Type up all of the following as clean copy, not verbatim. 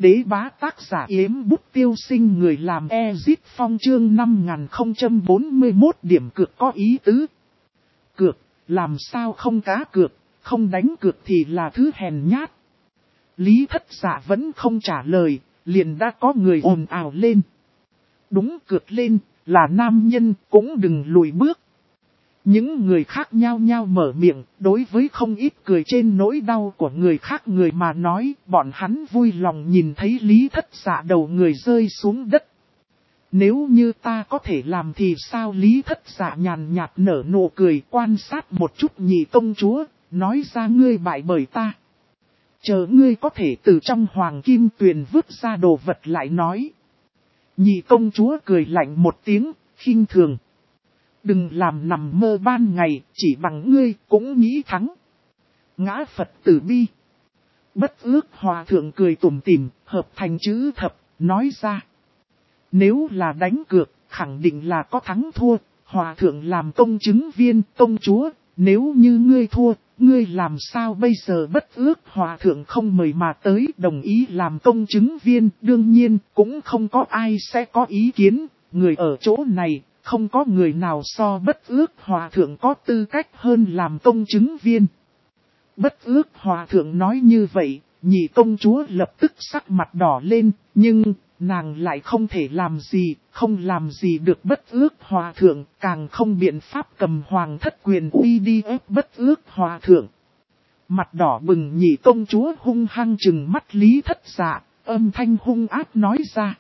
đế bá tác giả Yếm Bút Tiêu Sinh, người làm Ezit Phong, chương 5041 điểm cược có ý tứ. Cược, làm sao không cá cược, không đánh cược thì là thứ hèn nhát. Lý Thất Dạ vẫn không trả lời, liền đã có người ồn ào lên. Đúng, cược lên, là nam nhân cũng đừng lùi bước. Những người khác nhao nhao mở miệng, đối với không ít cười trên nỗi đau của người khác người mà nói, bọn hắn vui lòng nhìn thấy Lý Thất Dạ đầu người rơi xuống đất. Nếu như ta có thể làm thì sao? Lý Thất Dạ nhàn nhạt nở nụ cười, quan sát một chút nhị công chúa, nói ra ngươi bại bởi ta. Chờ ngươi có thể từ trong hoàng kim tuyền vứt ra đồ vật lại nói. Nhị công chúa cười lạnh một tiếng, khinh thường. Đừng làm nằm mơ ban ngày, chỉ bằng ngươi cũng nghĩ thắng. Ngã Phật tử bi. Bất ước hòa thượng cười tủm tỉm, hợp thành chữ thập, nói ra. Nếu là đánh cược, khẳng định là có thắng thua. Hòa thượng làm công chứng viên, công chúa, nếu như ngươi thua, ngươi làm sao bây giờ? Bất ước hòa thượng không mời mà tới, đồng ý làm công chứng viên. Đương nhiên, cũng không có ai sẽ có ý kiến, người ở chỗ này. Không có người nào so bất ước hòa thượng có tư cách hơn làm công chứng viên. Bất ước hòa thượng nói như vậy, nhị công chúa lập tức sắc mặt đỏ lên, nhưng nàng lại không thể làm gì, không làm gì được bất ước hòa thượng, càng không biện pháp cầm hoàng thất quyền uy đi ép bất ước hòa thượng. Mặt đỏ bừng nhị công chúa hung hăng trừng mắt Lý Thất Dạ, âm thanh hung ác nói ra.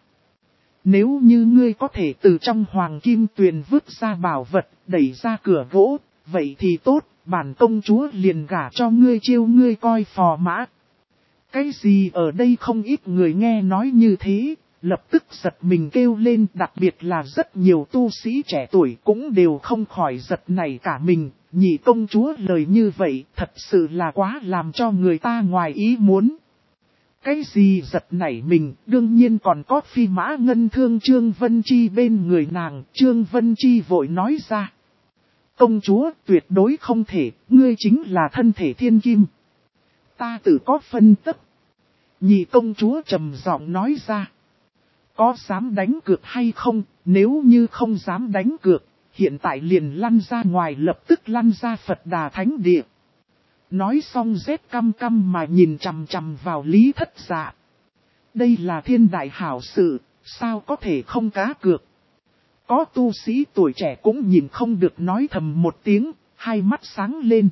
Nếu như ngươi có thể từ trong hoàng kim tuyền vứt ra bảo vật, đẩy ra cửa gỗ, vậy thì tốt, bản công chúa liền gả cho ngươi, chiêu ngươi coi phò mã. Cái gì? Ở đây không ít người nghe nói như thế, lập tức giật mình kêu lên, đặc biệt là rất nhiều tu sĩ trẻ tuổi cũng đều không khỏi giật nảy cả mình. Nhị công chúa lời như vậy thật sự là quá làm cho người ta ngoài ý muốn. Cái gì giật nảy mình? Đương nhiên còn có Phi Mã Ngân Thương Trương Vân Chi bên người nàng. Trương Vân Chi vội nói ra. Công chúa tuyệt đối không thể, ngươi chính là thân thể thiên kim. Ta tự có phân tích. Nhị công chúa trầm giọng nói ra. Có dám đánh cược hay không? Nếu như không dám đánh cược, hiện tại liền lăn ra ngoài, lập tức lăn ra Phật Đà Thánh Địa. Nói xong rét căm căm mà nhìn chằm chằm vào Lý Thất Dạ. Đây là thiên đại hảo sự, sao có thể không cá cược? Có tu sĩ tuổi trẻ cũng nhìn không được nói thầm một tiếng, hai mắt sáng lên.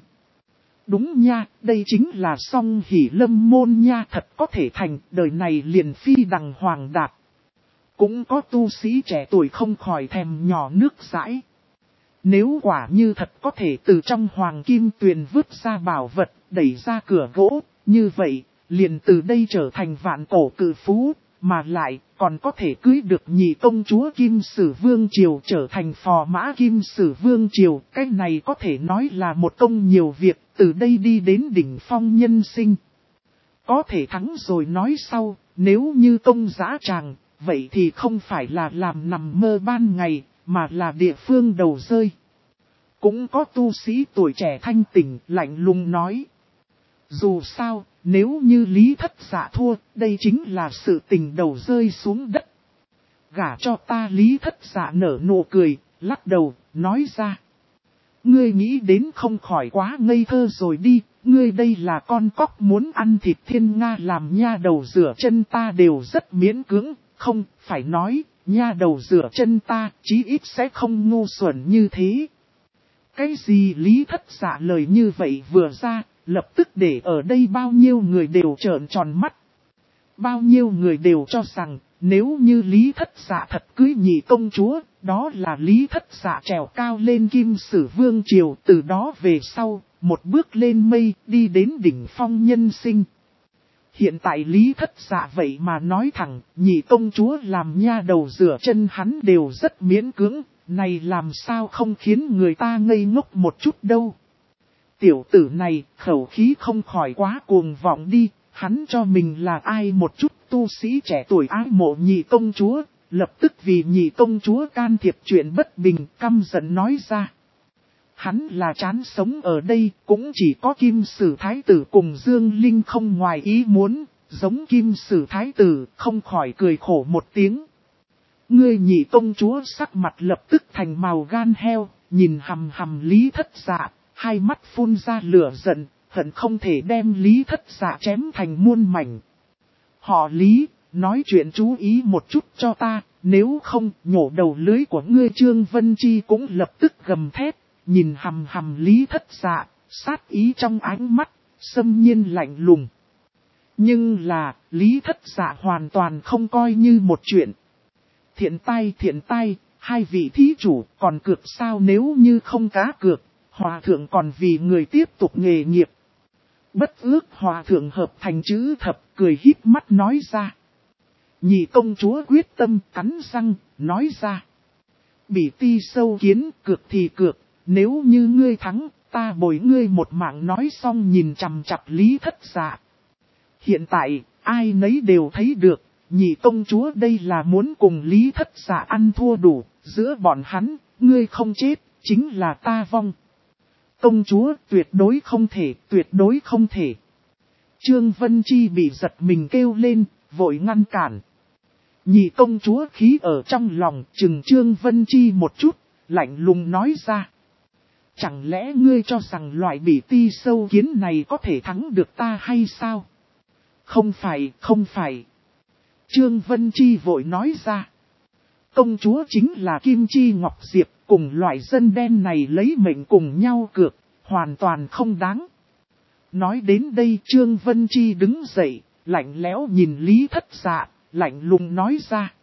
Đúng nha, đây chính là song hỷ lâm môn nha, thật có thể thành, đời này liền phi đằng hoàng đạt. Cũng có tu sĩ trẻ tuổi không khỏi thèm nhỏ nước dãi. Nếu quả như thật có thể từ trong hoàng kim tuyền vứt ra bảo vật, đẩy ra cửa gỗ, như vậy, liền từ đây trở thành vạn cổ cự phú, mà lại còn có thể cưới được nhị công chúa Kim Sử Vương Triều, trở thành phò mã Kim Sử Vương Triều. Cái này có thể nói là một công nhiều việc, từ đây đi đến đỉnh phong nhân sinh. Có thể thắng rồi nói sau, nếu như công dã tràng, vậy thì không phải là làm nằm mơ ban ngày, mà là địa phương đầu rơi. Cũng có tu sĩ tuổi trẻ thanh tỉnh lạnh lùng nói. Dù sao, nếu như Lý Thất Dạ thua, đây chính là sự tình đầu rơi xuống đất. Gả cho ta. Lý Thất Dạ nở nụ cười, lắc đầu, nói ra. Ngươi nghĩ đến không khỏi quá ngây thơ rồi đi, ngươi đây là con cóc muốn ăn thịt thiên nga, làm nha đầu rửa chân ta đều rất miễn cưỡng, không, phải nói, nha đầu rửa chân ta, chí ít sẽ không ngu xuẩn như thế. Cái gì? Lý Thất Dạ lời như vậy vừa ra, lập tức để ở đây bao nhiêu người đều trợn tròn mắt. Bao nhiêu người đều cho rằng, nếu như Lý Thất Dạ thật cưới nhị công chúa, đó là Lý Thất Dạ trèo cao lên Kim Sử Vương Triều, từ đó về sau, một bước lên mây, đi đến đỉnh phong nhân sinh. Hiện tại Lý Thất Dạ vậy mà nói thẳng, nhị công chúa làm nha đầu rửa chân hắn đều rất miễn cưỡng, này làm sao không khiến người ta ngây ngốc một chút đâu. Tiểu tử này, khẩu khí không khỏi quá cuồng vọng đi, hắn cho mình là ai? Một chút tu sĩ trẻ tuổi ái mộ nhị công chúa, lập tức vì nhị công chúa can thiệp chuyện bất bình, căm giận nói ra. Hắn là chán sống ở đây, cũng chỉ có Kim Sử Thái tử cùng Dương Linh không ngoài ý muốn, giống Kim Sử thái tử, không khỏi cười khổ một tiếng. Ngươi nhị công chúa sắc mặt lập tức thành màu gan heo, nhìn hằm hằm Lý Thất Dạ, hai mắt phun ra lửa giận, hận không thể đem Lý Thất Dạ chém thành muôn mảnh. Họ Lý, nói chuyện chú ý một chút cho ta, nếu không nhổ đầu lưới của ngươi. Trương Vân Chi cũng lập tức gầm thét, nhìn hằm hằm Lý Thất Dạ, sát ý trong ánh mắt, xâm nhiên lạnh lùng. Nhưng là, Lý Thất Dạ hoàn toàn không coi như một chuyện. Thiện tay, hai vị thí chủ còn cược sao? Nếu như không cá cược, hòa thượng còn vì người tiếp tục nghề nghiệp. Bất ước hòa thượng hợp thành chữ thập, cười híp mắt nói ra. Nhị công chúa quyết tâm cắn răng, nói ra. Bỉ ti sâu kiến, cược thì cược, nếu như ngươi thắng, ta bồi ngươi một mạng. Nói xong nhìn chằm chằm Lý Thất Dạ. Hiện tại, ai nấy đều thấy được, nhị công chúa đây là muốn cùng Lý Thất Dạ ăn thua đủ, giữa bọn hắn, ngươi không chết, chính là ta vong. Công chúa tuyệt đối không thể, tuyệt đối không thể. Trương Vân Chi bị giật mình kêu lên, vội ngăn cản. Nhị công chúa khí ở trong lòng, chừng Trương Vân Chi một chút, lạnh lùng nói ra. Chẳng lẽ ngươi cho rằng loại bỉ ti sâu kiến này có thể thắng được ta hay sao? Không phải, không phải. Trương Vân Chi vội nói ra. Công chúa chính là Kim Chi Ngọc Diệp, cùng loại dân đen này lấy mệnh cùng nhau cược, hoàn toàn không đáng. Nói đến đây Trương Vân Chi đứng dậy, lạnh lẽo nhìn Lý Thất Dạ, lạnh lùng nói ra.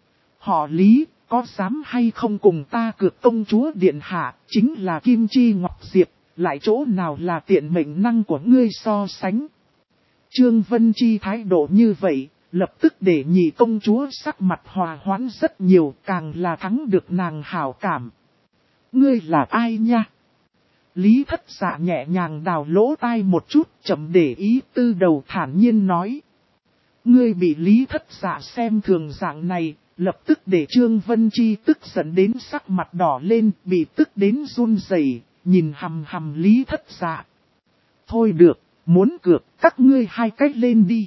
Họ Lý, có dám hay không cùng ta cược? Công chúa điện hạ, chính là Kim Chi Ngọc Diệp, lại chỗ nào là tiện mệnh năng của ngươi so sánh? Trương Vân Chi thái độ như vậy, lập tức để nhị công chúa sắc mặt hòa hoãn rất nhiều, càng là thắng được nàng hảo cảm. Ngươi là ai nha? Lý Thất Dạ nhẹ nhàng đào lỗ tai một chút, chậm để ý tư đầu thản nhiên nói. Ngươi bị Lý Thất Dạ xem thường dạng này, lập tức để Trương Vân Chi tức giận đến sắc mặt đỏ lên, bị tức đến run rẩy, nhìn hằm hằm Lý Thất Dạ. Thôi được, muốn cược, các ngươi hai cách lên đi.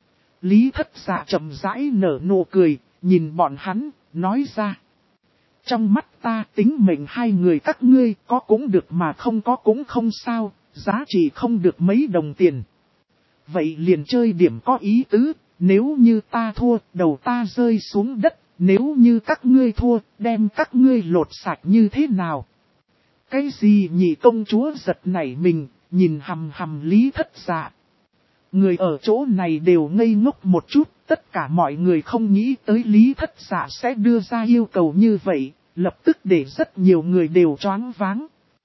Lý Thất Dạ chậm rãi nở nụ cười, nhìn bọn hắn, nói ra. Trong mắt ta tính mệnh hai người các ngươi có cũng được mà không có cũng không sao, giá trị không được mấy đồng tiền. Vậy liền chơi điểm có ý tứ, nếu như ta thua, đầu ta rơi xuống đất, nếu như các ngươi thua, đem các ngươi lột sạch như thế nào? Cái gì? Nhị công chúa giật nảy mình, nhìn hằm hằm Lý Thất Dạ. Người ở chỗ này đều ngây ngốc một chút, tất cả mọi người không nghĩ tới Lý Thất Dạ sẽ đưa ra yêu cầu như vậy, lập tức để rất nhiều người đều choáng váng.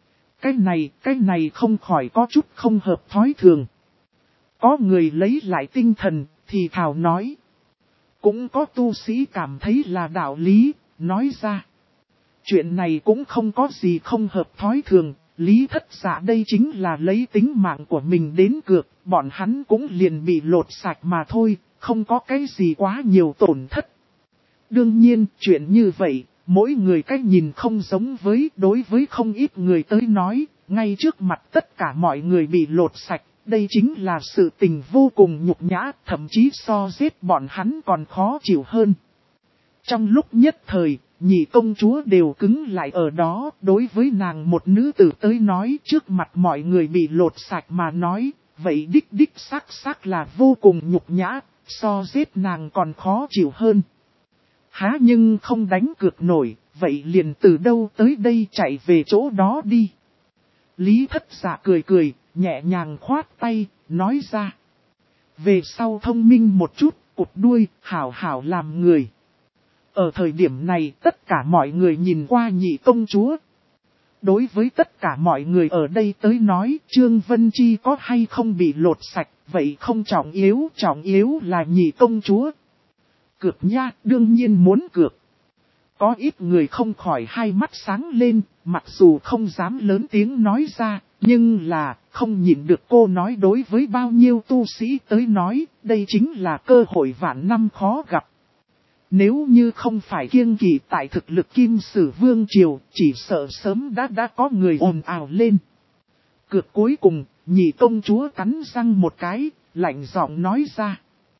Cái này không khỏi có chút không hợp thói thường. Có người lấy lại tinh thần, thì thào nói. Cũng có tu sĩ cảm thấy là đạo lý, nói ra. Chuyện này cũng không có gì không hợp thói thường, Lý Thất Dạ đây chính là lấy tính mạng của mình đến cược, bọn hắn cũng liền bị lột sạch mà thôi, không có cái gì quá nhiều tổn thất. Đương nhiên, chuyện như vậy, mỗi người cách nhìn không giống với, đối với không ít người tới nói, ngay trước mặt tất cả mọi người bị lột sạch, đây chính là sự tình vô cùng nhục nhã, thậm chí so giết bọn hắn còn khó chịu hơn. Trong lúc nhất thời, nhị công chúa đều cứng lại ở đó, đối với nàng một nữ tử tới nói trước mặt mọi người bị lột sạch mà nói, vậy đích xác là vô cùng nhục nhã, so giết nàng còn khó chịu hơn. Há nhưng không đánh cược nổi, vậy liền từ đâu tới đây chạy về chỗ đó đi. Lý Thất Dạ cười, nhẹ nhàng khoát tay, nói ra. Về sau thông minh một chút, cụt đuôi, hảo làm người. Ở thời điểm này tất cả mọi người nhìn qua nhị công chúa. Đối với tất cả mọi người ở đây tới nói Trương Vân Chi có hay không bị lột sạch, vậy không trọng yếu là nhị công chúa. Cược nha, đương nhiên muốn cược. Có ít người không khỏi hai mắt sáng lên, mặc dù không dám lớn tiếng nói ra, nhưng là không nhịn được cô nói đối với bao nhiêu tu sĩ tới nói, đây chính là cơ hội vạn năm khó gặp. Nếu như không phải kiêng kỵ tại thực lực Kim Sử Vương Triều, chỉ sợ sớm đã có người ồn ào lên. Cược cuối cùng, nhị công chúa cắn răng một cái, lạnh giọng nói ra.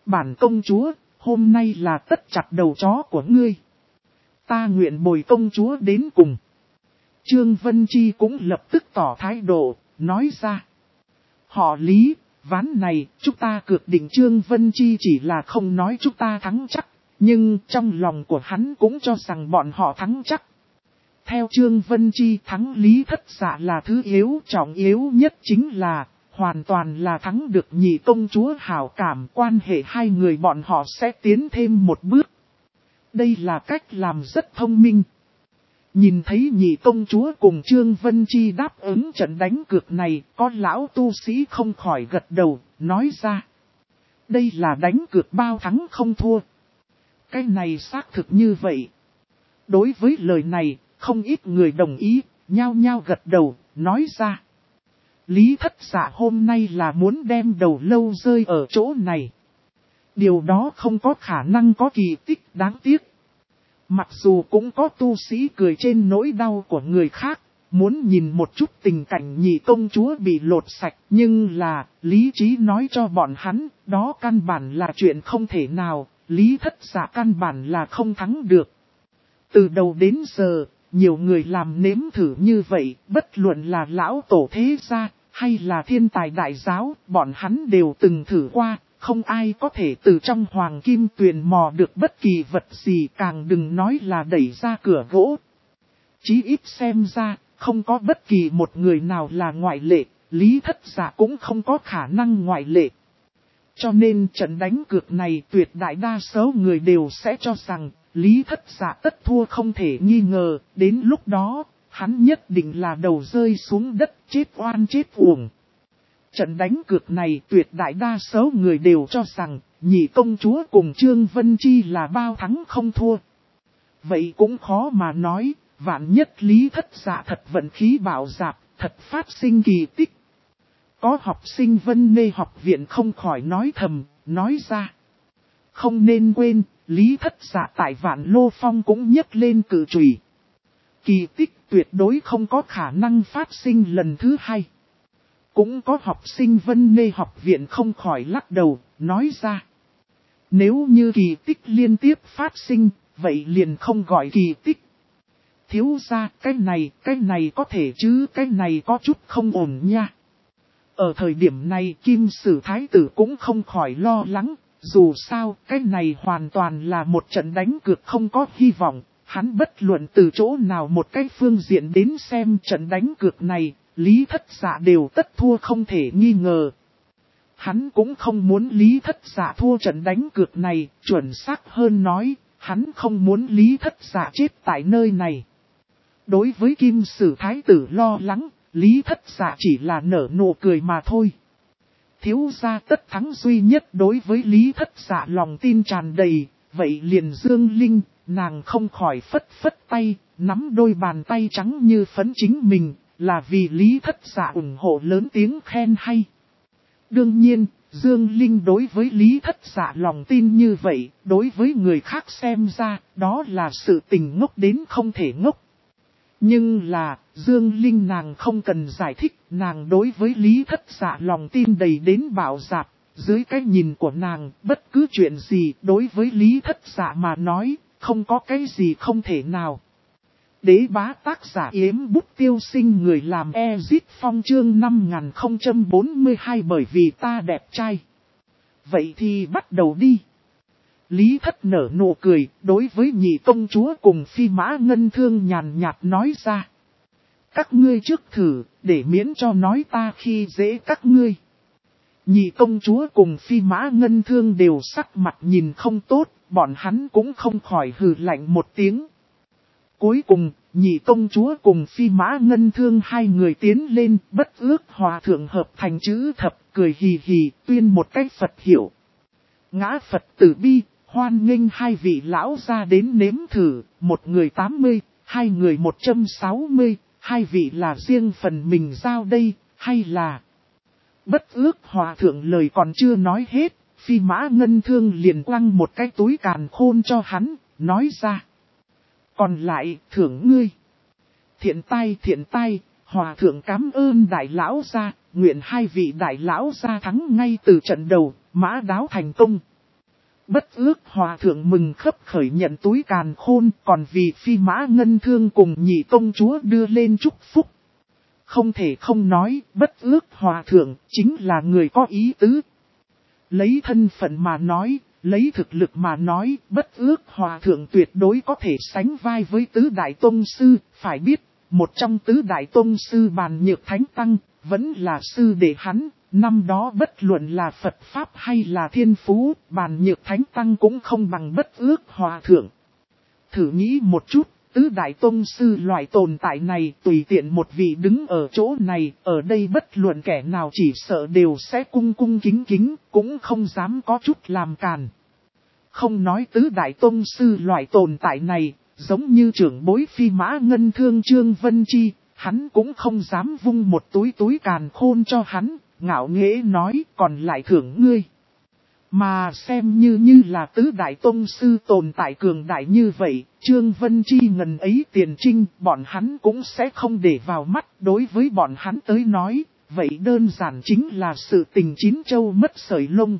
Bản công chúa, hôm nay là tất chặt đầu chó của ngươi. Ta nguyện bồi công chúa đến cùng. Trương Vân Chi cũng lập tức tỏ thái độ, nói ra. Họ Lý, ván này, chúng ta cược định Trương Vân Chi chỉ là không nói chúng ta thắng chắc, nhưng trong lòng của hắn cũng cho rằng bọn họ thắng chắc. Theo Trương Vân Chi, thắng Lý Thất Dạ là thứ trọng yếu nhất chính là, hoàn toàn là thắng được nhị công chúa hảo cảm, quan hệ hai người bọn họ sẽ tiến thêm một bước. Đây là cách làm rất thông minh. Nhìn thấy nhị công chúa cùng Trương Vân Chi đáp ứng trận đánh cược này, có lão tu sĩ không khỏi gật đầu, nói ra. Đây là đánh cược bao thắng không thua. Cái này xác thực như vậy. Đối với lời này, không ít người đồng ý, nhao nhao gật đầu, nói ra. Lý Thất Dạ hôm nay là muốn đem đầu lâu rơi ở chỗ này. Điều đó không có khả năng có kỳ tích, đáng tiếc. Mặc dù cũng có tu sĩ cười trên nỗi đau của người khác, muốn nhìn một chút tình cảnh nhị công chúa bị lột sạch, nhưng là, lý trí nói cho bọn hắn, đó căn bản là chuyện không thể nào, Lý Thất Dạ căn bản là không thắng được. Từ đầu đến giờ, nhiều người làm nếm thử như vậy, bất luận là lão tổ thế gia, hay là thiên tài đại giáo, bọn hắn đều từng thử qua. Không ai có thể từ trong hoàng kim tuyền mò được bất kỳ vật gì, càng đừng nói là đẩy ra cửa gỗ. Chí ít xem ra, không có bất kỳ một người nào là ngoại lệ, Lý Thất Dạ cũng không có khả năng ngoại lệ. Cho nên trận đánh cược này tuyệt đại đa số người đều sẽ cho rằng, Lý Thất Dạ tất thua không thể nghi ngờ, đến lúc đó, hắn nhất định là đầu rơi xuống đất, chết oan chết uổng. Trận đánh cược này tuyệt đại đa số người đều cho rằng, nhị công chúa cùng Trương Vân Chi là bao thắng không thua. Vậy cũng khó mà nói, vạn nhất Lý Thất Dạ thật vận khí bạo dạp, thật phát sinh kỳ tích. Có học sinh Vân Mê học viện không khỏi nói thầm, nói ra. Không nên quên, Lý Thất Dạ tại Vạn Lô Phong cũng nhấc lên cự chùy. Kỳ tích tuyệt đối không có khả năng phát sinh lần thứ hai. Cũng có học sinh Vân Mê học viện không khỏi lắc đầu, nói ra. Nếu như kỳ tích liên tiếp phát sinh, vậy liền không gọi kỳ tích. Thiếu ra, cái này có thể chứ, cái này có chút không ổn nha. Ở thời điểm này Kim Sử Thái tử cũng không khỏi lo lắng, dù sao, cái này hoàn toàn là một trận đánh cược không có hy vọng. Hắn bất luận từ chỗ nào một cái phương diện đến xem trận đánh cược này, Lý Thất Dạ đều tất thua không thể nghi ngờ. Hắn cũng không muốn Lý Thất Dạ thua trận đánh cược này, chuẩn xác hơn nói, hắn không muốn Lý Thất Dạ chết tại nơi này. Đối với Kim Sử Thái tử lo lắng, Lý Thất Dạ chỉ là nở nụ cười mà thôi. Thiếu gia tất thắng duy nhất đối với Lý Thất Dạ lòng tin tràn đầy, vậy liền Dương Linh, nàng không khỏi phất phất tay, nắm đôi bàn tay trắng như phấn chính mình, là vì Lý Thất Dạ ủng hộ lớn tiếng khen hay. Đương nhiên, Dương Linh đối với Lý Thất Dạ lòng tin như vậy, đối với người khác xem ra, đó là sự tình ngốc đến không thể ngốc. Nhưng là, Dương Linh nàng không cần giải thích, nàng đối với Lý Thất Dạ lòng tin đầy đến bạo dạp, dưới cái nhìn của nàng, bất cứ chuyện gì đối với Lý Thất Dạ mà nói, không có cái gì không thể nào. Đế bá tác giả Yếm Bút Tiêu Sinh, người làm Ezit Phong chương 5042 bởi vì ta đẹp trai. Vậy thì bắt đầu đi. Lý Thất nở nụ cười, đối với nhị công chúa cùng Phi Mã Ngân Thương nhàn nhạt nói ra. Các ngươi trước thử, để miễn cho nói ta khi dễ các ngươi. Nhị công chúa cùng Phi Mã Ngân Thương đều sắc mặt nhìn không tốt, bọn hắn cũng không khỏi hừ lạnh một tiếng. Cuối cùng, nhị công chúa cùng Phi Mã Ngân Thương hai người tiến lên, bất ước hòa thượng hợp thành chữ thập, cười hì hì, tuyên một cách Phật hiệu. Ngã Phật tử bi, hoan nghênh hai vị lão ra đến nếm thử, một người 80, hai người 160, hai vị là riêng phần mình giao đây, hay là... Bất ước hòa thượng lời còn chưa nói hết, Phi Mã Ngân Thương liền quăng một cái túi càn khôn cho hắn, nói ra. Còn lại, thưởng ngươi. Thiện tai, hòa thượng cảm ơn đại lão gia, nguyện hai vị đại lão gia thắng ngay từ trận đầu, mã đáo thành công. Bất ước hòa thượng mừng khấp khởi nhận túi càn khôn, còn vì Phi Mã Ngân Thương cùng nhị công chúa đưa lên chúc phúc. Không thể không nói, bất ước hòa thượng chính là người có ý tứ. Lấy thân phận mà nói, lấy thực lực mà nói, bất ước hòa thượng tuyệt đối có thể sánh vai với tứ đại tông sư. Phải biết, một trong tứ đại tông sư Bàn Nhược Thánh Tăng, vẫn là sư đệ hắn. Năm đó bất luận là Phật Pháp hay là thiên phú, Bàn Nhược Thánh Tăng cũng không bằng bất ước hòa thượng. Thử nghĩ một chút, tứ đại tông sư loại tồn tại này tùy tiện một vị đứng ở chỗ này, ở đây bất luận kẻ nào chỉ sợ đều sẽ cung cung kính kính, cũng không dám có chút làm càn. Không nói tứ đại tông sư loại tồn tại này, giống như trưởng bối Phi Mã Ngân Thương Trương Vân Chi, hắn cũng không dám vung một túi càn khôn cho hắn, ngạo nghễ nói còn lại thưởng ngươi. Mà xem như là tứ đại tông sư tồn tại cường đại như vậy, Trương Vân Chi ngần ấy tiền trinh, bọn hắn cũng sẽ không để vào mắt. Đối với bọn hắn tới nói, vậy đơn giản chính là sự tình chín châu mất sợi lông.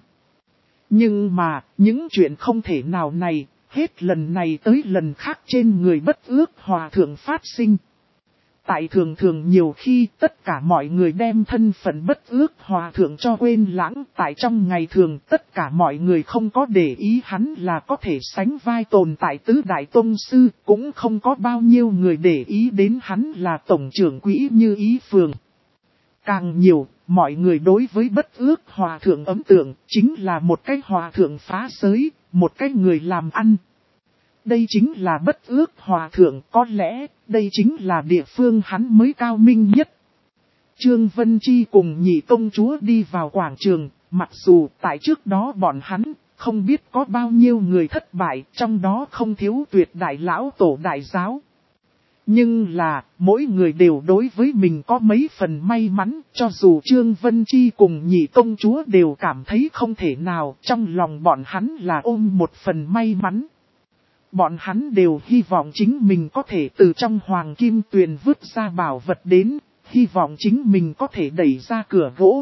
Nhưng mà, những chuyện không thể nào này, hết lần này tới lần khác trên người bất ước hòa thượng phát sinh. Tại thường nhiều khi tất cả mọi người đem thân phận bất ước hòa thượng cho quên lãng. Tại trong ngày thường tất cả mọi người không có để ý hắn là có thể sánh vai tồn tại tứ đại tông sư. Cũng không có bao nhiêu người để ý đến hắn là tổng trưởng quỹ Như Ý Phường. Càng nhiều, mọi người đối với bất ước hòa thượng ấn tượng chính là một cái hòa thượng phá giới, một cái người làm ăn. Đây chính là bất ước hòa thượng, có lẽ đây chính là địa phương hắn mới cao minh nhất. Trương Vân Chi cùng nhị công chúa đi vào quảng trường, mặc dù tại trước đó bọn hắn không biết có bao nhiêu người thất bại, trong đó không thiếu tuyệt đại lão tổ đại giáo. Nhưng là, mỗi người đều đối với mình có mấy phần may mắn, cho dù Trương Vân Chi cùng nhị công chúa đều cảm thấy không thể nào, trong lòng bọn hắn là ôm một phần may mắn. Bọn hắn đều hy vọng chính mình có thể từ trong hoàng kim tuyền vứt ra bảo vật đến, hy vọng chính mình có thể đẩy ra cửa gỗ.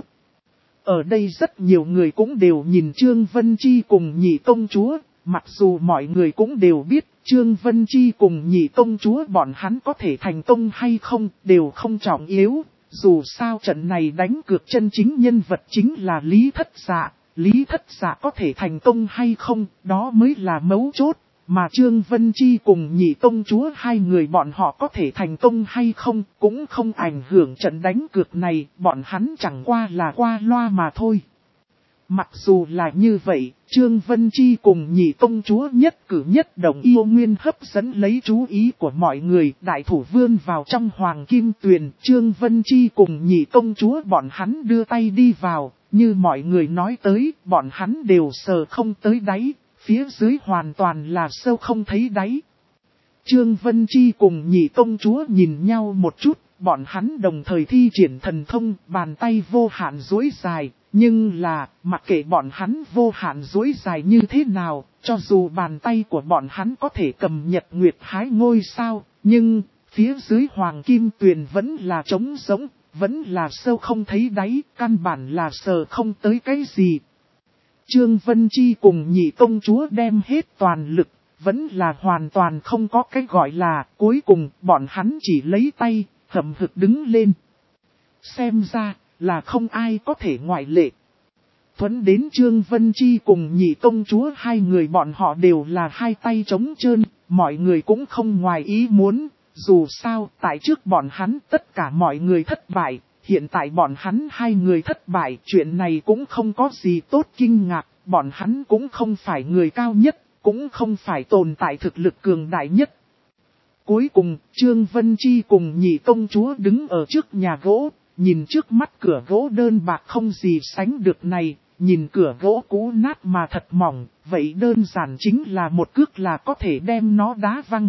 Ở đây rất nhiều người cũng đều nhìn Trương Vân Chi cùng nhị công chúa, mặc dù mọi người cũng đều biết Trương Vân Chi cùng nhị công chúa bọn hắn có thể thành công hay không đều không trọng yếu, dù sao trận này đánh cược chân chính nhân vật chính là Lý Thất Dạ, Lý Thất Dạ có thể thành công hay không, đó mới là mấu chốt. Mà Trương Vân Chi cùng nhị công chúa hai người bọn họ có thể thành công hay không cũng không ảnh hưởng trận đánh cược này, bọn hắn chẳng qua là qua loa mà thôi. Mặc dù là như vậy, Trương Vân Chi cùng nhị công chúa nhất cử nhất động yêu nguyên hấp dẫn lấy chú ý của mọi người. Đại thủ vươn vào trong hoàng kim tuyền, Trương Vân Chi cùng nhị công chúa bọn hắn đưa tay đi vào, như mọi người nói tới, bọn hắn đều sờ không tới đáy. Phía dưới hoàn toàn là sâu không thấy đáy. Trương Vân Chi cùng nhị công chúa nhìn nhau một chút, bọn hắn đồng thời thi triển thần thông, bàn tay vô hạn duỗi dài. Nhưng là, mặc kệ bọn hắn vô hạn duỗi dài như thế nào, cho dù bàn tay của bọn hắn có thể cầm nhật nguyệt hái ngôi sao, nhưng phía dưới hoàng kim tuyền vẫn là trống rỗng, vẫn là sâu không thấy đáy, căn bản là sờ không tới cái gì. Trương Vân Chi cùng nhị công chúa đem hết toàn lực, vẫn là hoàn toàn không có cái gọi là, cuối cùng bọn hắn chỉ lấy tay, hậm hực đứng lên. Xem ra, là không ai có thể ngoại lệ. Thuấn đến Trương Vân Chi cùng nhị công chúa hai người bọn họ đều là hai tay trống trơn, mọi người cũng không ngoài ý muốn, dù sao tại trước bọn hắn tất cả mọi người thất bại. Hiện tại bọn hắn hai người thất bại, chuyện này cũng không có gì tốt kinh ngạc, bọn hắn cũng không phải người cao nhất, cũng không phải tồn tại thực lực cường đại nhất. Cuối cùng, Trương Vân Chi cùng nhị công chúa đứng ở trước nhà gỗ, nhìn trước mắt cửa gỗ đơn bạc không gì sánh được này, nhìn cửa gỗ cũ nát mà thật mỏng, vậy đơn giản chính là một cước là có thể đem nó đá văng.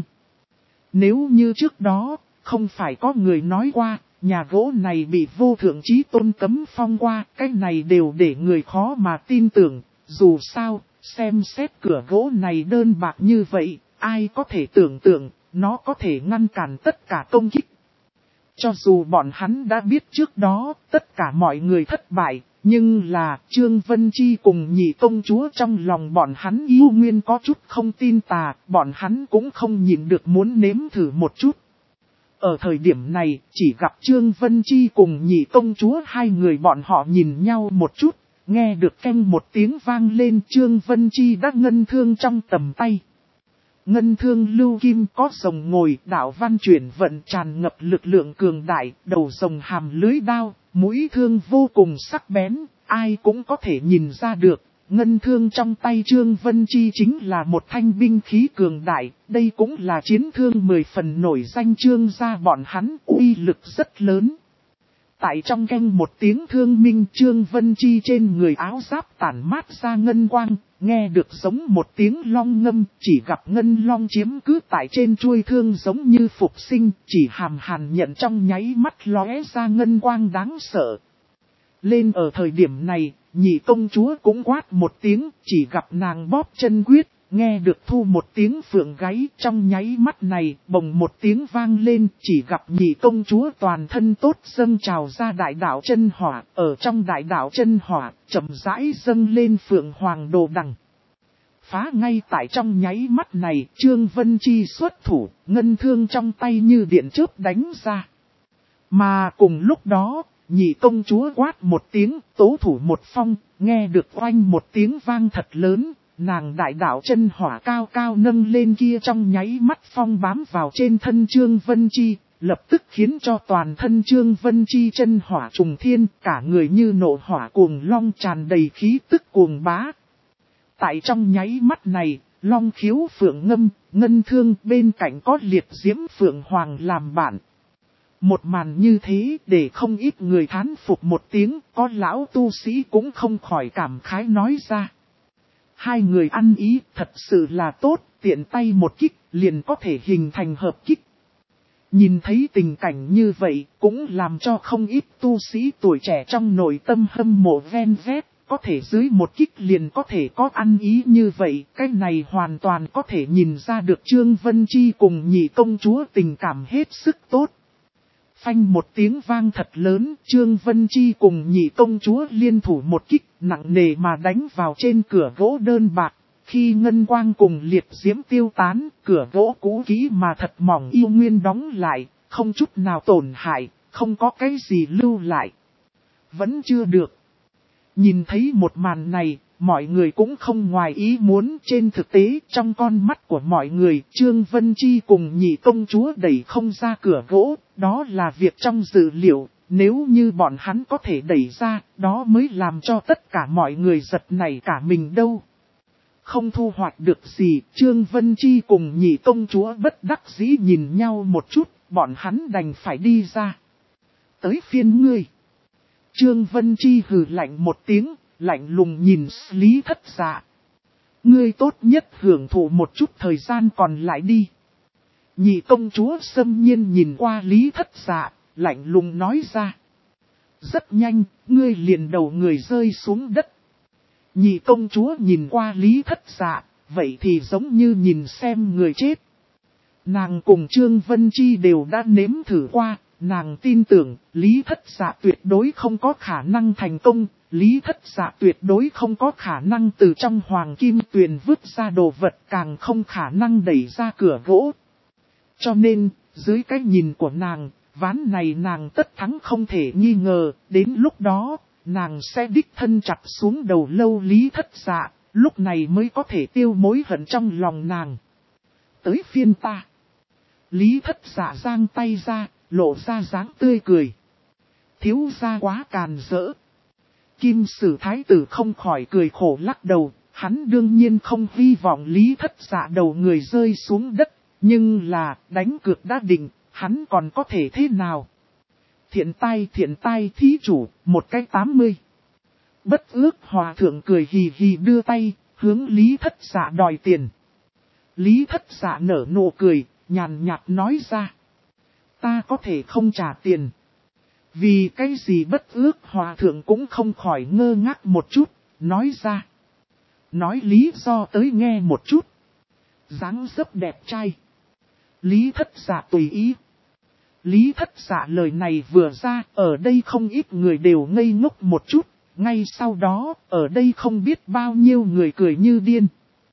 Nếu như trước đó, không phải có người nói qua, nhà gỗ này bị vô thượng chí tôn cấm phong qua, cái này đều để người khó mà tin tưởng, dù sao, xem xét cửa gỗ này đơn bạc như vậy, ai có thể tưởng tượng, nó có thể ngăn cản tất cả công kích. Cho dù bọn hắn đã biết trước đó, tất cả mọi người thất bại, Nhưng là Trương Vân Chi cùng nhị công chúa trong lòng bọn hắn yêu nguyên có chút không tin tà, bọn hắn cũng không nhịn được muốn nếm thử một chút. Ở thời điểm này, chỉ gặp Trương Vân Chi cùng nhị công chúa hai người bọn họ nhìn nhau một chút, nghe được canh một tiếng vang lên, Trương Vân Chi đã ngân thương trong tầm tay. Ngân thương lưu kim có rồng ngồi, đạo văn chuyển vận tràn ngập lực lượng cường đại, đầu rồng hàm lưới đao, mũi thương vô cùng sắc bén, ai cũng có thể nhìn ra được. Ngân thương trong tay Trương Vân Chi chính là một thanh binh khí cường đại, đây cũng là chiến thương 10 phần nổi danh Trương gia bọn hắn, uy lực rất lớn. Tại trong canh một tiếng thương minh, Trương Vân Chi trên người áo giáp tản mát ra ngân quang, nghe được giống một tiếng long ngâm, chỉ gặp ngân long chiếm cứ tại trên chuôi thương giống như phục sinh, chỉ hàm hàn nhận trong nháy mắt lóe ra ngân quang đáng sợ. Lên ở thời điểm này, nhị công chúa cũng quát một tiếng, chỉ gặp nàng bóp chân quyết, nghe được thu một tiếng phượng gáy, trong nháy mắt này, bồng một tiếng vang lên, chỉ gặp nhị công chúa toàn thân tốt dâng trào ra đại đạo chân hỏa, ở trong đại đạo chân hỏa, chậm rãi dâng lên phượng hoàng đồ đằng. Phá ngay tại trong nháy mắt này, Trương Vân Chi xuất thủ, ngân thương trong tay như điện chớp đánh ra. Mà cùng lúc đó, nhị công chúa quát một tiếng, tố thủ một phong, nghe được oanh một tiếng vang thật lớn, nàng đại đạo chân hỏa cao cao nâng lên kia trong nháy mắt phong bám vào trên thân Trương Vân Chi, lập tức khiến cho toàn thân Trương Vân Chi chân hỏa trùng thiên, cả người như nộ hỏa cuồng long tràn đầy khí tức cuồng bá. Tại trong nháy mắt này, long khiếu phượng ngâm, ngân thương bên cạnh có liệt diễm phượng hoàng làm bạn. Một màn như thế để không ít người thán phục một tiếng, có lão tu sĩ cũng không khỏi cảm khái nói ra. Hai người ăn ý thật sự là tốt, tiện tay một kích liền có thể hình thành hợp kích. Nhìn thấy tình cảnh như vậy cũng làm cho không ít tu sĩ tuổi trẻ trong nội tâm hâm mộ ven vét, có thể dưới một kích liền có thể có ăn ý như vậy, cái này hoàn toàn có thể nhìn ra được Trương Vân Chi cùng nhị công chúa tình cảm hết sức tốt. Phanh một tiếng vang thật lớn, Trương Vân Chi cùng nhị công chúa liên thủ một kích nặng nề mà đánh vào trên cửa gỗ đơn bạc. Khi ngân quang cùng liệt diễm tiêu tán, cửa gỗ cũ kỹ mà thật mỏng yêu nguyên đóng lại, không chút nào tổn hại, không có cái gì lưu lại. Vẫn chưa được. Nhìn thấy một màn này, mọi người cũng không ngoài ý muốn. Trên thực tế, trong con mắt của mọi người, Trương Vân Chi cùng nhị công chúa đẩy không ra cửa gỗ, đó là việc trong dự liệu. Nếu như bọn hắn có thể đẩy ra, đó mới làm cho tất cả mọi người giật nảy cả mình đâu. Không thu hoạch được gì, Trương Vân Chi cùng nhị công chúa bất đắc dĩ nhìn nhau một chút, bọn hắn đành phải đi ra. Tới phiên ngươi. Trương Vân Chi hừ lạnh một tiếng, lạnh lùng nhìn Lý Thất Dạ. Ngươi tốt nhất hưởng thụ một chút thời gian còn lại đi. Nhị công chúa xâm nhiên nhìn qua Lý Thất Dạ, lạnh lùng nói ra. Rất nhanh, ngươi liền đầu người rơi xuống đất. Nhị công chúa nhìn qua Lý Thất Dạ, vậy thì giống như nhìn xem người chết. Nàng cùng Trương Vân Chi đều đã nếm thử qua, nàng tin tưởng Lý Thất Dạ tuyệt đối không có khả năng thành công, Lý Thất Dạ tuyệt đối không có khả năng từ trong hoàng kim tuyền vứt ra đồ vật, càng không khả năng đẩy ra cửa gỗ. Cho nên, dưới cái nhìn của nàng, ván này nàng tất thắng không thể nghi ngờ, đến lúc đó, nàng sẽ đích thân chặt xuống đầu lâu Lý Thất Dạ, lúc này mới có thể tiêu mối hận trong lòng nàng. Tới phiên ta. Lý Thất Dạ giang tay ra, lộ ra dáng tươi cười. Thiếu gia quá càn rỡ. Kim Sử Thái tử không khỏi cười khổ lắc đầu, hắn đương nhiên không hy vọng Lý Thất Dạ đầu người rơi xuống đất, nhưng là đánh cược đã định, hắn còn có thể thế nào? Thiện tai thí chủ, một cái 80. Bất ước hòa thượng cười hì hì đưa tay, hướng Lý Thất Dạ đòi tiền. Lý Thất Dạ nở nụ cười, nhàn nhạt nói ra. Ta có thể không trả tiền. Vì cái gì bất ước hòa thượng cũng không khỏi ngơ ngác một chút, nói ra. Nói lý do tới nghe một chút. Dáng dấp đẹp trai. Lý Thất Dạ tùy ý. Lý Thất Dạ lời này vừa ra, ở đây không ít người đều ngây ngốc một chút, ngay sau đó, ở đây không biết bao nhiêu người cười như điên.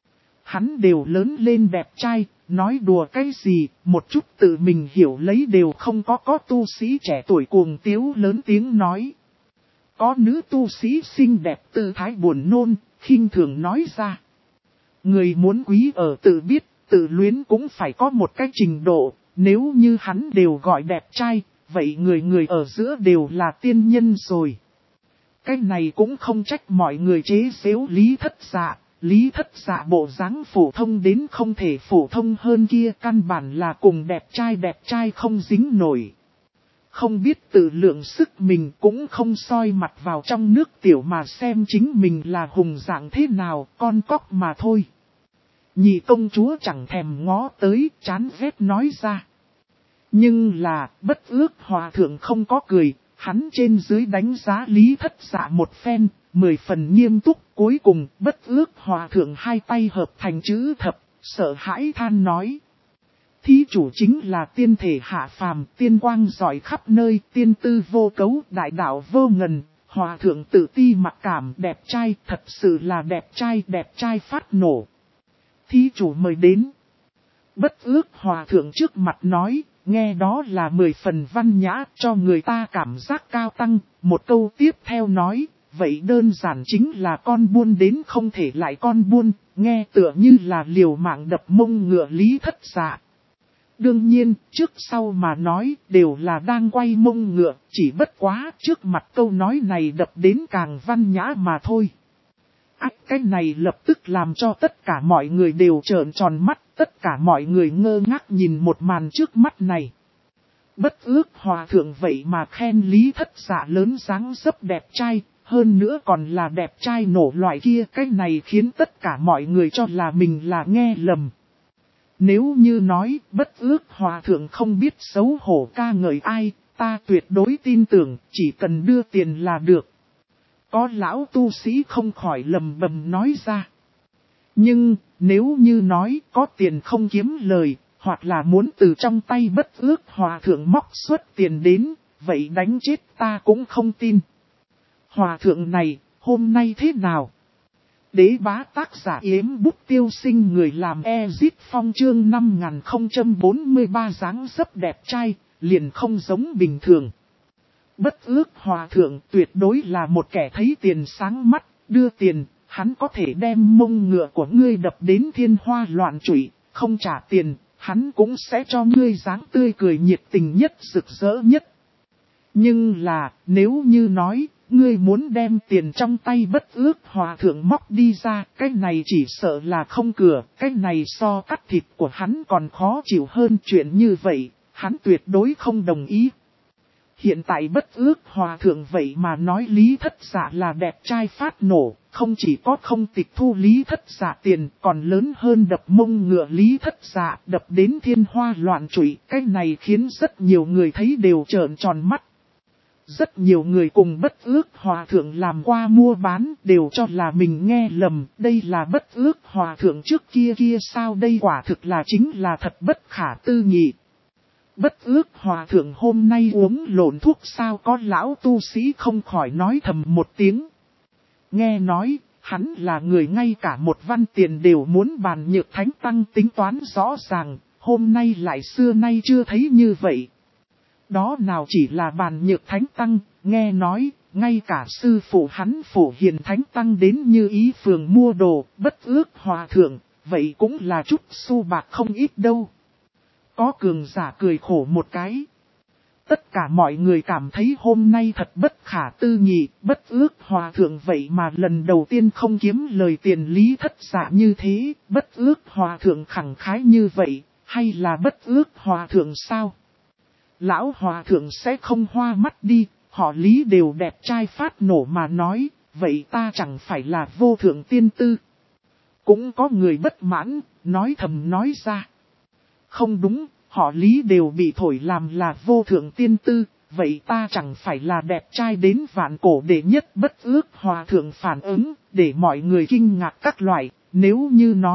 Hắn đều lớn lên đẹp trai, nói đùa cái gì, một chút tự mình hiểu lấy đều không có tu sĩ trẻ tuổi cuồng tiếu lớn tiếng nói. Có nữ tu sĩ xinh đẹp tư thái buồn nôn, khinh thường nói ra. Người muốn quý ở tự biết, tự luyến cũng phải có một cái trình độ, nếu như hắn đều gọi đẹp trai, vậy người người ở giữa đều là tiên nhân rồi. Cái này cũng không trách mọi người chế giễu Lý Thất Dạ. Lý Thất Dạ bộ dáng phổ thông đến không thể phổ thông hơn kia, căn bản là cùng đẹp trai không dính nổi. Không biết tự lượng sức mình, cũng không soi mặt vào trong nước tiểu mà xem chính mình là hùng dạng thế nào, con cóc mà thôi. Nhị công chúa chẳng thèm ngó tới, chán ghét nói ra. Nhưng là, Bất Ước Hòa Thượng không có cười, hắn trên dưới đánh giá Lý Thất Dạ một phen, 10 phần nghiêm túc. Cuối cùng, Bất Ước Hòa Thượng hai tay hợp thành chữ thập, sợ hãi than nói. Thí chủ chính là tiên thể hạ phàm, tiên quang rọi khắp nơi, tiên tư vô cấu, đại đạo vô ngần. Hòa Thượng tự ti mặc cảm, đẹp trai, thật sự là đẹp trai phát nổ. Thí chủ mời đến. Bất Ước Hòa Thượng trước mặt nói, nghe đó là 10 phần văn nhã, cho người ta cảm giác cao tăng. Một câu tiếp theo nói, vậy đơn giản chính là con buôn đến không thể lại con buôn, nghe tựa như là liều mạng đập mông ngựa Lý Thất Dạ. Đương nhiên, trước sau mà nói, đều là đang quay mông ngựa, chỉ bất quá trước mặt câu nói này đập đến càng văn nhã mà thôi. Cái này lập tức làm cho tất cả mọi người đều trợn tròn mắt, tất cả mọi người ngơ ngác nhìn một màn trước mắt này. Bất Ước Hòa Thượng vậy mà khen Lý Thất Dạ lớn dáng dấp đẹp trai, hơn nữa còn là đẹp trai nổ loại kia, cái này khiến tất cả mọi người cho là mình là nghe lầm. Nếu như nói Bất Ước Hòa Thượng không biết xấu hổ ca ngợi ai, ta tuyệt đối tin tưởng, chỉ cần đưa tiền là được. Có lão tu sĩ không khỏi lầm bầm nói ra. Nhưng, nếu như nói có tiền không kiếm lời, hoặc là muốn từ trong tay Bất Ước Hòa Thượng móc xuất tiền đến, vậy đánh chết ta cũng không tin. Hòa Thượng này, hôm nay thế nào? Đế bá tác giả Yếm Bút Tiêu Sinh, người làm Ezit Phong chương 5043 dáng dấp đẹp trai, liền không giống bình thường. Bất Ước Hòa Thượng tuyệt đối là một kẻ thấy tiền sáng mắt, đưa tiền, hắn có thể đem mông ngựa của ngươi đập đến thiên hoa loạn trụy, không trả tiền, hắn cũng sẽ cho ngươi dáng tươi cười nhiệt tình nhất rực rỡ nhất. Nhưng là, nếu như nói, ngươi muốn đem tiền trong tay Bất Ước Hòa Thượng móc đi ra, cái này chỉ sợ là không cửa, cái này so cắt thịt của hắn còn khó chịu hơn chuyện như vậy, hắn tuyệt đối không đồng ý. Hiện tại Bất Ước Hòa Thượng vậy mà nói Lý Thất Dạ là đẹp trai phát nổ, không chỉ có không tịch thu Lý Thất Dạ tiền, còn lớn hơn đập mông ngựa Lý Thất Dạ, đập đến thiên hoa loạn trụy, cái này khiến rất nhiều người thấy đều trợn tròn mắt. Rất nhiều người cùng Bất Ước Hòa Thượng làm qua mua bán đều cho là mình nghe lầm, đây là Bất Ước Hòa Thượng trước kia sao, đây quả thực là chính là thật bất khả tư nghị. Bất Ước Hòa Thượng hôm nay uống lộn thuốc sao, có lão tu sĩ không khỏi nói thầm một tiếng. Nghe nói, hắn là người ngay cả một văn tiền đều muốn bàn Nhược Thánh Tăng tính toán rõ ràng, hôm nay lại xưa nay chưa thấy như vậy. Đó nào chỉ là bàn Nhược Thánh Tăng, nghe nói, ngay cả sư phụ hắn Phổ Hiền Thánh Tăng đến như ý phường mua đồ, Bất Ước Hòa Thượng, vậy cũng là chút xu bạc không ít đâu. Có cường giả cười khổ một cái. Tất cả mọi người cảm thấy hôm nay thật bất khả tư nghị, Bất Ước Hòa Thượng vậy mà lần đầu tiên không kiếm lời tiền Lý Thất Dạ như thế, Bất Ước Hòa Thượng khẳng khái như vậy, hay là Bất Ước Hòa Thượng sao? Lão Hòa Thượng sẽ không hoa mắt đi, họ Lý đều đẹp trai phát nổ mà nói, vậy ta chẳng phải là vô thượng tiên tư. Cũng có người bất mãn, nói thầm nói ra. Không đúng, họ Lý đều bị thổi làm là vô thượng tiên tư, vậy ta chẳng phải là đẹp trai đến vạn cổ đệ nhất. Bất Ước Hòa Thượng phản ứng, để mọi người kinh ngạc các loại, nếu như nói,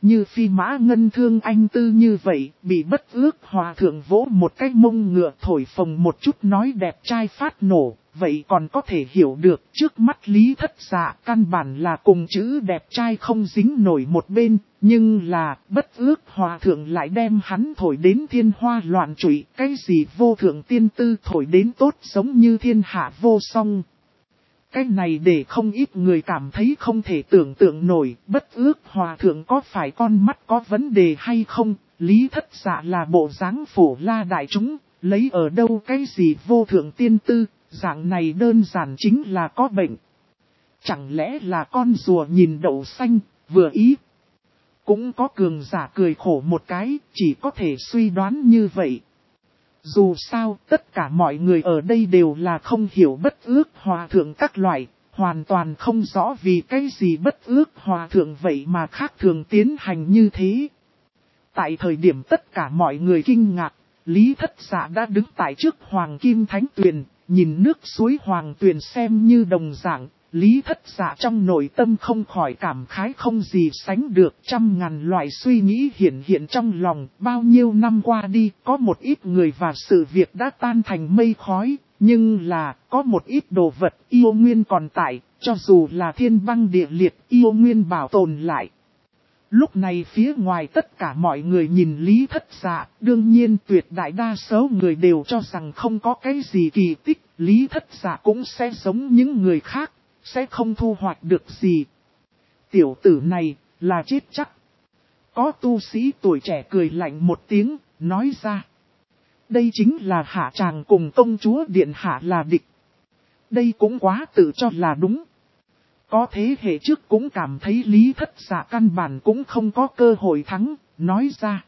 như Phi Mã Ngân Thương anh tư như vậy, bị Bất Ước Hòa Thượng vỗ một cái mông ngựa thổi phồng một chút nói đẹp trai phát nổ, vậy còn có thể hiểu được trước mắt Lý Thất Dạ căn bản là cùng chữ đẹp trai không dính nổi một bên, nhưng là Bất Ước Hòa Thượng lại đem hắn thổi đến thiên hoa loạn trụy, cái gì vô thượng tiên tư thổi đến tốt giống như thiên hạ vô song. Cái này để không ít người cảm thấy không thể tưởng tượng nổi, Bất Ước Hòa Thượng có phải con mắt có vấn đề hay không, Lý Thất Dạ là bộ dáng phổ la đại chúng, lấy ở đâu cái gì vô thượng tiên tư, dạng này đơn giản chính là có bệnh. Chẳng lẽ là con rùa nhìn đậu xanh, vừa ý. Cũng có cường giả cười khổ một cái, chỉ có thể suy đoán như vậy. Dù sao, tất cả mọi người ở đây đều là không hiểu Bất Ước Hòa Thượng các loại, hoàn toàn không rõ vì cái gì Bất Ước Hòa Thượng vậy mà khác thường tiến hành như thế. Tại thời điểm tất cả mọi người kinh ngạc, Lý Thất Dạ đã đứng tại trước Hoàng Kim Thánh Tuyền, nhìn nước suối Hoàng Tuyền xem như đồng dạng. Lý Thất Dạ trong nội tâm không khỏi cảm khái không gì sánh được, trăm ngàn loại suy nghĩ hiện trong lòng. Bao nhiêu năm qua đi, có một ít người và sự việc đã tan thành mây khói, nhưng là có một ít đồ vật yêu nguyên còn tại, cho dù là thiên băng địa liệt yêu nguyên bảo tồn lại. Lúc này phía ngoài tất cả mọi người nhìn Lý Thất Dạ, đương nhiên tuyệt đại đa số người đều cho rằng không có cái gì kỳ tích, Lý Thất Dạ cũng sẽ giống những người khác. Sẽ không thu hoạch được gì. Tiểu tử này là chết chắc. Có tu sĩ tuổi trẻ cười lạnh một tiếng, nói ra. Đây chính là hạ tràng cùng công chúa điện hạ là địch. Đây cũng quá tự cho là đúng. Có thế hệ trước cũng cảm thấy Lý Thất Dạ căn bản cũng không có cơ hội thắng, nói ra.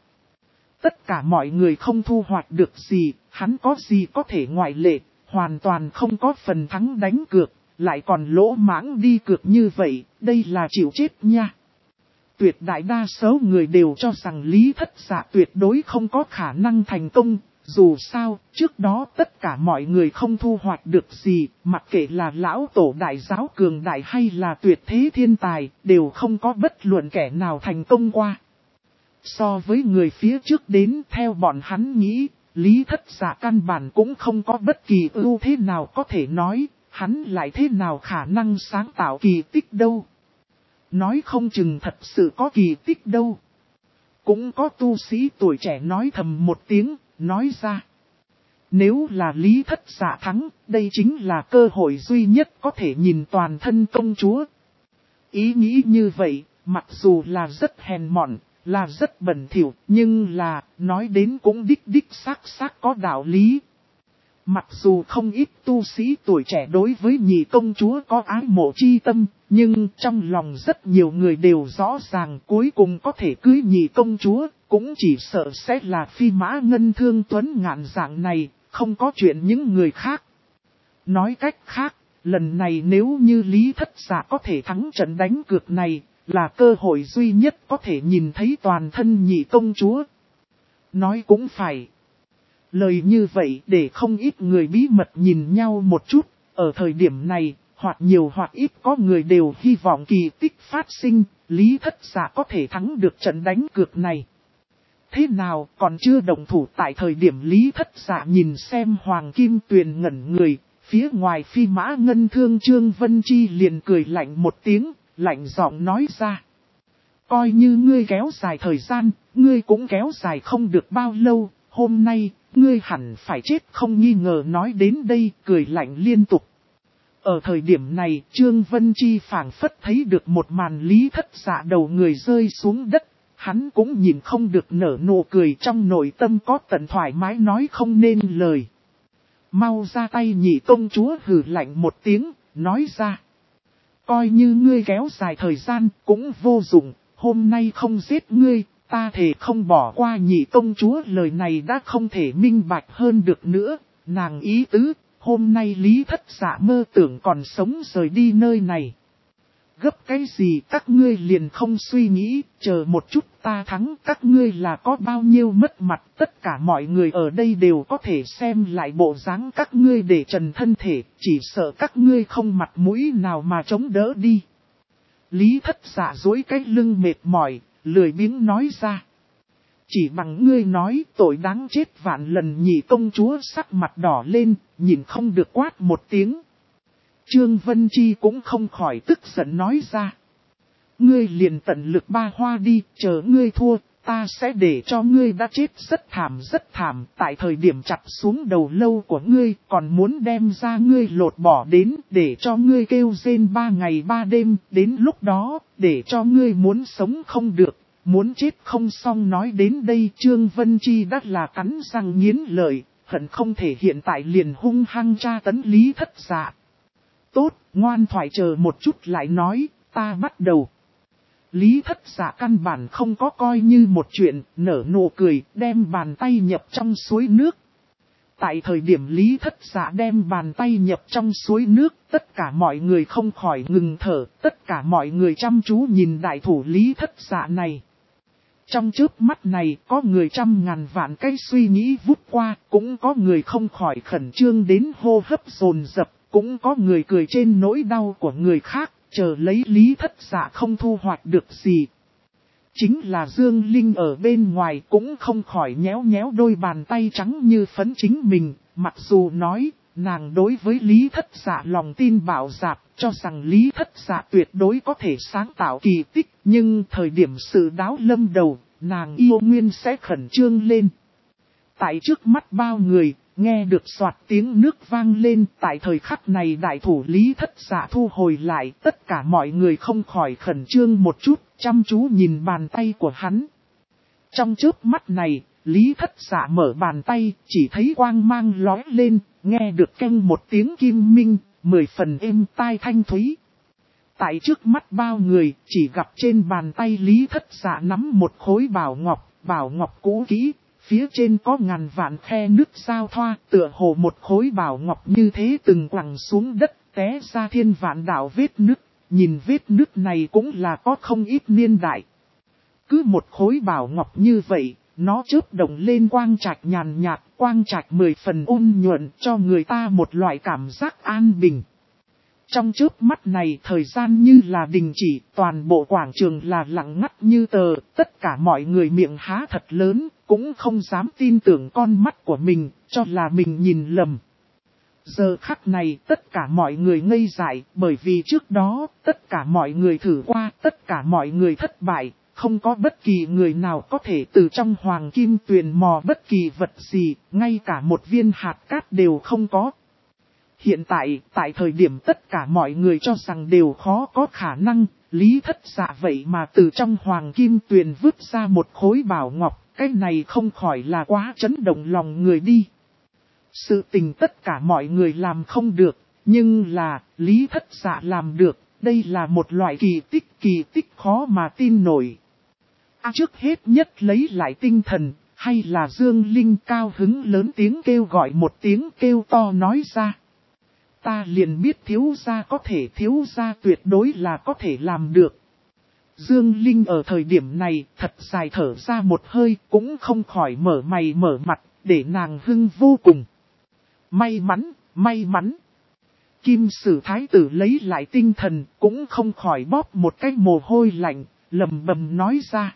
Tất cả mọi người không thu hoạch được gì, hắn có gì có thể ngoại lệ, hoàn toàn không có phần thắng đánh cược. Lại còn lỗ mãng đi cược như vậy, đây là chịu chết nha. Tuyệt đại đa số người đều cho rằng Lý Thất Dạ tuyệt đối không có khả năng thành công. Dù sao, trước đó tất cả mọi người không thu hoạch được gì, mặc kệ là lão tổ đại giáo cường đại hay là tuyệt thế thiên tài, đều không có bất luận kẻ nào thành công qua. So với người phía trước đến theo bọn hắn nghĩ, Lý Thất Dạ căn bản cũng không có bất kỳ ưu thế nào có thể nói. Hắn lại thế nào khả năng sáng tạo kỳ tích đâu. Nói không chừng thật sự có kỳ tích đâu. Cũng có tu sĩ tuổi trẻ nói thầm một tiếng, nói ra. Nếu là Lý Thất Dạ thắng, đây chính là cơ hội duy nhất có thể nhìn toàn thân công chúa. Ý nghĩ như vậy, mặc dù là rất hèn mọn, là rất bẩn thỉu, nhưng là, nói đến cũng đích xác có đạo lý. Mặc dù không ít tu sĩ tuổi trẻ đối với nhị công chúa có ái mộ chi tâm, nhưng trong lòng rất nhiều người đều rõ ràng cuối cùng có thể cưới nhị công chúa, cũng chỉ sợ sẽ là Phi Mã Ngân Thương Tuấn Ngạn dạng này, không có chuyện những người khác. Nói cách khác, lần này nếu như Lý Thất Dạ có thể thắng trận đánh cược này, là cơ hội duy nhất có thể nhìn thấy toàn thân nhị công chúa. Nói cũng phải. Lời như vậy để không ít người bí mật nhìn nhau một chút, ở thời điểm này, hoặc nhiều hoặc ít có người đều hy vọng kỳ tích phát sinh, Lý Thất Dạ có thể thắng được trận đánh cược này. Thế nào còn chưa động thủ tại thời điểm Lý Thất Dạ nhìn xem Hoàng Kim Tuyền ngẩn người, phía ngoài Phi Mã Ngân Thương Trương Vân Chi liền cười lạnh một tiếng, lạnh giọng nói ra. Coi như ngươi kéo dài thời gian, ngươi cũng kéo dài không được bao lâu, hôm nay, ngươi hẳn phải chết không nghi ngờ nói đến đây, cười lạnh liên tục. Ở thời điểm này, Trương Vân Chi phảng phất thấy được một màn Lý Thất Dạ đầu người rơi xuống đất, hắn cũng nhìn không được nở nụ cười trong nội tâm có tận thoải mái nói không nên lời. Mau ra tay nhị công chúa hừ lạnh một tiếng, nói ra. Coi như ngươi kéo dài thời gian, cũng vô dụng, hôm nay không giết ngươi. Ta thề không bỏ qua nhị công chúa lời này đã không thể minh bạch hơn được nữa, nàng ý tứ, hôm nay Lý Thất Dạ mơ tưởng còn sống rời đi nơi này. Gấp cái gì các ngươi liền không suy nghĩ, chờ một chút ta thắng các ngươi là có bao nhiêu mất mặt, tất cả mọi người ở đây đều có thể xem lại bộ dáng các ngươi để trần thân thể, chỉ sợ các ngươi không mặt mũi nào mà chống đỡ đi. Lý Thất Dạ duỗi cái lưng mệt mỏi, lười biếng nói ra. Chỉ bằng ngươi nói tội đáng chết vạn lần. Nhị công chúa sắc mặt đỏ lên, nhìn không được quát một tiếng. Trương Vân Chi cũng không khỏi tức giận nói ra. Ngươi liền tận lực ba hoa đi, chờ ngươi thua, ta sẽ để cho ngươi đã chết rất thảm, tại thời điểm chặt xuống đầu lâu của ngươi, còn muốn đem ra ngươi lột bỏ đến, để cho ngươi kêu rên 3 ngày 3 đêm, đến lúc đó, để cho ngươi muốn sống không được, muốn chết không xong. Nói đến đây Trương Vân Chi đắt là cắn răng nghiến lợi, hận không thể hiện tại liền hung hăng tra tấn Lý Thất Dạ. Tốt, ngoan thoại chờ một chút lại nói, ta bắt đầu. Lý Thất Dạ căn bản không có coi như một chuyện, nở nụ cười, đem bàn tay nhập trong suối nước. Tại thời điểm Lý Thất Dạ đem bàn tay nhập trong suối nước, tất cả mọi người không khỏi ngừng thở, tất cả mọi người chăm chú nhìn đại thủ Lý Thất Dạ này. Trong chớp mắt này, có người trăm ngàn vạn cái suy nghĩ vút qua, cũng có người không khỏi khẩn trương đến hô hấp dồn dập, cũng có người cười trên nỗi đau của người khác. Chờ lấy Lý Thất Dạ không thu hoạch được gì. Chính là Dương Linh ở bên ngoài cũng không khỏi nhéo nhéo đôi bàn tay trắng như phấn chính mình. Mặc dù nói, nàng đối với Lý Thất Dạ lòng tin bảo dạp, cho rằng Lý Thất Dạ tuyệt đối có thể sáng tạo kỳ tích. Nhưng thời điểm sự đáo lâm đầu, nàng yêu nguyên sẽ khẩn trương lên. Tại trước mắt bao người, nghe được soạt tiếng nước vang lên, tại thời khắc này đại thủ Lý Thất Dạ thu hồi lại, tất cả mọi người không khỏi khẩn trương một chút, chăm chú nhìn bàn tay của hắn. Trong chớp mắt này, Lý Thất Dạ mở bàn tay, chỉ thấy quang mang lóe lên, nghe được keng một tiếng kim minh, 10 phần êm tai thanh thúy. Tại trước mắt bao người, chỉ gặp trên bàn tay Lý Thất Dạ nắm một khối bảo ngọc cũ kỹ. Phía trên có ngàn vạn khe nước giao thoa, tựa hồ một khối bảo ngọc như thế từng quẳng xuống đất, té ra thiên vạn đạo vết nứt. Nhìn vết nứt này cũng là có không ít niên đại. Cứ một khối bảo ngọc như vậy, nó chớp động lên quang trạch nhàn nhạt, quang trạch 10 phần ôn nhuận cho người ta một loại cảm giác an bình. Trong chớp mắt này thời gian như là đình chỉ, toàn bộ quảng trường là lặng ngắt như tờ, tất cả mọi người miệng há thật lớn, cũng không dám tin tưởng con mắt của mình, cho là mình nhìn lầm. Giờ khắc này tất cả mọi người ngây dại, bởi vì trước đó tất cả mọi người thử qua, tất cả mọi người thất bại, không có bất kỳ người nào có thể từ trong hoàng kim tuyền mò bất kỳ vật gì, ngay cả một viên hạt cát đều không có. Hiện tại, tại thời điểm tất cả mọi người cho rằng đều khó có khả năng, Lý Thất Dạ vậy mà từ trong hoàng kim tuyền vứt ra một khối bảo ngọc, cái này không khỏi là quá chấn động lòng người đi. Sự tình tất cả mọi người làm không được, nhưng là Lý Thất Dạ làm được, đây là một loại kỳ tích khó mà tin nổi. Trước hết nhất lấy lại tinh thần, hay là Dương Linh cao hứng lớn tiếng kêu gọi một tiếng kêu to nói ra. Ta liền biết thiếu gia tuyệt đối là có thể làm được. Dương Linh ở thời điểm này thật dài thở ra một hơi cũng không khỏi mở mày mở mặt để nàng hưng vô cùng. May mắn. Kim Sử Thái tử lấy lại tinh thần cũng không khỏi bóp một cái mồ hôi lạnh, lầm bầm nói ra.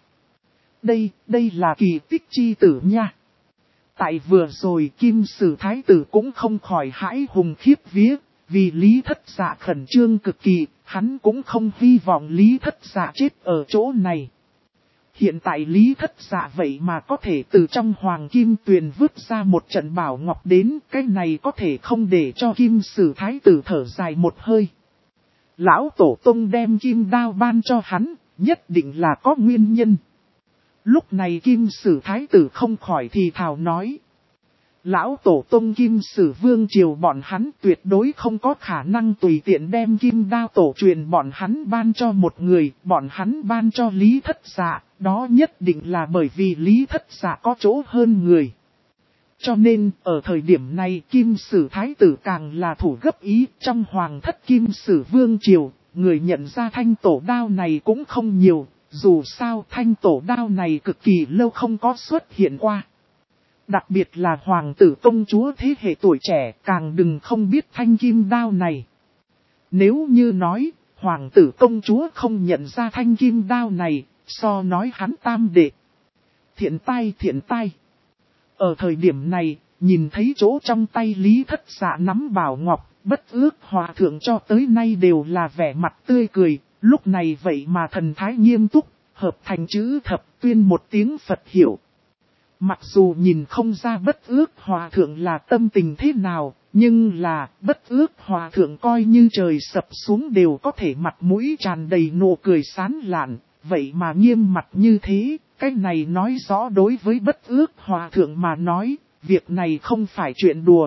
Đây là kỳ tích chi tử nha. Tại vừa rồi Kim Sử Thái tử cũng không khỏi hãi hùng khiếp vía, vì Lý Thất Dạ khẩn trương cực kỳ, hắn cũng không hy vọng Lý Thất Dạ chết ở chỗ này. Hiện tại Lý Thất Dạ vậy mà có thể từ trong hoàng kim tuyền vứt ra một trận bảo ngọc đến, cái này có thể không để cho Kim Sử Thái tử thở dài một hơi. Lão Tổ Tông đem kim đao ban cho hắn, nhất định là có nguyên nhân. Lúc này Kim Sử Thái tử không khỏi thì thào nói. Lão Tổ Tông Kim Sử Vương Triều bọn hắn tuyệt đối không có khả năng tùy tiện đem kim đao tổ truyền bọn hắn ban cho một người, bọn hắn ban cho Lý Thất Dạ, đó nhất định là bởi vì Lý Thất Dạ có chỗ hơn người. Cho nên, ở thời điểm này Kim Sử Thái tử càng là thủ gấp ý trong hoàng thất Kim Sử Vương Triều, người nhận ra thanh tổ đao này cũng không nhiều, dù sao thanh tổ đao này cực kỳ lâu không có xuất hiện qua. Đặc biệt là hoàng tử công chúa thế hệ tuổi trẻ càng đừng không biết thanh kim đao này. Nếu như nói, hoàng tử công chúa không nhận ra thanh kim đao này, so nói hắn tam đệ. Thiện tai. Ở thời điểm này, nhìn thấy chỗ trong tay Lý Thất Dạ nắm bảo ngọc, Bất Ước Hòa Thượng cho tới nay đều là vẻ mặt tươi cười, lúc này vậy mà thần thái nghiêm túc, hợp thành chữ thập tuyên một tiếng Phật hiệu. Mặc dù nhìn không ra Bất Ước Hòa Thượng là tâm tình thế nào, nhưng là Bất Ước Hòa Thượng coi như trời sập xuống đều có thể mặt mũi tràn đầy nụ cười sán lạn, vậy mà nghiêm mặt như thế, cái này nói rõ đối với Bất Ước Hòa Thượng mà nói, việc này không phải chuyện đùa.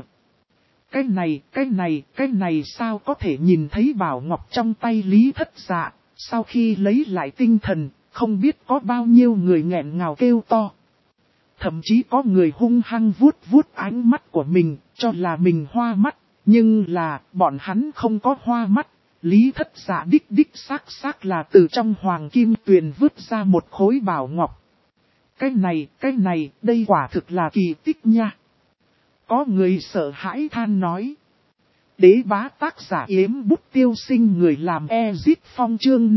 Cái này sao có thể nhìn thấy bảo ngọc trong tay Lý Thất Dạ, sau khi lấy lại tinh thần, không biết có bao nhiêu người nghẹn ngào kêu to. Thậm chí có người hung hăng vuốt ánh mắt của mình, cho là mình hoa mắt, nhưng là bọn hắn không có hoa mắt. Lý Thất Dạ đích xác là từ trong hoàng kim tuyền vứt ra một khối bảo ngọc. Cái này, đây quả thực là kỳ tích nha. Có người sợ hãi than nói. Đế bá tác giả Yếm Bút Tiêu Sinh người làm Ezit Phong chương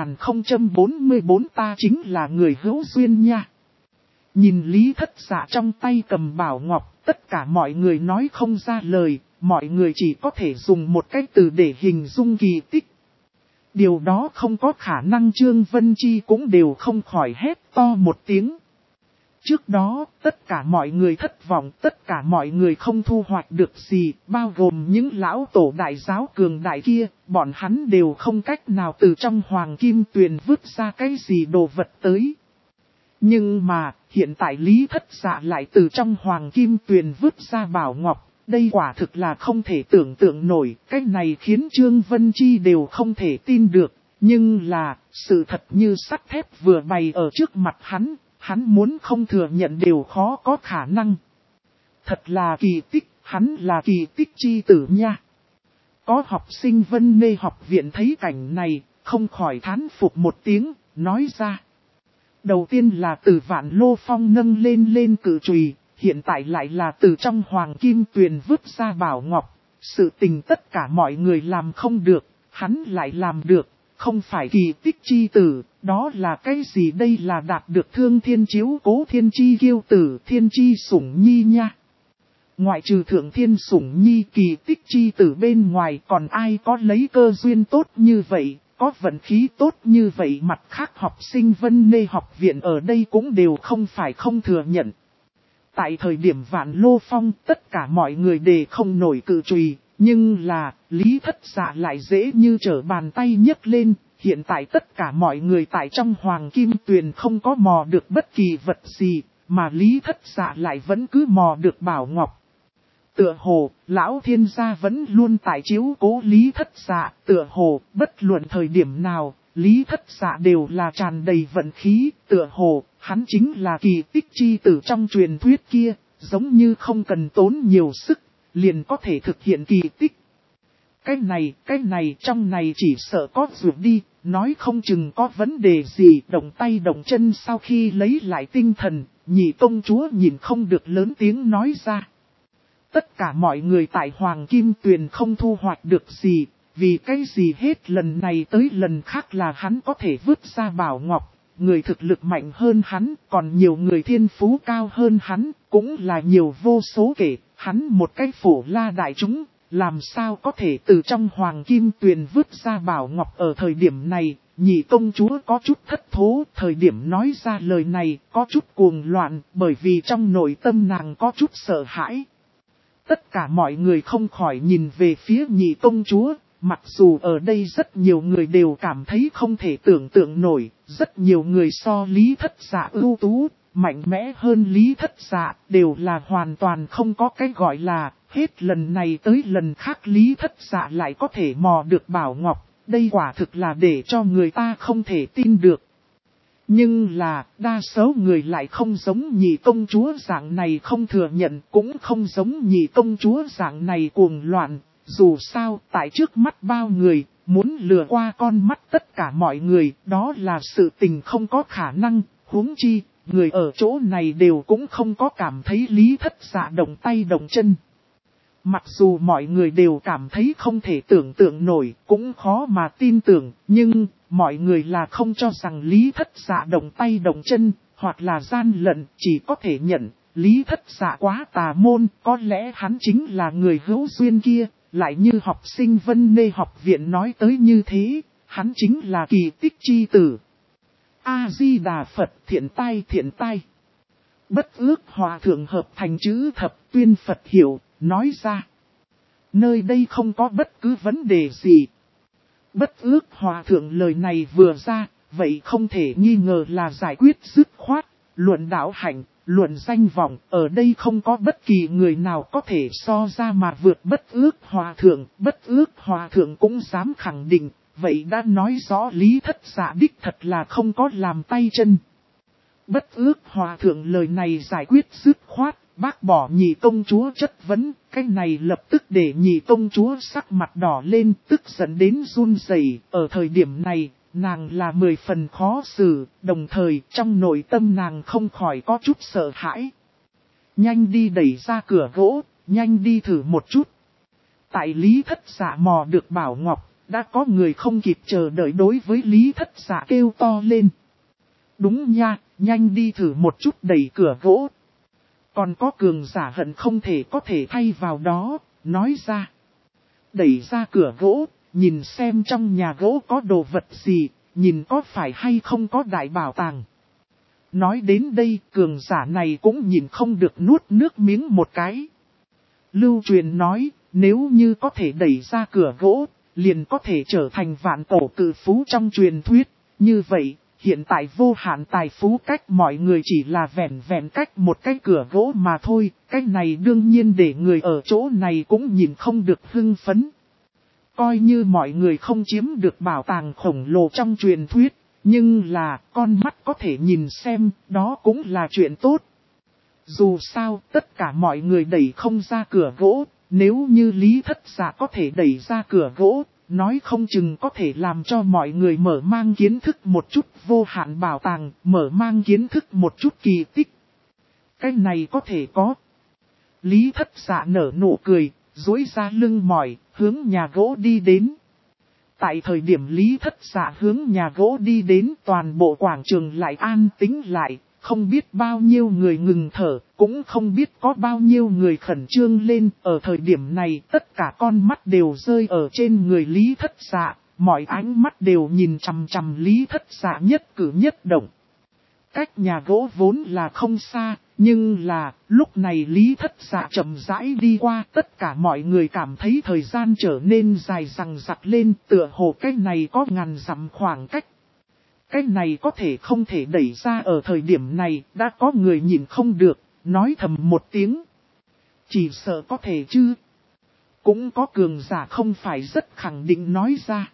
5044 ta chính là người hữu duyên nha. Nhìn Lý Thất Dạ trong tay cầm bảo ngọc, tất cả mọi người nói không ra lời, mọi người chỉ có thể dùng một cái từ để hình dung kỳ tích. Điều đó không có khả năng. Trương Vân Chi cũng đều không khỏi hét to một tiếng. Trước đó, tất cả mọi người thất vọng, tất cả mọi người không thu hoạch được gì, bao gồm những lão tổ đại giáo cường đại kia, bọn hắn đều không cách nào từ trong hoàng kim tuyền vứt ra cái gì đồ vật tới. Nhưng mà, hiện tại Lý Thất Dạ lại từ trong hoàng kim tuyền vứt ra bảo ngọc, đây quả thực là không thể tưởng tượng nổi, cái này khiến Trương Vân Chi đều không thể tin được, nhưng là, sự thật như sắt thép vừa bày ở trước mặt hắn muốn không thừa nhận đều khó có khả năng. Thật là kỳ tích, hắn là kỳ tích chi tử nha. Có học sinh Vân Mê học viện thấy cảnh này, không khỏi thán phục một tiếng, nói ra. Đầu tiên là từ Vạn Lô Phong nâng lên cự chùy, hiện tại lại là từ trong hoàng kim tuyền vứt ra bảo ngọc. Sự tình tất cả mọi người làm không được, hắn lại làm được, không phải kỳ tích chi tử, đó là cái gì? Đây là đạt được thương thiên chiếu cố thiên chi kiêu tử, thiên chi sủng nhi nha. Ngoại trừ thượng thiên sủng nhi kỳ tích chi tử bên ngoài còn ai có lấy cơ duyên tốt như vậy, có vận khí tốt như vậy. Mặt khác học sinh Vân Mê học viện ở đây cũng đều không phải không thừa nhận. Tại thời điểm Vạn Lô Phong tất cả mọi người đều không nổi cự chùy, nhưng là Lý Thất Dạ lại dễ như trở bàn tay nhấc lên. Hiện tại tất cả mọi người tại trong hoàng kim tuyền không có mò được bất kỳ vật gì, mà Lý Thất Dạ lại vẫn cứ mò được bảo ngọc. Tựa hồ, lão thiên gia vẫn luôn tại chiếu cố Lý Thất Dạ, tựa hồ, bất luận thời điểm nào, Lý Thất Dạ đều là tràn đầy vận khí, tựa hồ, hắn chính là kỳ tích chi tử trong truyền thuyết kia, giống như không cần tốn nhiều sức, liền có thể thực hiện kỳ tích. Cái này trong này chỉ sợ có rượu đi, nói không chừng có vấn đề gì. Động tay động chân sau khi lấy lại tinh thần, nhị công chúa nhìn không được lớn tiếng nói ra. Tất cả mọi người tại Hoàng Kim Tuyền không thu hoạch được gì, vì cái gì hết lần này tới lần khác là hắn có thể vứt ra bảo ngọc. Người thực lực mạnh hơn hắn, còn nhiều người thiên phú cao hơn hắn, cũng là nhiều vô số kể, hắn một cái phổ la đại chúng. Làm sao có thể từ trong hoàng kim tuyền vứt ra bảo ngọc? Ở thời điểm này, nhị công chúa có chút thất thố, thời điểm nói ra lời này có chút cuồng loạn, bởi vì trong nội tâm nàng có chút sợ hãi. Tất cả mọi người không khỏi nhìn về phía nhị công chúa, mặc dù ở đây rất nhiều người đều cảm thấy không thể tưởng tượng nổi, rất nhiều người so Lý Thất Dạ ưu tú, mạnh mẽ hơn Lý Thất Dạ, đều là hoàn toàn không có cái gọi là. Hết lần này tới lần khác Lý Thất Dạ lại có thể mò được bảo ngọc, đây quả thực là để cho người ta không thể tin được. Nhưng là, đa số người lại không giống nhị công chúa dạng này không thừa nhận, cũng không giống nhị công chúa dạng này cuồng loạn. Dù sao, tại trước mắt bao người, muốn lừa qua con mắt tất cả mọi người, đó là sự tình không có khả năng, huống chi, người ở chỗ này đều cũng không có cảm thấy Lý Thất Dạ động tay động chân. Mặc dù mọi người đều cảm thấy không thể tưởng tượng nổi, cũng khó mà tin tưởng, nhưng mọi người là không cho rằng Lý Thất Dạ động tay động chân, hoặc là gian lận, chỉ có thể nhận, Lý Thất Dạ quá tà môn, có lẽ hắn chính là người hữu duyên kia, lại như học sinh Vân Nê học viện nói tới như thế, hắn chính là kỳ tích chi tử. A-di-đà Phật, thiện tai. Bất ước hòa thượng hợp thành chữ thập tuyên Phật hiểu, nói ra. Nơi đây không có bất cứ vấn đề gì. Bất ước hòa thượng lời này vừa ra, vậy không thể nghi ngờ là giải quyết dứt khoát, luận đạo hạnh, luận danh vọng, ở đây không có bất kỳ người nào có thể so ra mà vượt bất ước hòa thượng cũng dám khẳng định, vậy đã nói rõ Lý Thất Dạ đích thật là không có làm tay chân. Bất ước hòa thượng lời này giải quyết dứt khoát, bác bỏ nhị công chúa chất vấn, cái này lập tức để nhị công chúa sắc mặt đỏ lên, tức giận đến run rẩy. Ở thời điểm này, nàng là 10 phần khó xử, đồng thời trong nội tâm nàng không khỏi có chút sợ hãi. Nhanh đi đẩy ra cửa gỗ, nhanh đi thử một chút. Tại Lý Thất Dạ mò được bảo ngọc, đã có người không kịp chờ đợi đối với Lý Thất Dạ kêu to lên. Đúng nha, nhanh đi thử một chút đẩy cửa gỗ. Còn có cường giả hận không thể có thể thay vào đó, nói ra. Đẩy ra cửa gỗ, nhìn xem trong nhà gỗ có đồ vật gì, nhìn có phải hay không có đại bảo tàng. Nói đến đây, cường giả này cũng nhìn không được nuốt nước miếng một cái. Lưu truyền nói, nếu như có thể đẩy ra cửa gỗ, liền có thể trở thành vạn cổ cự phú trong truyền thuyết. Như vậy, hiện tại vô hạn tài phú cách mọi người chỉ là vẹn cách một cái cửa gỗ mà thôi. Cái này đương nhiên để người ở chỗ này cũng nhìn không được hưng phấn. Coi như mọi người không chiếm được bảo tàng khổng lồ trong truyền thuyết, nhưng là con mắt có thể nhìn xem, đó cũng là chuyện tốt. Dù sao, tất cả mọi người đẩy không ra cửa gỗ, nếu như Lý Thất Dạ có thể đẩy ra cửa gỗ, nói không chừng có thể làm cho mọi người mở mang kiến thức một chút vô hạn bảo tàng, mở mang kiến thức một chút kỳ tích. Cái này có thể có. Lý Thất Dạ nở nụ cười, duỗi ra lưng mỏi, hướng nhà gỗ đi đến. Tại thời điểm Lý Thất Dạ hướng nhà gỗ đi đến, toàn bộ quảng trường lại an tĩnh lại, không biết bao nhiêu người ngừng thở, cũng không biết có bao nhiêu người khẩn trương lên. Ở thời điểm này, tất cả con mắt đều rơi ở trên người Lý Thất Dạ, mọi ánh mắt đều nhìn chằm chằm Lý Thất Dạ nhất cử nhất động. Cách nhà gỗ vốn là không xa, nhưng là, lúc này Lý Thất Dạ chậm rãi đi qua, tất cả mọi người cảm thấy thời gian trở nên dài dằng dặc lên, tựa hồ cái này có ngàn dặm khoảng cách. Cái này có thể không thể đẩy ra ở thời điểm này, đã có người nhìn không được, nói thầm một tiếng. Chỉ sợ có thể chứ. Cũng có cường giả không phải rất khẳng định nói ra.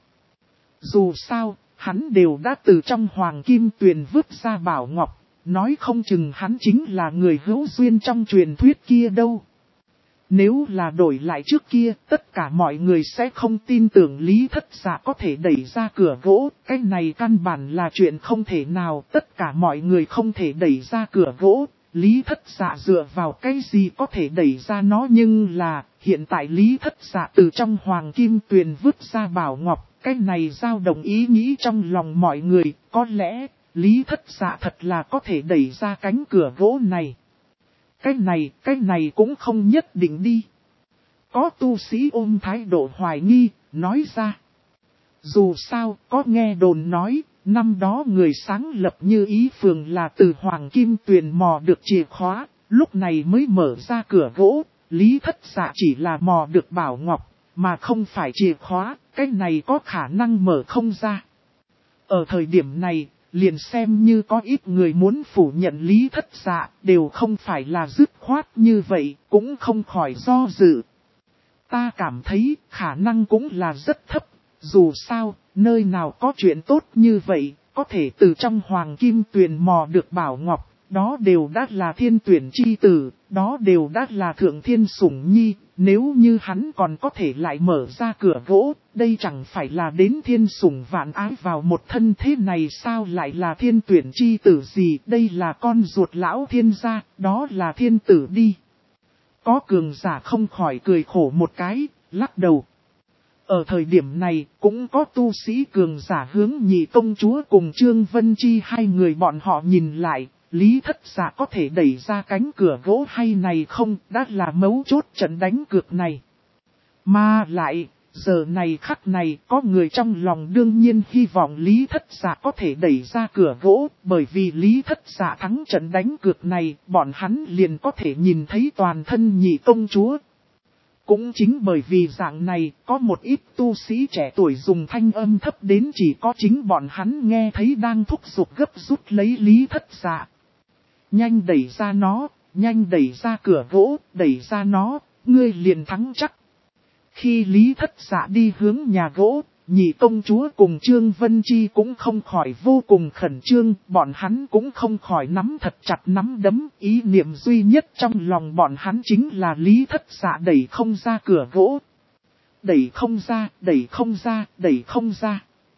Dù sao, hắn đều đã từ trong hoàng kim tuyền vứt ra bảo ngọc, nói không chừng hắn chính là người hữu duyên trong truyền thuyết kia đâu. Nếu là đổi lại trước kia, tất cả mọi người sẽ không tin tưởng Lý Thất Dạ có thể đẩy ra cửa gỗ. Cái này căn bản là chuyện không thể nào, tất cả mọi người không thể đẩy ra cửa gỗ. Lý Thất Dạ dựa vào cái gì có thể đẩy ra nó, nhưng là, hiện tại Lý Thất Dạ từ trong hoàng kim tuyền vứt ra bảo ngọc. Cái này dao động ý nghĩ trong lòng mọi người, có lẽ, Lý Thất Dạ thật là có thể đẩy ra cánh cửa gỗ này. Cái này cũng không nhất định đi. Có tu sĩ ôm thái độ hoài nghi, nói ra. Dù sao, có nghe đồn nói, năm đó người sáng lập Như Ý Phường là từ Hoàng Kim Tuyền mò được chìa khóa, lúc này mới mở ra cửa gỗ, Lý Thất Dạ chỉ là mò được bảo ngọc, mà không phải chìa khóa, cái này có khả năng mở không ra. Ở thời điểm này, liền xem như có ít người muốn phủ nhận Lý Thất Dạ, đều không phải là dứt khoát như vậy, cũng không khỏi do dự. Ta cảm thấy khả năng cũng là rất thấp, dù sao, nơi nào có chuyện tốt như vậy, có thể từ trong hoàng kim tuyền mò được bảo ngọc, đó đều đã là thiên tuyển chi tử, đó đều đã là thượng thiên sủng nhi, nếu như hắn còn có thể lại mở ra cửa gỗ, đây chẳng phải là đến thiên sủng vạn ái vào một thân, thế này sao lại là thiên tuyển chi tử gì, đây là con ruột lão thiên gia, đó là thiên tử đi. Có cường giả không khỏi cười khổ một cái, lắc đầu. Ở thời điểm này, cũng có tu sĩ cường giả hướng Nhị công chúa cùng Trương Vân Chi hai người bọn họ nhìn lại, Lý Thất Dạ có thể đẩy ra cánh cửa gỗ hay này không, đã là mấu chốt trận đánh cược này. Mà lại, giờ này khắc này có người trong lòng đương nhiên hy vọng Lý Thất Dạ có thể đẩy ra cửa gỗ, bởi vì Lý Thất Dạ thắng trận đánh cược này, bọn hắn liền có thể nhìn thấy toàn thân Nhị công chúa. Cũng chính bởi vì dạng này, có một ít tu sĩ trẻ tuổi dùng thanh âm thấp đến chỉ có chính bọn hắn nghe thấy đang thúc giục gấp rút lấy Lý Thất Dạ. Nhanh đẩy ra nó, nhanh đẩy ra cửa gỗ, đẩy ra nó, ngươi liền thắng chắc. Khi Lý Thất Dạ đi hướng nhà gỗ, Nhị công chúa cùng Trương Vân Chi cũng không khỏi vô cùng khẩn trương, bọn hắn cũng không khỏi nắm thật chặt nắm đấm, ý niệm duy nhất trong lòng bọn hắn chính là Lý Thất Dạ đẩy không ra cửa gỗ. Đẩy không ra, đẩy không ra, đẩy không ra.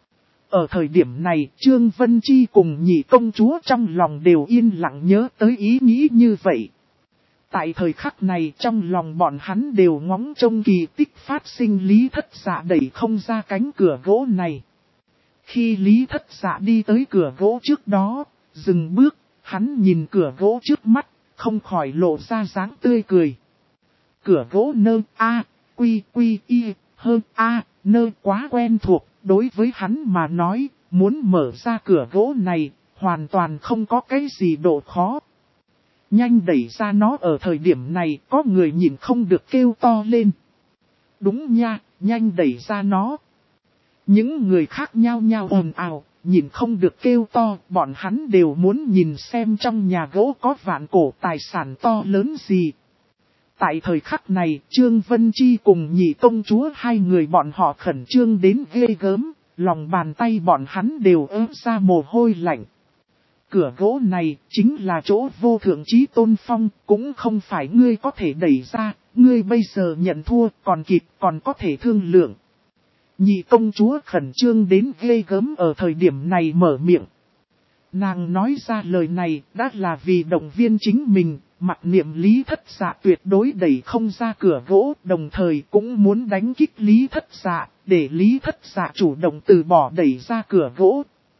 Ở thời điểm này, Trương Vân Chi cùng Nhị công chúa trong lòng đều yên lặng nhớ tới ý nghĩ như vậy. Tại thời khắc này trong lòng bọn hắn đều ngóng trông kỳ tích phát sinh Lý Thất Dạ đẩy không ra cánh cửa gỗ này. Khi Lý Thất Dạ đi tới cửa gỗ trước đó, dừng bước, hắn nhìn cửa gỗ trước mắt, không khỏi lộ ra dáng tươi cười. Cửa gỗ nơ a, quy quy y, hơn a, nơ quá quen thuộc, đối với hắn mà nói, muốn mở ra cửa gỗ này, hoàn toàn không có cái gì độ khó. Nhanh đẩy ra nó. Ở thời điểm này có người nhìn không được kêu to lên. Đúng nha, nhanh đẩy ra nó. Những người khác nhao nhao ồn ào, nhìn không được kêu to, bọn hắn đều muốn nhìn xem trong nhà gỗ có vạn cổ tài sản to lớn gì. Tại thời khắc này, Trương Vân Chi cùng Nhị công chúa hai người bọn họ khẩn trương đến ghê gớm, lòng bàn tay bọn hắn đều ướt ra mồ hôi lạnh. Cửa gỗ này chính là chỗ vô thượng chí tôn phong, cũng không phải ngươi có thể đẩy ra, ngươi bây giờ nhận thua, còn kịp, còn có thể thương lượng. Nhị công chúa khẩn trương đến ghê gớm ở thời điểm này mở miệng. Nàng nói ra lời này đã là vì động viên chính mình, mặc niệm Lý Thất Dạ tuyệt đối đẩy không ra cửa gỗ, đồng thời cũng muốn đánh kích Lý Thất Dạ, để Lý Thất Dạ chủ động từ bỏ đẩy ra cửa gỗ.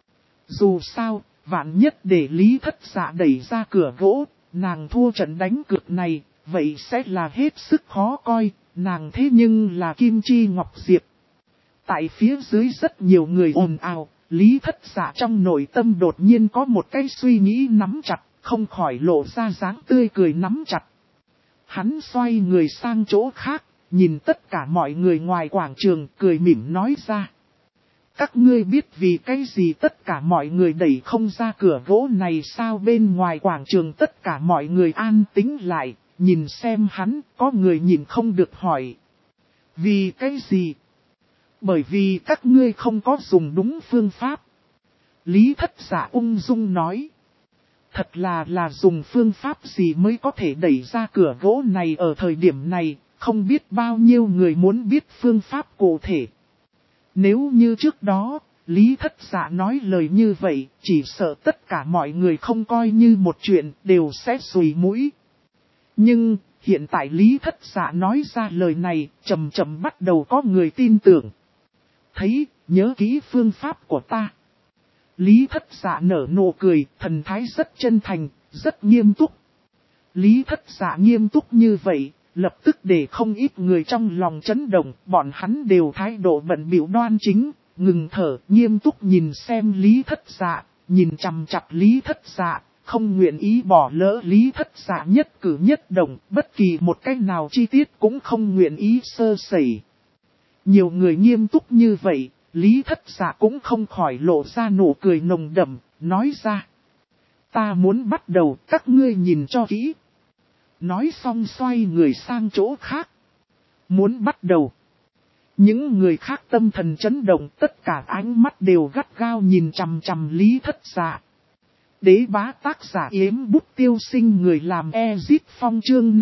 Dù sao, vạn nhất để Lý Thất Dạ đẩy ra cửa gỗ, nàng thua trận đánh cược này, vậy sẽ là hết sức khó coi, nàng thế nhưng là Kim Chi Ngọc Diệp. Tại phía dưới rất nhiều người ồn ào, Lý Thất Dạ trong nội tâm đột nhiên có một cái suy nghĩ nắm chặt, không khỏi lộ ra dáng tươi cười nắm chặt. Hắn xoay người sang chỗ khác, nhìn tất cả mọi người ngoài quảng trường cười mỉm nói ra. Các ngươi biết vì cái gì tất cả mọi người đẩy không ra cửa gỗ này sao? Bên ngoài quảng trường tất cả mọi người an tĩnh lại, nhìn xem hắn, có người nhìn không được hỏi. Vì cái gì? Bởi vì các ngươi không có dùng đúng phương pháp. Lý Thất Dạ ung dung nói. Thật là dùng phương pháp gì mới có thể đẩy ra cửa gỗ này? Ở thời điểm này, không biết bao nhiêu người muốn biết phương pháp cụ thể. Nếu như trước đó, Lý Thất Dạ nói lời như vậy, chỉ sợ tất cả mọi người không coi như một chuyện, đều sẽ sùi mũi. Nhưng, hiện tại Lý Thất Dạ nói ra lời này, chậm chậm bắt đầu có người tin tưởng. Thấy, nhớ kỹ phương pháp của ta. Lý Thất Dạ nở nụ cười, thần thái rất chân thành, rất nghiêm túc. Lý Thất Dạ nghiêm túc như vậy, lập tức để không ít người trong lòng chấn động, bọn hắn đều thái độ bận bịu đoan chính, ngừng thở, nghiêm túc nhìn xem Lý Thất Dạ, nhìn chằm chằm Lý Thất Dạ, không nguyện ý bỏ lỡ Lý Thất Dạ nhất cử nhất động, bất kỳ một cách nào chi tiết cũng không nguyện ý sơ sẩy. Nhiều người nghiêm túc như vậy, Lý Thất Dạ cũng không khỏi lộ ra nụ cười nồng đậm, nói ra. Ta muốn bắt đầu, các ngươi nhìn cho kỹ. Nói xong xoay người sang chỗ khác. Muốn bắt đầu. Những người khác tâm thần chấn động, tất cả ánh mắt đều gắt gao nhìn chằm chằm Lý Thất Dạ. Đế bá tác giả Yếm Bút Tiêu Sinh, người làm Ezit Phong, chương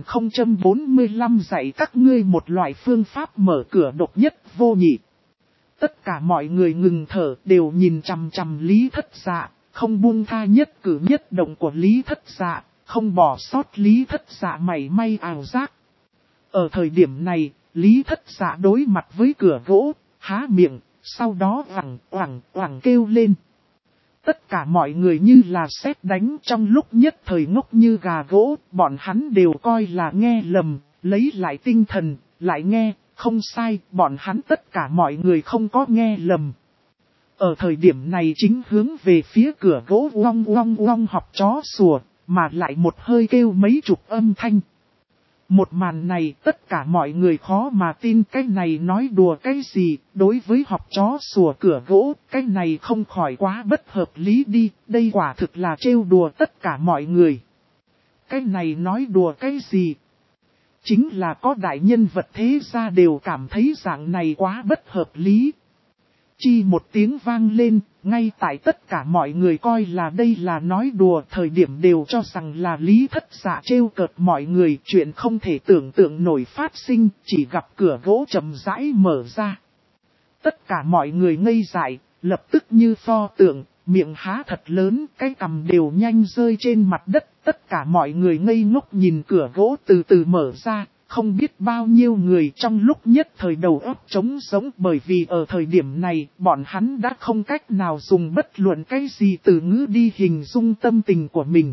5045 dạy các ngươi một loại phương pháp mở cửa độc nhất vô nhị. Tất cả mọi người ngừng thở, đều nhìn chằm chằm Lý Thất Dạ, không buông tha nhất cử nhất động của Lý Thất Dạ, không bỏ sót Lý Thất Dạ mảy may ảo giác. Ở thời điểm này, Lý Thất Dạ đối mặt với cửa gỗ, há miệng, sau đó oảng kêu lên. Tất cả mọi người như là sét đánh, trong lúc nhất thời ngốc như gà gỗ, bọn hắn đều coi là nghe lầm, lấy lại tinh thần, lại nghe, không sai, bọn hắn tất cả mọi người không có nghe lầm. Ở thời điểm này chính hướng về phía cửa gỗ oong học chó sủa, mà lại một hơi kêu mấy chục âm thanh. Một màn này tất cả mọi người khó mà tin, cái này nói đùa cái gì, đối với học chó sủa cửa gỗ, cái này không khỏi quá bất hợp lý đi, đây quả thực là trêu đùa tất cả mọi người. Cái này nói đùa cái gì? Chính là có đại nhân vật thế gia đều cảm thấy dạng này quá bất hợp lý. Chi một tiếng vang lên, ngay tại tất cả mọi người coi là đây là nói đùa, thời điểm đều cho rằng là Lý Thất Dạ trêu cợt mọi người, chuyện không thể tưởng tượng nổi phát sinh, chỉ gặp cửa gỗ chậm rãi mở ra. Tất cả mọi người ngây dại, lập tức như pho tượng, miệng há thật lớn, cái cằm đều nhanh rơi trên mặt đất, tất cả mọi người ngây ngốc nhìn cửa gỗ từ từ mở ra. Không biết bao nhiêu người trong lúc nhất thời đầu óc trống rỗng, bởi vì ở thời điểm này, bọn hắn đã không cách nào dùng bất luận cái gì từ ngữ đi hình dung tâm tình của mình.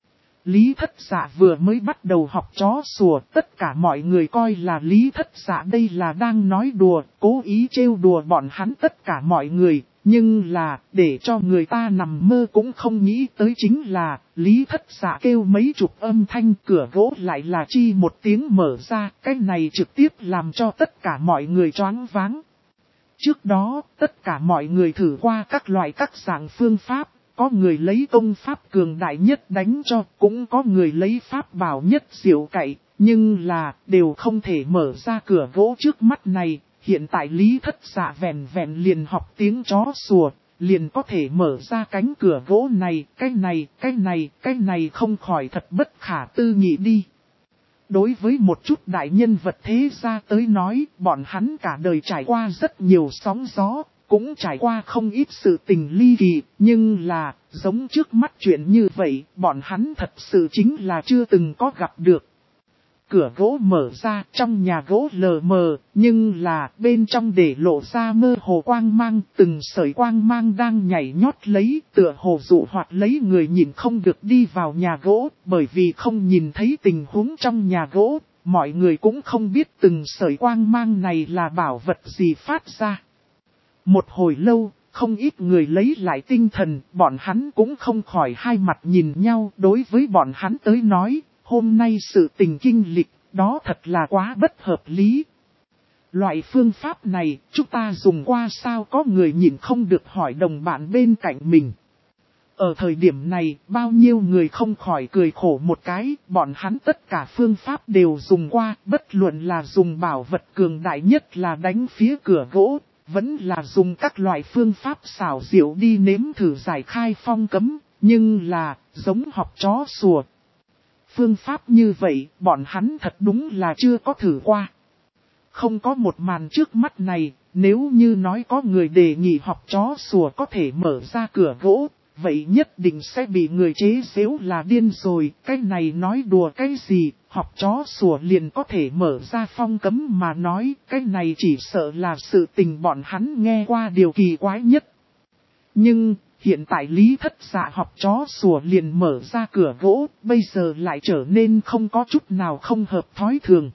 Lý Thất Dạ vừa mới bắt đầu học chó sủa, tất cả mọi người coi là Lý Thất Dạ đây là đang nói đùa, cố ý trêu đùa bọn hắn tất cả mọi người. Nhưng là, để cho người ta nằm mơ cũng không nghĩ tới chính là, Lý Thất Dạ kêu mấy chục âm thanh, cửa gỗ lại là chi một tiếng mở ra, cái này trực tiếp làm cho tất cả mọi người choáng váng. Trước đó, tất cả mọi người thử qua các loại các dạng phương pháp, có người lấy công pháp cường đại nhất đánh cho, cũng có người lấy pháp bảo nhất diệu cậy, nhưng là, đều không thể mở ra cửa gỗ trước mắt này. Hiện tại Lý Thất Dạ vẹn liền học tiếng chó sủa, liền có thể mở ra cánh cửa gỗ này, cái này không khỏi thật bất khả tư nghị đi. Đối với một chút đại nhân vật thế gia tới nói, bọn hắn cả đời trải qua rất nhiều sóng gió, cũng trải qua không ít sự tình ly kỳ, nhưng là, giống trước mắt chuyện như vậy, bọn hắn thật sự chính là chưa từng có gặp được. Cửa gỗ mở ra, trong nhà gỗ lờ mờ, nhưng là bên trong để lộ ra mơ hồ quang mang, từng sợi quang mang đang nhảy nhót lấy, tựa hồ dụ hoặc lấy người nhìn không được đi vào nhà gỗ, bởi vì không nhìn thấy tình huống trong nhà gỗ, mọi người cũng không biết từng sợi quang mang này là bảo vật gì phát ra. Một hồi lâu, không ít người lấy lại tinh thần, bọn hắn cũng không khỏi hai mặt nhìn nhau, đối với bọn hắn tới nói. Hôm nay sự tình kinh lịch, đó thật là quá bất hợp lý. Loại phương pháp này, chúng ta dùng qua sao, có người nhìn không được hỏi đồng bạn bên cạnh mình. Ở thời điểm này, bao nhiêu người không khỏi cười khổ một cái, bọn hắn tất cả phương pháp đều dùng qua, bất luận là dùng bảo vật cường đại nhất là đánh phía cửa gỗ, vẫn là dùng các loại phương pháp xảo diệu đi nếm thử giải khai phong cấm, nhưng là, giống học chó sủa. Phương pháp như vậy, bọn hắn thật đúng là chưa có thử qua. Không có một màn trước mắt này, nếu như nói có người đề nghị học chó sủa có thể mở ra cửa gỗ, vậy nhất định sẽ bị người chế giễu là điên rồi. Cái này nói đùa cái gì, học chó sủa liền có thể mở ra phong cấm mà nói, cái này chỉ sợ là sự tình bọn hắn nghe qua điều kỳ quái nhất. Nhưng, hiện tại Lý Thất Dạ học chó sủa liền mở ra cửa gỗ, bây giờ lại trở nên không có chút nào không hợp thói thường.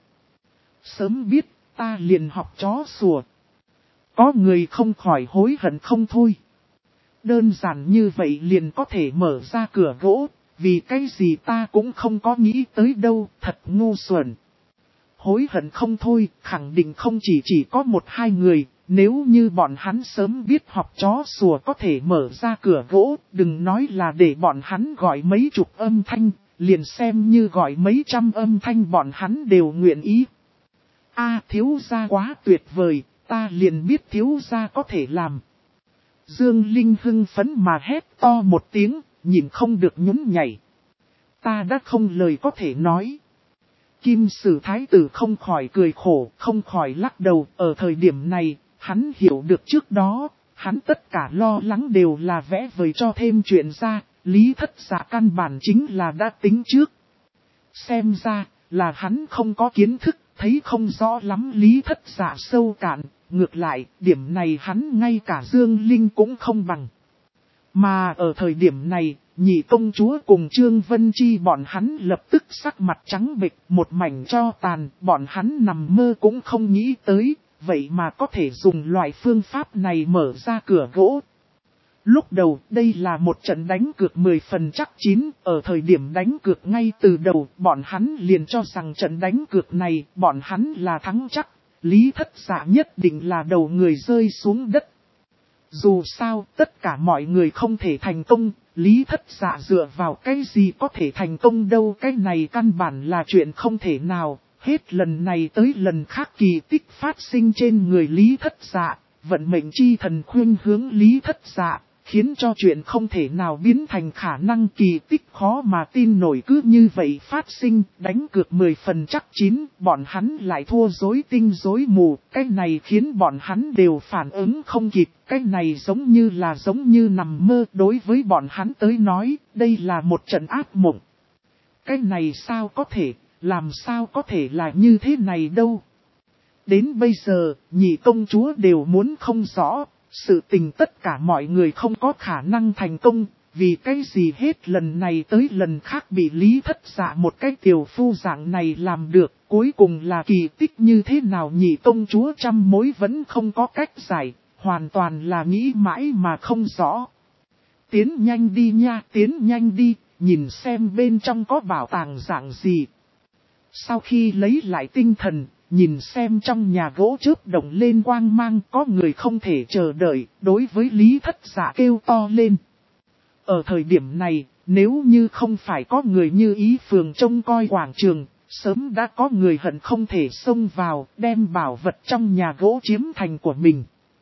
Sớm biết, ta liền học chó sủa. Có người không khỏi hối hận không thôi. Đơn giản như vậy liền có thể mở ra cửa gỗ, vì cái gì ta cũng không có nghĩ tới đâu, thật ngu xuẩn. Hối hận không thôi, khẳng định không chỉ có một hai người. Nếu như bọn hắn sớm biết học chó sủa có thể mở ra cửa gỗ, đừng nói là để bọn hắn gọi mấy chục âm thanh, liền xem như gọi mấy trăm âm thanh bọn hắn đều nguyện ý. Thiếu gia quá tuyệt vời, ta liền biết thiếu gia có thể làm. Dương Linh hưng phấn mà hét to một tiếng, nhìn không được nhún nhảy. Ta đã không lời có thể nói. Kim Sử Thái tử không khỏi cười khổ, không khỏi lắc đầu, ở thời điểm này. Hắn hiểu được trước đó, hắn tất cả lo lắng đều là vẽ vời cho thêm chuyện ra, Lý Thất Dạ căn bản chính là đã tính trước. Xem ra, là hắn không có kiến thức, thấy không rõ lắm Lý Thất Dạ sâu cạn, ngược lại, điểm này hắn ngay cả Dương Linh cũng không bằng. Mà ở thời điểm này, nhị công chúa cùng Trương Vân Chi bọn hắn lập tức sắc mặt trắng bệch, một mảnh tro tàn, bọn hắn nằm mơ cũng không nghĩ tới, vậy mà có thể dùng loại phương pháp này mở ra cửa gỗ. Lúc đầu, đây là một trận đánh cược 10 phần chắc chín, ở thời điểm đánh cược ngay từ đầu, bọn hắn liền cho rằng trận đánh cược này, bọn hắn là thắng chắc, Lý Thất Dạ nhất định là đầu người rơi xuống đất. Dù sao, tất cả mọi người không thể thành công, Lý Thất Dạ dựa vào cái gì có thể thành công đâu, cái này căn bản là chuyện không thể nào, hết lần này tới lần khác kỳ tích phát sinh trên người Lý Thất Dạ, vận mệnh chi thần khuyên hướng Lý Thất Dạ, khiến cho chuyện không thể nào biến thành khả năng, kỳ tích khó mà tin nổi cứ như vậy phát sinh, đánh cược 10 phần chắc chín, bọn hắn lại thua rối tinh rối mù, cái này khiến bọn hắn đều phản ứng không kịp, cái này giống như nằm mơ, đối với bọn hắn tới nói, đây là một trận ác mộng. Cái này sao có thể, làm sao có thể là như thế này đâu. Đến bây giờ, nhị công chúa đều muốn không rõ. Sự tình tất cả mọi người không có khả năng thành công, vì cái gì hết lần này tới lần khác bị Lý Thất Dạ một cái tiểu phu dạng này làm được, cuối cùng là kỳ tích như thế nào nhị công chúa trăm mối vẫn không có cách giải, hoàn toàn là nghĩ mãi mà không rõ. Tiến nhanh đi nha, tiến nhanh đi, nhìn xem bên trong có bảo tàng dạng gì. Sau khi lấy lại tinh thần, nhìn xem trong nhà gỗ chớp động lên quang mang, có người không thể chờ đợi, đối với Lý Thất Dạ kêu to lên. Ở thời điểm này, nếu như không phải có người như ý phường trông coi quảng trường, sớm đã có người hận không thể xông vào, đem bảo vật trong nhà gỗ chiếm thành của mình.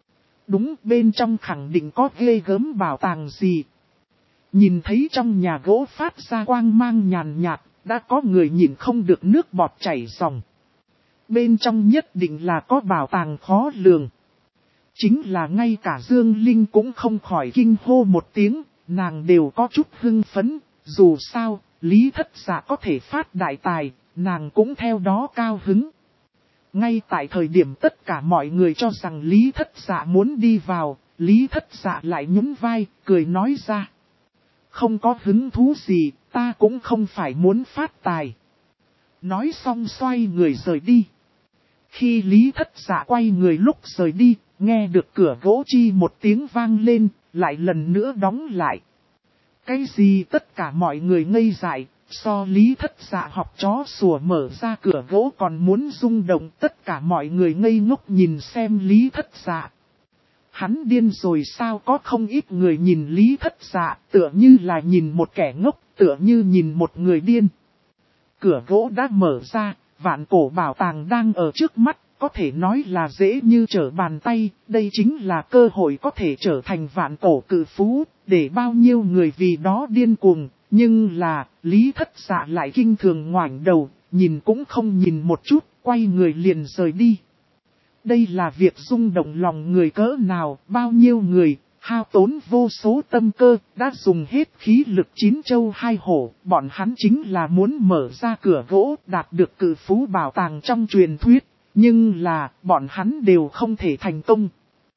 Đúng, bên trong khẳng định có ghê gớm bảo tàng gì. Nhìn thấy trong nhà gỗ phát ra quang mang nhàn nhạt, đã có người nhìn không được nước bọt chảy ròng. Bên trong nhất định là có bảo tàng khó lường. Chính là ngay cả Dương Linh cũng không khỏi kinh hô một tiếng, nàng đều có chút hưng phấn, dù sao, Lý Thất Dạ có thể phát đại tài, nàng cũng theo đó cao hứng. Ngay tại thời điểm tất cả mọi người cho rằng Lý Thất Dạ muốn đi vào, Lý Thất Dạ lại nhún vai, cười nói ra. Không có hứng thú gì, ta cũng không phải muốn phát tài. Nói xong xoay người rời đi. Khi Lý Thất Dạ quay người lúc rời đi, nghe được cửa gỗ chi một tiếng vang lên, lại lần nữa đóng lại. Cái gì tất cả mọi người ngây dại, so Lý Thất Dạ học chó sủa mở ra cửa gỗ còn muốn rung động, tất cả mọi người ngây ngốc nhìn xem Lý Thất Dạ. Hắn điên rồi sao, có không ít người nhìn Lý Thất Dạ, tựa như là nhìn một kẻ ngốc, tựa như nhìn một người điên. Cửa gỗ đã mở ra, vạn cổ bảo tàng đang ở trước mắt, có thể nói là dễ như trở bàn tay, đây chính là cơ hội có thể trở thành vạn cổ cự phú, để bao nhiêu người vì đó điên cuồng, nhưng là, Lý Thất Dạ lại kinh thường ngoảnh đầu, nhìn cũng không nhìn một chút, quay người liền rời đi. Đây là việc rung động lòng người cỡ nào, bao nhiêu người, hao tốn vô số tâm cơ, đã dùng hết khí lực chín châu hai hổ, bọn hắn chính là muốn mở ra cửa gỗ, đạt được cự phú bảo tàng trong truyền thuyết, nhưng là, bọn hắn đều không thể thành công.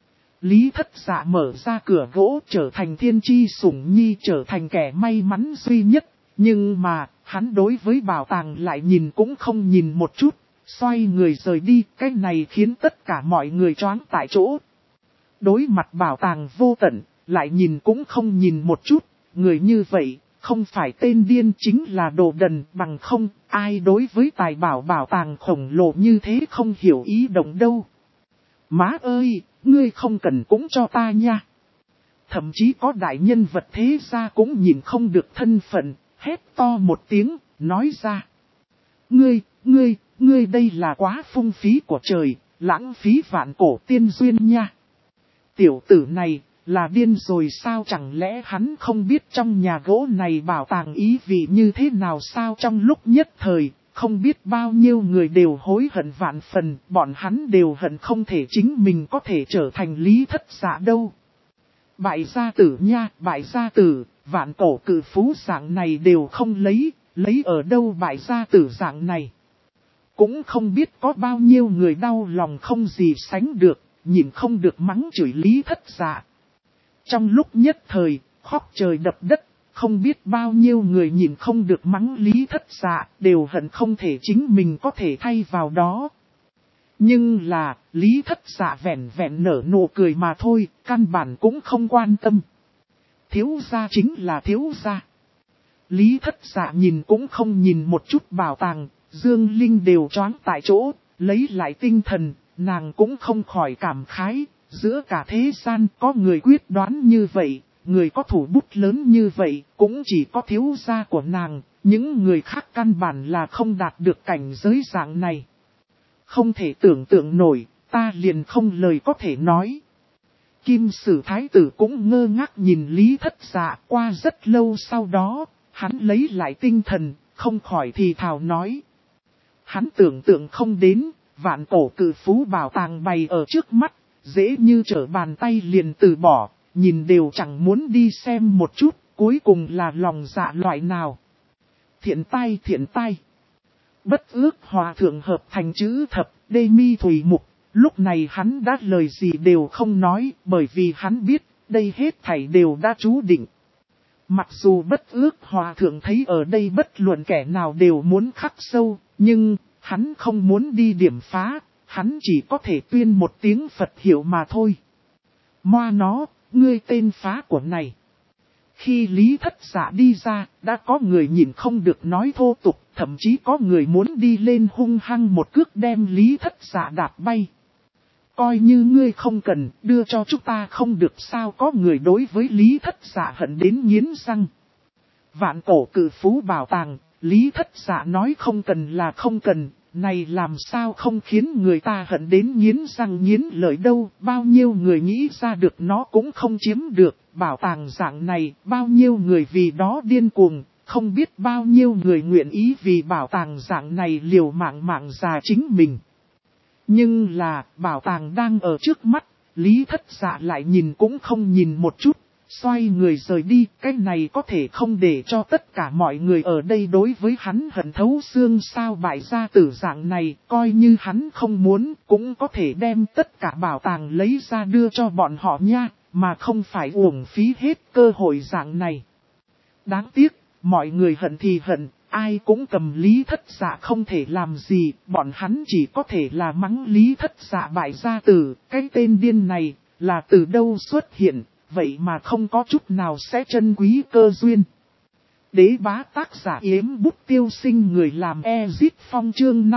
Lý Thất Dạ mở ra cửa gỗ trở thành thiên chi sủng nhi, trở thành kẻ may mắn duy nhất, nhưng mà, hắn đối với bảo tàng lại nhìn cũng không nhìn một chút. Xoay người rời đi, cái này khiến tất cả mọi người choáng tại chỗ. Đối mặt bảo tàng vô tận, lại nhìn cũng không nhìn một chút, người như vậy, không phải tên điên chính là đồ đần, bằng không, ai đối với tài bảo tàng khổng lồ như thế không hiểu ý động đâu. Má ơi, ngươi không cần cũng cho ta nha. Thậm chí có đại nhân vật thế gia cũng nhìn không được thân phận, hét to một tiếng, nói ra. Ngươi đây là quá phung phí của trời, lãng phí vạn cổ tiên duyên nha. Tiểu tử này, là điên rồi sao, chẳng lẽ hắn không biết trong nhà gỗ này bảo tàng ý vị như thế nào sao? Trong lúc nhất thời, không biết bao nhiêu người đều hối hận vạn phần, bọn hắn đều hận không thể chính mình có thể trở thành Lý Thất Dạ đâu. Bại gia tử nha, bại gia tử, vạn cổ cự phú dạng này đều không lấy ở đâu bại gia tử dạng này. cũng không biết có bao nhiêu người đau lòng không gì sánh được, nhìn không được mắng chửi Lý Thất Dạ. Trong lúc nhất thời, khóc trời đập đất, không biết bao nhiêu người nhìn không được mắng Lý Thất Dạ, đều hận không thể chính mình có thể thay vào đó. Nhưng là, Lý Thất Dạ vẹn vẹn nở nụ cười mà thôi, căn bản cũng không quan tâm. Thiếu gia chính là thiếu gia. Lý Thất Dạ nhìn cũng không nhìn một chút bảo tàng, Dương Linh đều choáng tại chỗ, lấy lại tinh thần, nàng cũng không khỏi cảm khái, giữa cả thế gian có người quyết đoán như vậy, người có thủ bút lớn như vậy, cũng chỉ có thiếu gia của nàng, những người khác căn bản là không đạt được cảnh giới dạng này. Không thể tưởng tượng nổi, ta liền không lời có thể nói. Kim Sử Thái tử cũng ngơ ngác nhìn Lý Thất Dạ, qua rất lâu sau đó, hắn lấy lại tinh thần, không khỏi thì thào nói. Hắn tưởng tượng không đến, vạn cổ cự phú bảo tàng bày ở trước mắt, dễ như trở bàn tay liền từ bỏ, nhìn đều chẳng muốn đi xem một chút, cuối cùng là lòng dạ loại nào. Thiện tai. Bất ước hòa thượng hợp thành chữ thập, đê mi thủy mục, lúc này hắn đã lời gì đều không nói, bởi vì hắn biết, đây hết thảy đều đã chú định. Mặc dù bất ước hòa thượng thấy ở đây bất luận kẻ nào đều muốn khắc sâu, nhưng hắn không muốn đi điểm phá, hắn chỉ có thể tuyên một tiếng Phật hiệu mà thôi. Moa nó, ngươi tên phá của này. Khi Lý Thất Dạ đi ra, đã có người nhìn không được nói thô tục, thậm chí có người muốn đi lên hung hăng một cước đem Lý Thất Dạ đạp bay. Coi như ngươi không cần, đưa cho chúng ta không được sao, có người đối với Lý Thất Dạ hận đến nghiến răng. Vạn cổ cự phú bảo tàng, Lý Thất Dạ nói không cần là không cần, này làm sao không khiến người ta hận đến nghiến răng nghiến lợi đâu, bao nhiêu người nghĩ ra được nó cũng không chiếm được, bảo tàng dạng này, bao nhiêu người vì đó điên cuồng, không biết bao nhiêu người nguyện ý vì bảo tàng dạng này liều mạng già chính mình. Nhưng là, bảo tàng đang ở trước mắt, Lý Thất Dạ lại nhìn cũng không nhìn một chút, xoay người rời đi, cái này có thể không để cho tất cả mọi người ở đây đối với hắn hận thấu xương sao. Bại gia tử dạng này, coi như hắn không muốn, cũng có thể đem tất cả bảo tàng lấy ra đưa cho bọn họ nha, mà không phải uổng phí hết cơ hội dạng này. Đáng tiếc, mọi người hận thì hận, ai cũng cầm Lý Thất Dạ không thể làm gì, bọn hắn chỉ có thể là mắng Lý Thất Dạ bại gia tử, cái tên điên này, là từ đâu xuất hiện, vậy mà không có chút nào sẽ trân quý cơ duyên. Đế bá tác giả Yếm Bút Tiêu Sinh, người làm Ezit Phong chương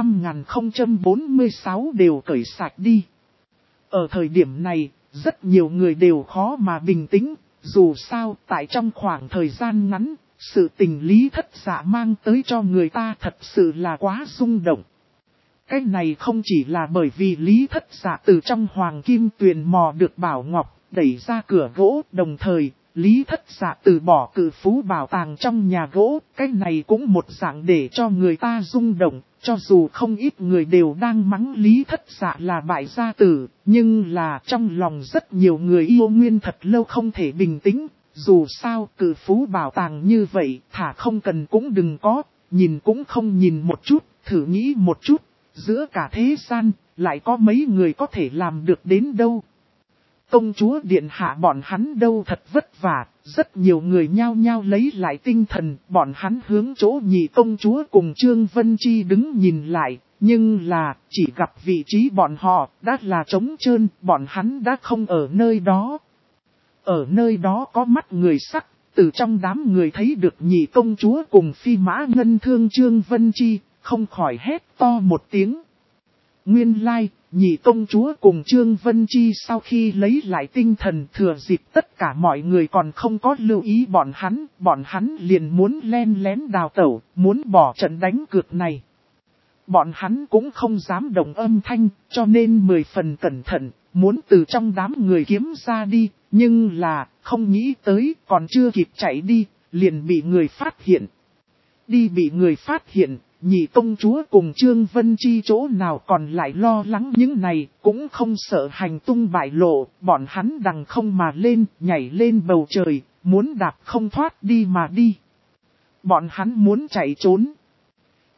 5046 đều cởi sạch đi. Ở thời điểm này, rất nhiều người đều khó mà bình tĩnh, dù sao tại trong khoảng thời gian ngắn, sự tình Lý Thất Dạ mang tới cho người ta thật sự là quá rung động. Cái này không chỉ là bởi vì Lý Thất Dạ từ trong hoàng kim tuyền mò được bảo ngọc, đẩy ra cửa gỗ, đồng thời, Lý Thất Dạ từ bỏ cự phú bảo tàng trong nhà gỗ, cái này cũng một dạng để cho người ta rung động, cho dù không ít người đều đang mắng Lý Thất Dạ là bại gia tử, nhưng là trong lòng rất nhiều người yêu nguyên thật lâu không thể bình tĩnh, dù sao cự phú bảo tàng như vậy, thả không cần cũng đừng có, nhìn cũng không nhìn một chút, thử nghĩ một chút, giữa cả thế gian, lại có mấy người có thể làm được đến đâu. Công chúa điện hạ bọn hắn đâu thật vất vả, rất nhiều người nhao nhao lấy lại tinh thần, bọn hắn hướng chỗ nhị công chúa cùng Trương Vân Chi đứng nhìn lại, nhưng là, chỉ gặp vị trí bọn họ, đã là trống trơn, bọn hắn đã không ở nơi đó. Ở nơi đó có mắt người sắc, từ trong đám người thấy được nhị công chúa cùng phi mã ngân thương Trương Vân Chi, không khỏi hét to một tiếng. Nguyên lai, nhị công chúa cùng Trương Vân Chi sau khi lấy lại tinh thần thừa dịp tất cả mọi người còn không có lưu ý bọn hắn liền muốn len lén đào tẩu, muốn bỏ trận đánh cược này. Bọn hắn cũng không dám động âm thanh, cho nên 10 phần cẩn thận, muốn từ trong đám người kiếm ra đi, nhưng là, không nghĩ tới, còn chưa kịp chạy đi, liền bị người phát hiện. Bị người phát hiện, nhị công chúa cùng Trương Vân Chi chỗ nào còn lại lo lắng những này, cũng không sợ hành tung bại lộ, bọn hắn đằng không mà lên, nhảy lên bầu trời, muốn đạp không thoát đi mà đi. Bọn hắn muốn chạy trốn.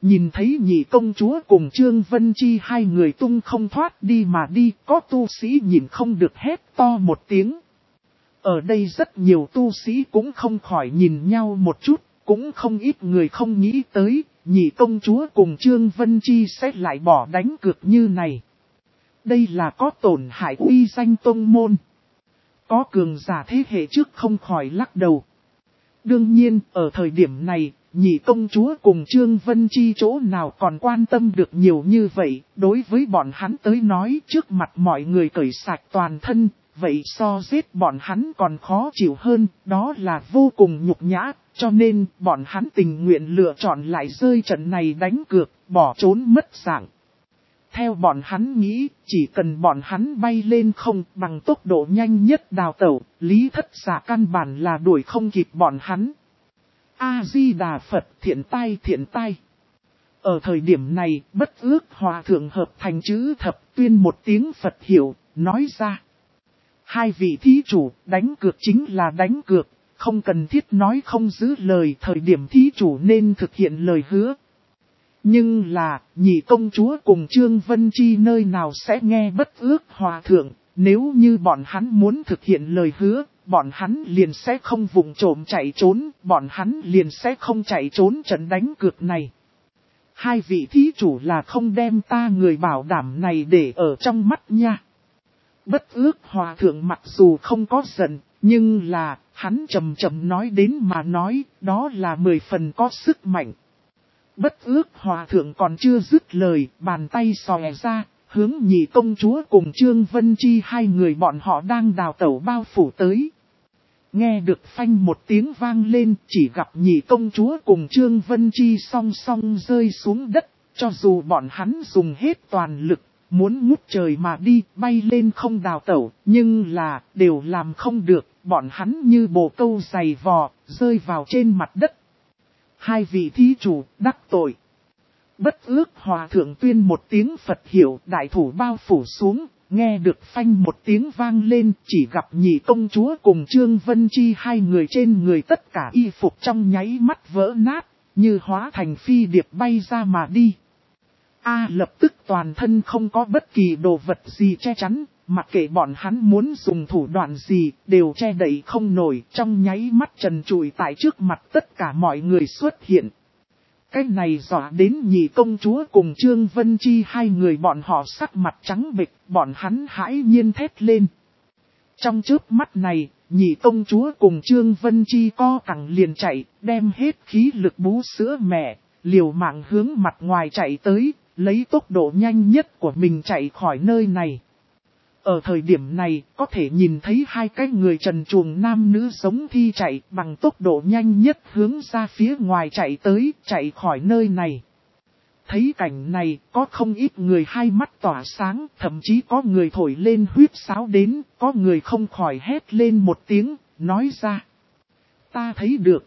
Nhìn thấy nhị công chúa cùng Trương Vân Chi hai người tung không thoát đi mà đi, có tu sĩ nhìn không được hét to một tiếng. Ở đây rất nhiều tu sĩ cũng không khỏi nhìn nhau một chút, cũng không ít người không nghĩ tới, nhị công chúa cùng Trương Vân Chi sẽ lại bỏ đánh cược như này. Đây là có tổn hại uy danh tông môn. Có cường giả thế hệ trước không khỏi lắc đầu. Đương nhiên, ở thời điểm này, nhị công chúa cùng Trương Vân Chi chỗ nào còn quan tâm được nhiều như vậy, đối với bọn hắn tới nói trước mặt mọi người cởi sạch toàn thân, vậy so giết bọn hắn còn khó chịu hơn, đó là vô cùng nhục nhã, cho nên bọn hắn tình nguyện lựa chọn lại rơi trận này đánh cược, bỏ trốn mất dạng. Theo bọn hắn nghĩ, chỉ cần bọn hắn bay lên không bằng tốc độ nhanh nhất đào tẩu, Lý Thất Giả căn bản là đuổi không kịp bọn hắn. A-di-đà Phật, thiện tai. Ở thời điểm này, Bất Ước Hòa Thượng hợp thành chữ thập tuyên một tiếng Phật hiểu, nói ra. Hai vị thí chủ, đánh cược chính là đánh cược, không cần thiết nói không giữ lời, thời điểm thí chủ nên thực hiện lời hứa. Nhưng là, nhị công chúa cùng Trương Vân Chi nơi nào sẽ nghe Bất Ước Hòa Thượng, nếu như bọn hắn muốn thực hiện lời hứa, bọn hắn liền sẽ không vùng trộm chạy trốn, bọn hắn liền sẽ không chạy trốn trận đánh cược này. Hai vị thí chủ là không đem ta người bảo đảm này để ở trong mắt nha. Bất Ước Hòa Thượng mặc dù không có giận, nhưng là, hắn chậm chậm nói đến mà nói, đó là 10 phần có sức mạnh. Bất Ước Hòa Thượng còn chưa dứt lời, bàn tay xòe ra, hướng nhị công chúa cùng Trương Vân Chi hai người bọn họ đang đào tẩu bao phủ tới. Nghe được phanh một tiếng vang lên, chỉ gặp nhị công chúa cùng Trương Vân Chi song song rơi xuống đất, cho dù bọn hắn dùng hết toàn lực, muốn ngút trời mà đi, bay lên không đào tẩu, nhưng là, đều làm không được, bọn hắn như bồ câu dày vò, rơi vào trên mặt đất. Hai vị thí chủ, đắc tội. Bất Ước Hòa Thượng tuyên một tiếng Phật hiểu, đại thủ bao phủ xuống, nghe được phanh một tiếng vang lên, chỉ gặp nhị công chúa cùng Trương Vân Chi hai người trên người tất cả y phục trong nháy mắt vỡ nát, như hóa thành phi điệp bay ra mà đi. Lập tức toàn thân không có bất kỳ đồ vật gì che chắn, mặc kệ bọn hắn muốn dùng thủ đoạn gì, đều che đậy không nổi, trong nháy mắt trần trụi tại trước mặt tất cả mọi người xuất hiện. Cái này dọa đến nhị công chúa cùng Trương Vân Chi hai người bọn họ sắc mặt trắng bệch, bọn hắn hãi nhiên thét lên. Trong chớp mắt này, nhị công chúa cùng Trương Vân Chi co cẳng liền chạy, đem hết khí lực bú sữa mẹ, liều mạng hướng mặt ngoài chạy tới, lấy tốc độ nhanh nhất của mình chạy khỏi nơi này. Ở thời điểm này, có thể nhìn thấy hai cái người trần truồng nam nữ sống thi chạy bằng tốc độ nhanh nhất hướng ra phía ngoài chạy tới, chạy khỏi nơi này. Thấy cảnh này, có không ít người hai mắt tỏa sáng, thậm chí có người thổi lên huyết sáo đến, có người không khỏi hét lên một tiếng, nói ra. Ta thấy được,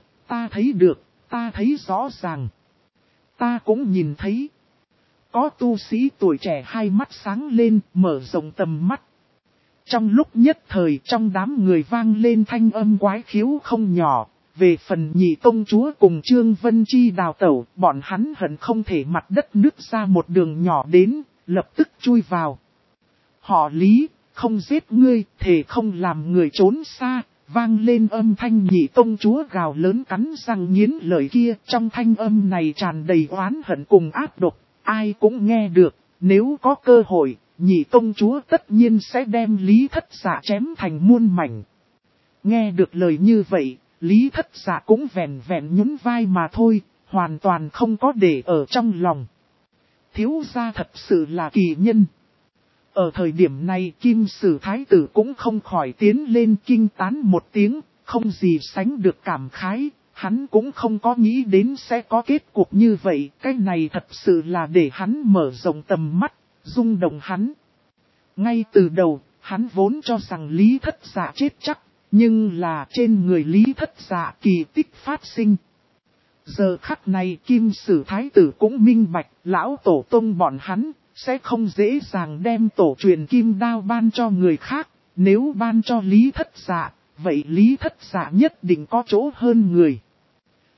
ta thấy rõ ràng. Ta cũng nhìn thấy. Có tu sĩ tuổi trẻ hai mắt sáng lên, mở rộng tầm mắt. Trong lúc nhất thời trong đám người vang lên thanh âm quái khiếu không nhỏ, về phần nhị công chúa cùng Trương Vân Chi đào tẩu, bọn hắn hận không thể mặt đất nứt ra một đường nhỏ đến, lập tức chui vào. Họ Lý, không giết ngươi, thề không làm người trốn xa, vang lên âm thanh nhị công chúa gào lớn cắn răng nghiến lợi kia, trong thanh âm này tràn đầy oán hận cùng ác độc, ai cũng nghe được, nếu có cơ hội. Nhị công chúa tất nhiên sẽ đem Lý Thất Giả chém thành muôn mảnh. Nghe được lời như vậy, Lý Thất Giả cũng vẹn vẹn nhún vai mà thôi, hoàn toàn không có để ở trong lòng. Thiếu gia thật sự là kỳ nhân. Ở thời điểm này Kim Sử Thái tử cũng không khỏi tiến lên kinh tán một tiếng, không gì sánh được cảm khái, hắn cũng không có nghĩ đến sẽ có kết cục như vậy, cái này thật sự là để hắn mở rộng tầm mắt. Rung động hắn. Ngay từ đầu, hắn vốn cho rằng Lý Thất Giả chết chắc, nhưng là trên người Lý Thất Giả kỳ tích phát sinh. Giờ khắc này Kim Sử Thái tử cũng minh bạch, lão tổ tông bọn hắn, sẽ không dễ dàng đem tổ truyền kim đao ban cho người khác, nếu ban cho Lý Thất Giả, vậy Lý Thất Giả nhất định có chỗ hơn người.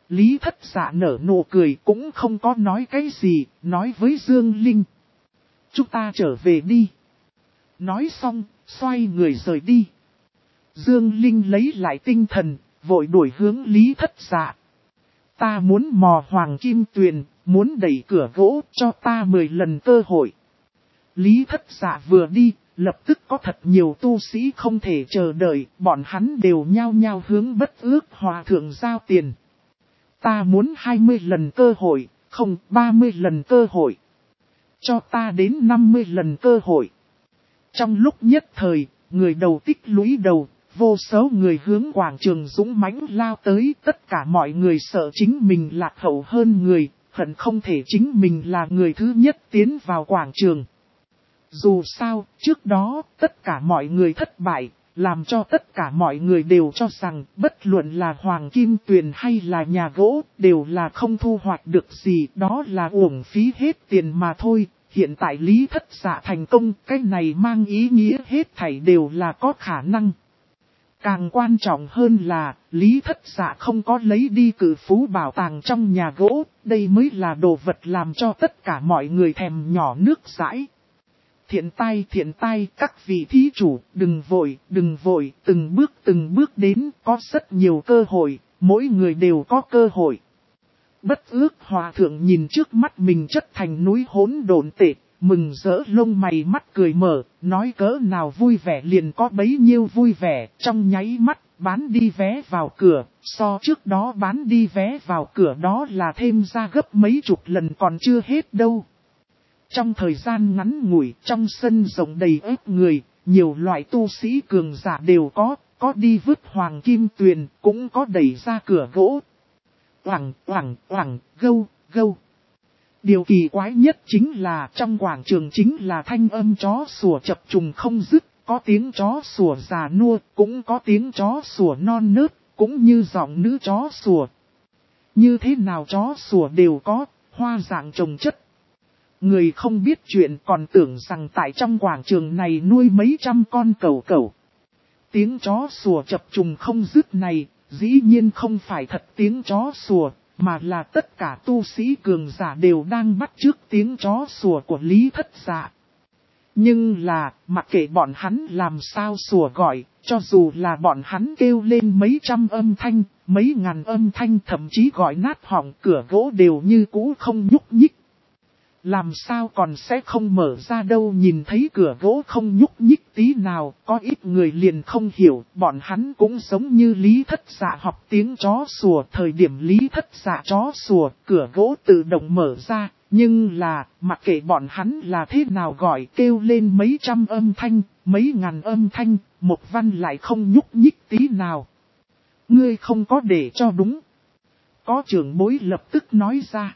Lý Thất Dạ nở nụ cười cũng không có nói cái gì, nói với Dương Linh. Chúng ta trở về đi. Nói xong, xoay người rời đi. Dương Linh lấy lại tinh thần, vội đuổi hướng Lý Thất Dạ. Ta muốn mò Hoàng Kim Tuyền, muốn đẩy cửa gỗ cho ta 10 lần cơ hội. Lý Thất Dạ vừa đi, lập tức có thật nhiều tu sĩ không thể chờ đợi, bọn hắn đều nhao nhao hướng Bất Ước Hòa Thượng giao tiền. Ta muốn 20 lần cơ hội, không 30 lần cơ hội. Cho ta đến 50 lần cơ hội. Trong lúc nhất thời, người đầu tích lũy đầu, vô số người hướng quảng trường dũng mãnh lao tới, tất cả mọi người sợ chính mình lạc hậu hơn người, hận không thể chính mình là người thứ nhất tiến vào quảng trường. Dù sao, trước đó, tất cả mọi người thất bại, làm cho tất cả mọi người đều cho rằng, bất luận là Hoàng Kim Tuyền hay là nhà gỗ, đều là không thu hoạch được gì, đó là uổng phí hết tiền mà thôi. Hiện tại Lý Thất Dạ thành công, cái này mang ý nghĩa hết thảy đều là có khả năng. Càng quan trọng hơn là, Lý Thất Dạ không có lấy đi cử phú bảo tàng trong nhà gỗ, đây mới là đồ vật làm cho tất cả mọi người thèm nhỏ nước dãi. Thiện tai, các vị thí chủ, đừng vội, từng bước đến, có rất nhiều cơ hội, mỗi người đều có cơ hội. Bất Ước Hòa Thượng nhìn trước mắt mình chất thành núi hỗn độn tệ, mừng rỡ lông mày mắt cười mở, nói cỡ nào vui vẻ liền có bấy nhiêu vui vẻ, trong nháy mắt, bán đi vé vào cửa, so trước đó bán đi vé vào cửa đó là thêm ra gấp mấy chục lần còn chưa hết đâu. Trong thời gian ngắn ngủi, trong sân rộng đầy ếp người, nhiều loại tu sĩ cường giả đều có đi vứt Hoàng Kim Tuyền, cũng có đẩy ra cửa gỗ. Oảng, gâu. Điều kỳ quái nhất chính là trong quảng trường chính là thanh âm chó sủa chập trùng không dứt, có tiếng chó sủa già nua, cũng có tiếng chó sủa non nớt, cũng như giọng nữ chó sủa. Như thế nào chó sủa đều có, hoa dạng trồng chất. Người không biết chuyện còn tưởng rằng tại trong quảng trường này nuôi mấy trăm con cẩu. Tiếng chó sủa chập trùng không dứt này, dĩ nhiên không phải thật tiếng chó sủa, mà là tất cả tu sĩ cường giả đều đang bắt chước tiếng chó sủa của Lý Thất Dạ. Nhưng là, mặc kệ bọn hắn làm sao sủa gọi, cho dù là bọn hắn kêu lên mấy trăm âm thanh, mấy ngàn âm thanh thậm chí gọi nát họng cửa gỗ đều như cũ không nhúc nhích. Làm sao còn sẽ không mở ra đâu, nhìn thấy cửa gỗ không nhúc nhích tí nào, có ít người liền không hiểu, bọn hắn cũng giống như Lý Thất Dạ học tiếng chó sủa, thời điểm Lý Thất Dạ chó sủa, cửa gỗ tự động mở ra, nhưng là, mặc kệ bọn hắn là thế nào gọi kêu lên mấy trăm âm thanh, mấy ngàn âm thanh, một văn lại không nhúc nhích tí nào. Ngươi không có để cho đúng. Có trưởng bối lập tức nói ra.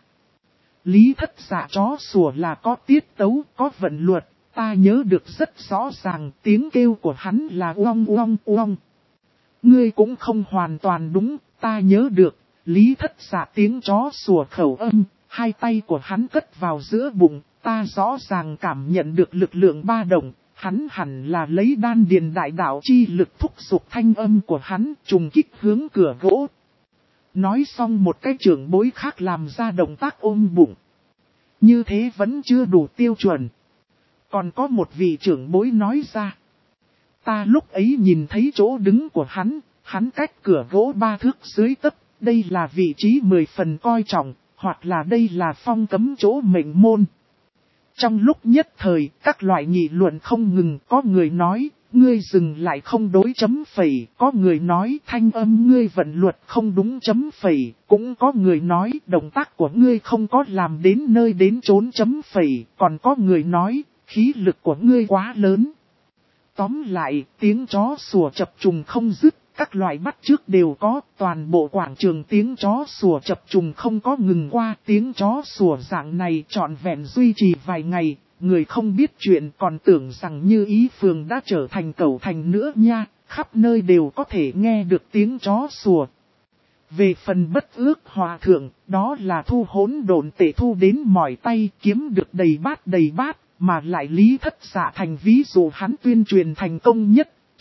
Lý Thất Dạ chó sủa là có tiết tấu, có vận luật, ta nhớ được rất rõ ràng tiếng kêu của hắn là uong. Ngươi cũng không hoàn toàn đúng, ta nhớ được, Lý Thất Dạ tiếng chó sủa khẩu âm, hai tay của hắn cất vào giữa bụng, ta rõ ràng cảm nhận được lực lượng ba động, hắn hẳn là lấy đan điền đại đạo chi lực thúc giục thanh âm của hắn trùng kích hướng cửa gỗ. Nói xong một cái trưởng bối khác làm ra động tác ôm bụng. Như thế vẫn chưa đủ tiêu chuẩn. Còn có một vị trưởng bối nói ra. Ta lúc ấy nhìn thấy chỗ đứng của hắn cách cửa gỗ 3 thước dưới tấc, đây là vị trí 10 phần coi trọng, hoặc là đây là phong cấm chỗ mệnh môn. Trong lúc nhất thời, các loại nghị luận không ngừng, có người nói, ngươi dừng lại không đối chấm phẩy, có người nói thanh âm ngươi vận luật không đúng chấm phẩy, cũng có người nói động tác của ngươi không có làm đến nơi đến chốn chấm phẩy, còn có người nói khí lực của ngươi quá lớn. Tóm lại, tiếng chó sủa chập trùng không dứt, các loại bắt chước đều có, toàn bộ quảng trường tiếng chó sủa chập trùng không có ngừng qua, tiếng chó sủa dạng này trọn vẹn duy trì vài ngày. Người không biết chuyện còn tưởng rằng Như Ý Phường đã trở thành cẩu thành nữa nha, khắp nơi đều có thể nghe được tiếng chó sủa. Về phần Bất Ước Hòa Thượng, đó là thu hỗn độn tệ thu đến mỏi tay kiếm được đầy bát, mà lại Lý Thất Dạ thành ví dụ hắn tuyên truyền thành công nhất,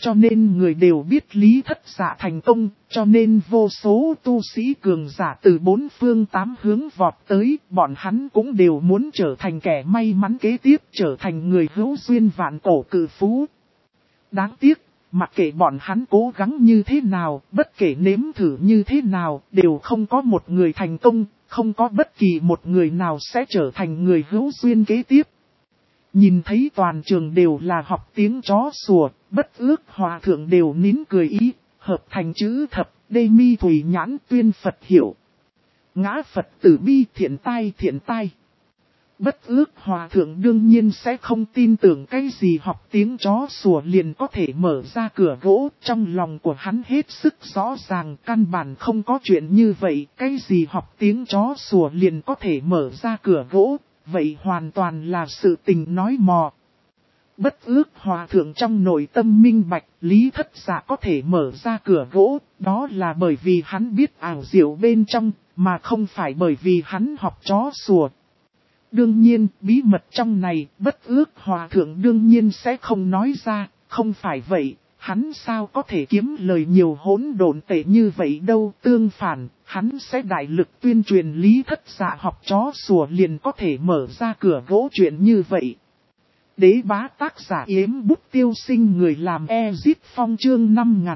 cho nên người đều biết Lý Thất Dạ thành công, cho nên vô số tu sĩ cường giả từ bốn phương tám hướng vọt tới, bọn hắn cũng đều muốn trở thành kẻ may mắn kế tiếp, trở thành người hữu duyên vạn cổ cự phú. Đáng tiếc, mặc kệ bọn hắn cố gắng như thế nào, bất kể nếm thử như thế nào, đều không có một người thành công, không có bất kỳ một người nào sẽ trở thành người hữu duyên kế tiếp. Nhìn thấy toàn trường đều là học tiếng chó sủa, bất ước hòa thượng đều nín cười ý, hợp thành chữ thập, đê mi thủy nhãn tuyên Phật hiểu. Ngã Phật tử bi thiện tai thiện tai. Bất ước hòa thượng đương nhiên sẽ không tin tưởng cái gì học tiếng chó sủa liền có thể mở ra cửa gỗ, trong lòng của hắn hết sức rõ ràng căn bản không có chuyện như vậy, cái gì học tiếng chó sủa liền có thể mở ra cửa gỗ. Vậy hoàn toàn là sự tình nói mò. Bất ước hòa thượng trong nội tâm minh bạch, Lý Thất Dạ có thể mở ra cửa gỗ, đó là bởi vì hắn biết ảo diệu bên trong, mà không phải bởi vì hắn học chó sủa. Đương nhiên, bí mật trong này, bất ước hòa thượng đương nhiên sẽ không nói ra, không phải vậy. Hắn sao có thể kiếm lời nhiều hỗn độn tệ như vậy đâu, tương phản, hắn sẽ đại lực tuyên truyền Lý Thất Dạ học chó sủa liền có thể mở ra cửa gỗ chuyện như vậy. Đế bá tác giả Yếm Bút Tiêu Sinh người làm Ezit Phong chương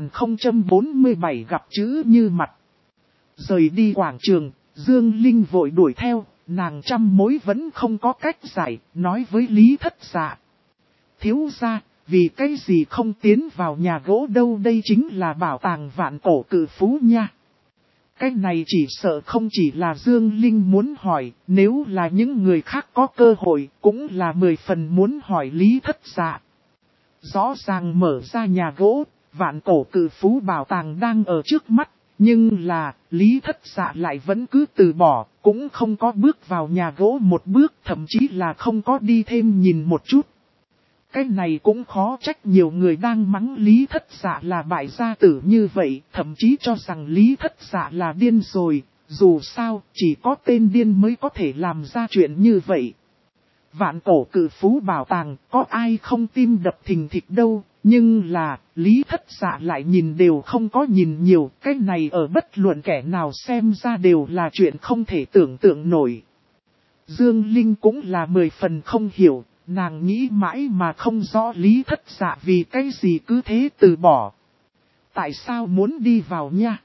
5047 gặp chữ như mặt. Rời đi quảng trường, Dương Linh vội đuổi theo, nàng trăm mối vẫn không có cách giải, nói với Lý Thất Dạ. Thiếu gia, vì cái gì không tiến vào nhà gỗ đâu, đây chính là bảo tàng vạn cổ cự phú nha. Cái này chỉ sợ không chỉ là Dương Linh muốn hỏi, nếu là những người khác có cơ hội, cũng là 10 phần muốn hỏi Lý Thất Dạ. Rõ ràng mở ra nhà gỗ, vạn cổ cự phú bảo tàng đang ở trước mắt, nhưng là, Lý Thất Dạ lại vẫn cứ từ bỏ, cũng không có bước vào nhà gỗ một bước, thậm chí là không có đi thêm nhìn một chút. Cái này cũng khó trách nhiều người đang mắng Lý Thất Dạ là bại gia tử như vậy, thậm chí cho rằng Lý Thất Dạ là điên rồi, dù sao chỉ có tên điên mới có thể làm ra chuyện như vậy. Vạn cổ cự phú bảo tàng, có ai không tim đập thình thịch đâu, nhưng là, Lý Thất Dạ lại nhìn đều không có nhìn nhiều, cái này ở bất luận kẻ nào xem ra đều là chuyện không thể tưởng tượng nổi. Dương Linh cũng là 10 phần không hiểu. Nàng nghĩ mãi mà không rõ Lý Thất Dạ vì cái gì cứ thế từ bỏ. Tại sao muốn đi vào nha?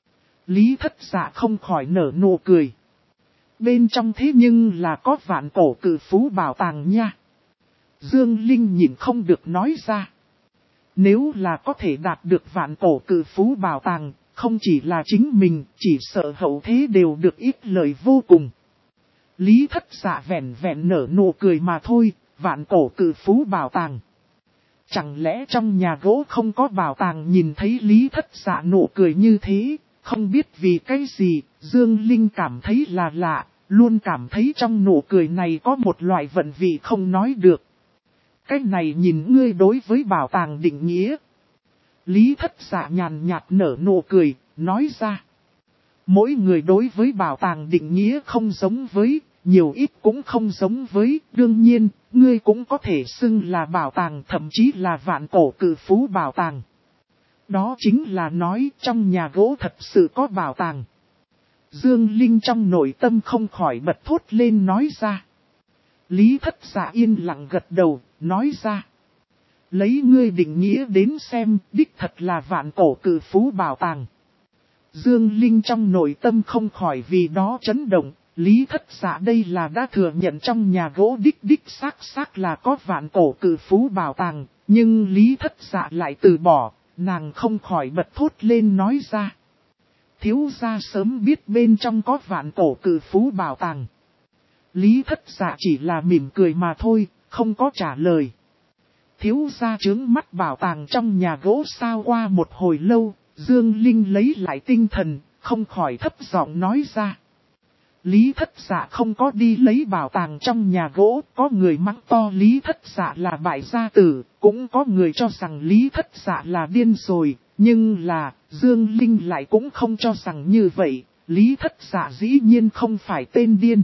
Lý Thất Dạ không khỏi nở nụ cười. Bên trong thế nhưng là có vạn cổ cự phú bảo tàng nha. Dương Linh nhìn không được nói ra. Nếu là có thể đạt được vạn cổ cự phú bảo tàng, không chỉ là chính mình, chỉ sợ hậu thế đều được ít lời vô cùng. Lý Thất Dạ vẹn vẹn nở nụ cười mà thôi. Vạn cổ cự phú bảo tàng. Chẳng lẽ trong nhà gỗ không có bảo tàng? Nhìn thấy Lý Thất Dạ nụ cười như thế, không biết vì cái gì, Dương Linh cảm thấy là lạ, luôn cảm thấy trong nụ cười này có một loại vận vị không nói được. Cái này nhìn ngươi đối với bảo tàng định nghĩa. Lý Thất Dạ nhàn nhạt nở nụ cười, nói ra. Mỗi người đối với bảo tàng định nghĩa không giống với, nhiều ít cũng không giống với, đương nhiên, ngươi cũng có thể xưng là bảo tàng, thậm chí là vạn cổ cự phú bảo tàng. Đó chính là nói trong nhà gỗ thật sự có bảo tàng. Dương Linh trong nội tâm không khỏi bật thốt lên nói ra. Lý Thất Dạ yên lặng gật đầu, nói ra. Lấy ngươi định nghĩa đến xem, đích thật là vạn cổ cự phú bảo tàng. Dương Linh trong nội tâm không khỏi vì đó chấn động. Lý Thất Dạ đây là đã thừa nhận trong nhà gỗ đích xác là có vạn cổ cự phú bảo tàng, nhưng Lý Thất Dạ lại từ bỏ, nàng không khỏi bật thốt lên nói ra. Thiếu gia sớm biết bên trong có vạn cổ cự phú bảo tàng. Lý Thất Dạ chỉ là mỉm cười mà thôi, không có trả lời. Thiếu gia trướng mắt bảo tàng trong nhà gỗ sao? Qua một hồi lâu, Dương Linh lấy lại tinh thần, không khỏi thấp giọng nói ra. Lý Thất Dạ không có đi lấy bảo tàng trong nhà gỗ, có người mắng to Lý Thất Dạ là bại gia tử, cũng có người cho rằng Lý Thất Dạ là điên rồi, nhưng là, Dương Linh lại cũng không cho rằng như vậy, Lý Thất Dạ dĩ nhiên không phải tên điên.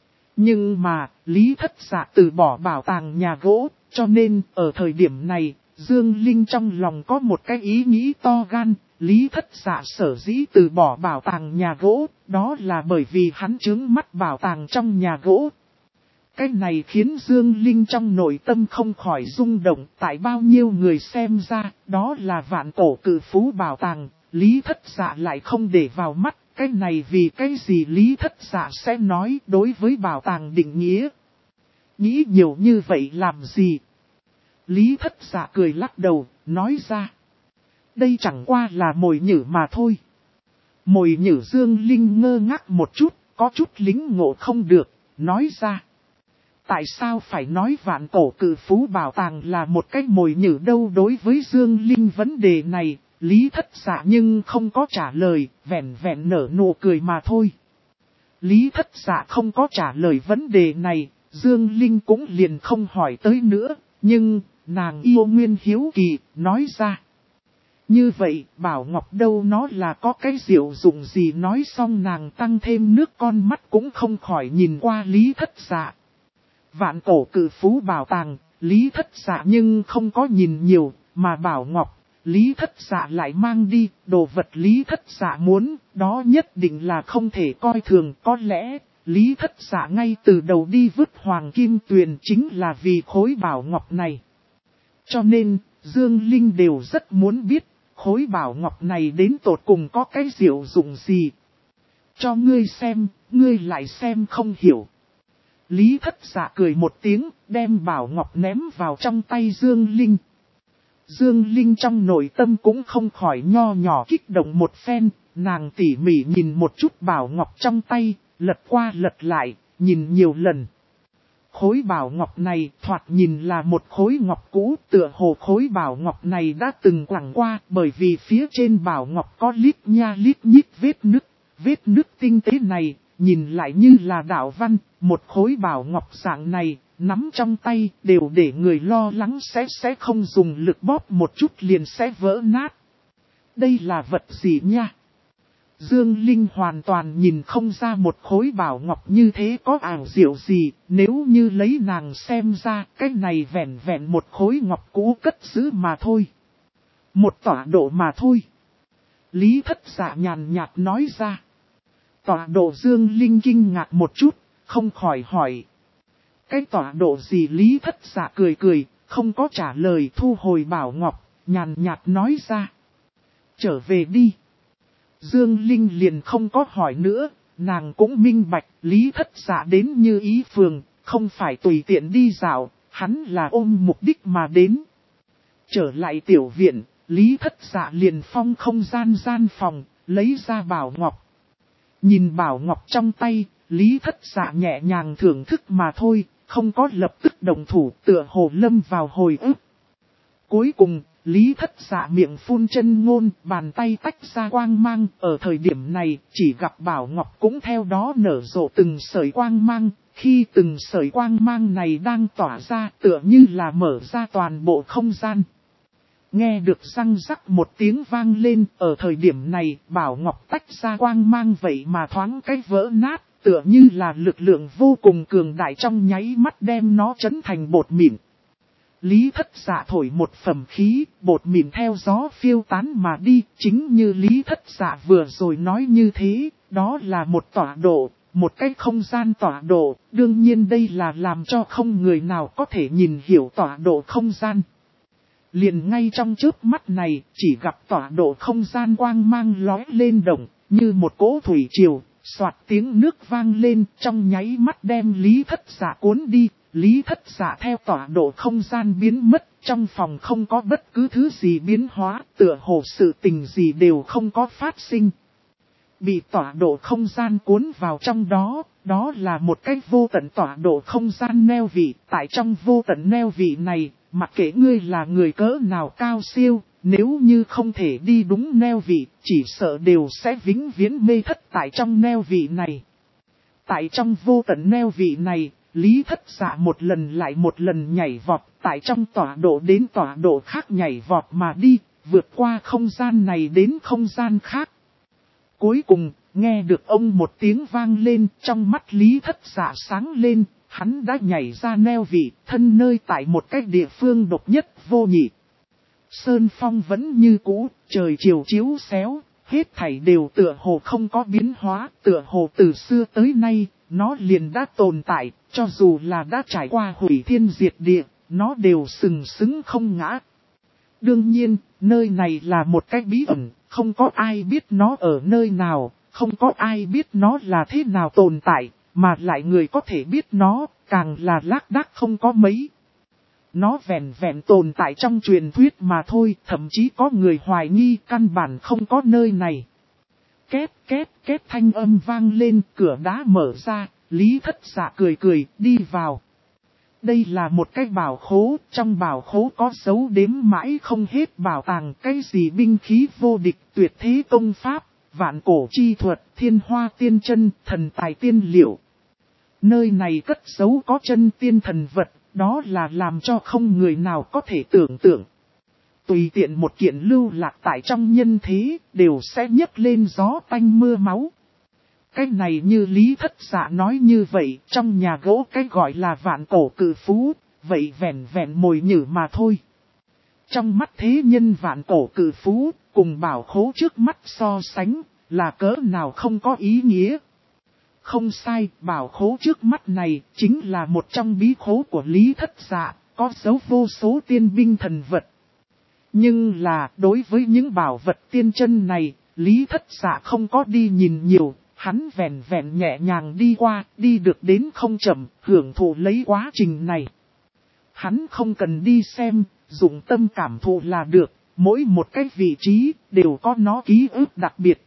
Nhưng mà, Lý Thất Dạ từ bỏ bảo tàng nhà gỗ, cho nên, ở thời điểm này, Dương Linh trong lòng có một cái ý nghĩ to gan, Lý Thất Dạ sở dĩ từ bỏ bảo tàng nhà gỗ, đó là bởi vì hắn chướng mắt bảo tàng trong nhà gỗ. Cái này khiến Dương Linh trong nội tâm không khỏi rung động, tại bao nhiêu người xem ra, đó là vạn cổ cự phú bảo tàng, Lý Thất Dạ lại không để vào mắt, cái này vì cái gì Lý Thất Dạ sẽ nói đối với bảo tàng định nghĩa. Nghĩ nhiều như vậy làm gì? Lý Thất Dạ cười lắc đầu, nói ra. Đây chẳng qua là mồi nhử mà thôi. Mồi nhử Dương Linh ngơ ngác một chút, có chút lính ngộ không được, nói ra. Tại sao phải nói vạn cổ cự phú bảo tàng là một cái mồi nhử đâu? Đối với Dương Linh vấn đề này, Lý Thất Dạ nhưng không có trả lời, vẹn vẹn nở nụ cười mà thôi. Lý Thất Dạ không có trả lời vấn đề này, Dương Linh cũng liền không hỏi tới nữa, nhưng nàng yêu nguyên hiếu kỳ, nói ra. Như vậy, Bảo Ngọc đâu nó là có cái diệu dụng gì? Nói xong nàng tăng thêm nước con mắt cũng không khỏi nhìn qua Lý Thất Dạ. Vạn cổ cự phú bảo tàng, Lý Thất Dạ nhưng không có nhìn nhiều, mà Bảo Ngọc, Lý Thất Dạ lại mang đi, đồ vật Lý Thất Dạ muốn, đó nhất định là không thể coi thường. Có lẽ, Lý Thất Dạ ngay từ đầu đi vứt Hoàng Kim Tuyền chính là vì khối Bảo Ngọc này. Cho nên, Dương Linh đều rất muốn biết, khối Bảo Ngọc này đến tột cùng có cái diệu dụng gì. Cho ngươi xem, ngươi lại xem không hiểu. Lý Thất Dạ cười một tiếng, đem Bảo Ngọc ném vào trong tay Dương Linh. Dương Linh trong nội tâm cũng không khỏi nho nhỏ kích động một phen, nàng tỉ mỉ nhìn một chút Bảo Ngọc trong tay, lật qua lật lại, nhìn nhiều lần. Khối Bảo Ngọc này thoạt nhìn là một khối ngọc cũ, tựa hồ khối Bảo Ngọc này đã từng quẳng qua, bởi vì phía trên Bảo Ngọc có lít nha lít nhít vết nứt tinh tế này, nhìn lại như là đạo văn, một khối Bảo Ngọc dạng này, nắm trong tay đều để người lo lắng sẽ không dùng lực bóp một chút liền sẽ vỡ nát. Đây là vật gì nha? Dương Linh hoàn toàn nhìn không ra một khối Bảo Ngọc như thế có ảo diệu gì, nếu như lấy nàng xem ra, cái này vẹn vẹn một khối ngọc cũ cất giữ mà thôi. Một tọa độ mà thôi. Lý Thất Dạ nhàn nhạt nói ra. Tọa độ Dương Linh kinh ngạc một chút, không khỏi hỏi. Cái tọa độ gì? Lý Thất Dạ cười, không có trả lời, thu hồi Bảo Ngọc, nhàn nhạt nói ra. Trở về đi. Dương Linh liền không có hỏi nữa, nàng cũng minh bạch, Lý Thất Dạ đến Như Ý Phường, không phải tùy tiện đi dạo, hắn là ôm mục đích mà đến. Trở lại tiểu viện, Lý Thất Dạ liền phong không gian phòng, lấy ra Bảo Ngọc. Nhìn Bảo Ngọc trong tay, Lý Thất Dạ nhẹ nhàng thưởng thức mà thôi, không có lập tức động thủ, tựa hồ lâm vào hồi ức. Cuối cùng, Lý Thất Dạ miệng phun chân ngôn, bàn tay tách ra quang mang, ở thời điểm này, chỉ gặp Bảo Ngọc cũng theo đó nở rộ từng sợi quang mang, khi từng sợi quang mang này đang tỏa ra, tựa như là mở ra toàn bộ không gian. Nghe được răng rắc một tiếng vang lên, ở thời điểm này, Bảo Ngọc tách ra quang mang vậy mà thoáng cách vỡ nát, tựa như là lực lượng vô cùng cường đại trong nháy mắt đem nó chấn thành bột mịn. Lý Thất Dạ thổi một phẩm khí, bột mịn theo gió phiêu tán mà đi, chính như Lý Thất Dạ vừa rồi nói như thế, đó là một tọa độ, một cái không gian tọa độ, đương nhiên đây là làm cho không người nào có thể nhìn hiểu tọa độ không gian. Liền ngay trong chớp mắt này, chỉ gặp tọa độ không gian quang mang lóe lên động, như một cỗ thủy triều, xoạt tiếng nước vang lên, trong nháy mắt đem Lý Thất Dạ cuốn đi. Lý Thất Dạ theo tọa độ không gian biến mất, trong phòng không có bất cứ thứ gì biến hóa, tựa hồ sự tình gì đều không có phát sinh. Bị tọa độ không gian cuốn vào trong đó, đó là một cái vô tận tọa độ không gian neo vị, tại trong vô tận neo vị này, mặc kệ ngươi là người cỡ nào cao siêu, nếu như không thể đi đúng neo vị, chỉ sợ đều sẽ vĩnh viễn mê thất tại trong neo vị này. Tại trong vô tận neo vị này, Lý Thất Dạ một lần lại một lần nhảy vọt, tại trong tọa độ đến tọa độ khác nhảy vọt mà đi, vượt qua không gian này đến không gian khác. Cuối cùng, nghe được ông một tiếng vang lên, trong mắt Lý Thất Dạ sáng lên, hắn đã nhảy ra neo vị, thân nơi tại một cái địa phương độc nhất vô nhị. Sơn phong vẫn như cũ, trời chiều chiếu xéo, hết thảy đều tựa hồ không có biến hóa, tựa hồ từ xưa tới nay, nó liền đã tồn tại, cho dù là đã trải qua hủy thiên diệt địa, nó đều sừng sững không ngã. Đương nhiên, nơi này là một cái bí ẩn, không có ai biết nó ở nơi nào, không có ai biết nó là thế nào tồn tại, mà lại người có thể biết nó, càng là lác đác không có mấy. Nó vẹn vẹn tồn tại trong truyền thuyết mà thôi, thậm chí có người hoài nghi căn bản không có nơi này. Két két két thanh âm vang lên, cửa đá mở ra, Lý Thất Dạ cười cười, đi vào. Đây là một cái bảo khố, trong bảo khố có dấu đếm mãi không hết bảo tàng, cái gì binh khí vô địch, tuyệt thế công pháp, vạn cổ chi thuật, thiên hoa tiên chân, thần tài tiên liệu. Nơi này cất giấu có chân tiên thần vật, đó là làm cho không người nào có thể tưởng tượng. Tùy tiện một kiện lưu lạc tại trong nhân thế, đều sẽ nhấc lên gió tanh mưa máu. Cái này như Lý Thất Dạ nói như vậy, trong nhà gỗ cái gọi là vạn cổ cự phú, vậy vẹn vẹn mồi nhử mà thôi. Trong mắt thế nhân vạn cổ cự phú, cùng bảo khố trước mắt so sánh, là cỡ nào không có ý nghĩa. Không sai, bảo khố trước mắt này, chính là một trong bí khố của Lý Thất Dạ, có dấu vô số tiên binh thần vật. Nhưng là, đối với những bảo vật tiên chân này, Lý Thất Dạ không có đi nhìn nhiều. Hắn vẹn vẹn nhẹ nhàng đi qua, đi được đến không chậm, hưởng thụ lấy quá trình này. Hắn không cần đi xem, dùng tâm cảm thụ là được, mỗi một cái vị trí đều có nó ký ức đặc biệt.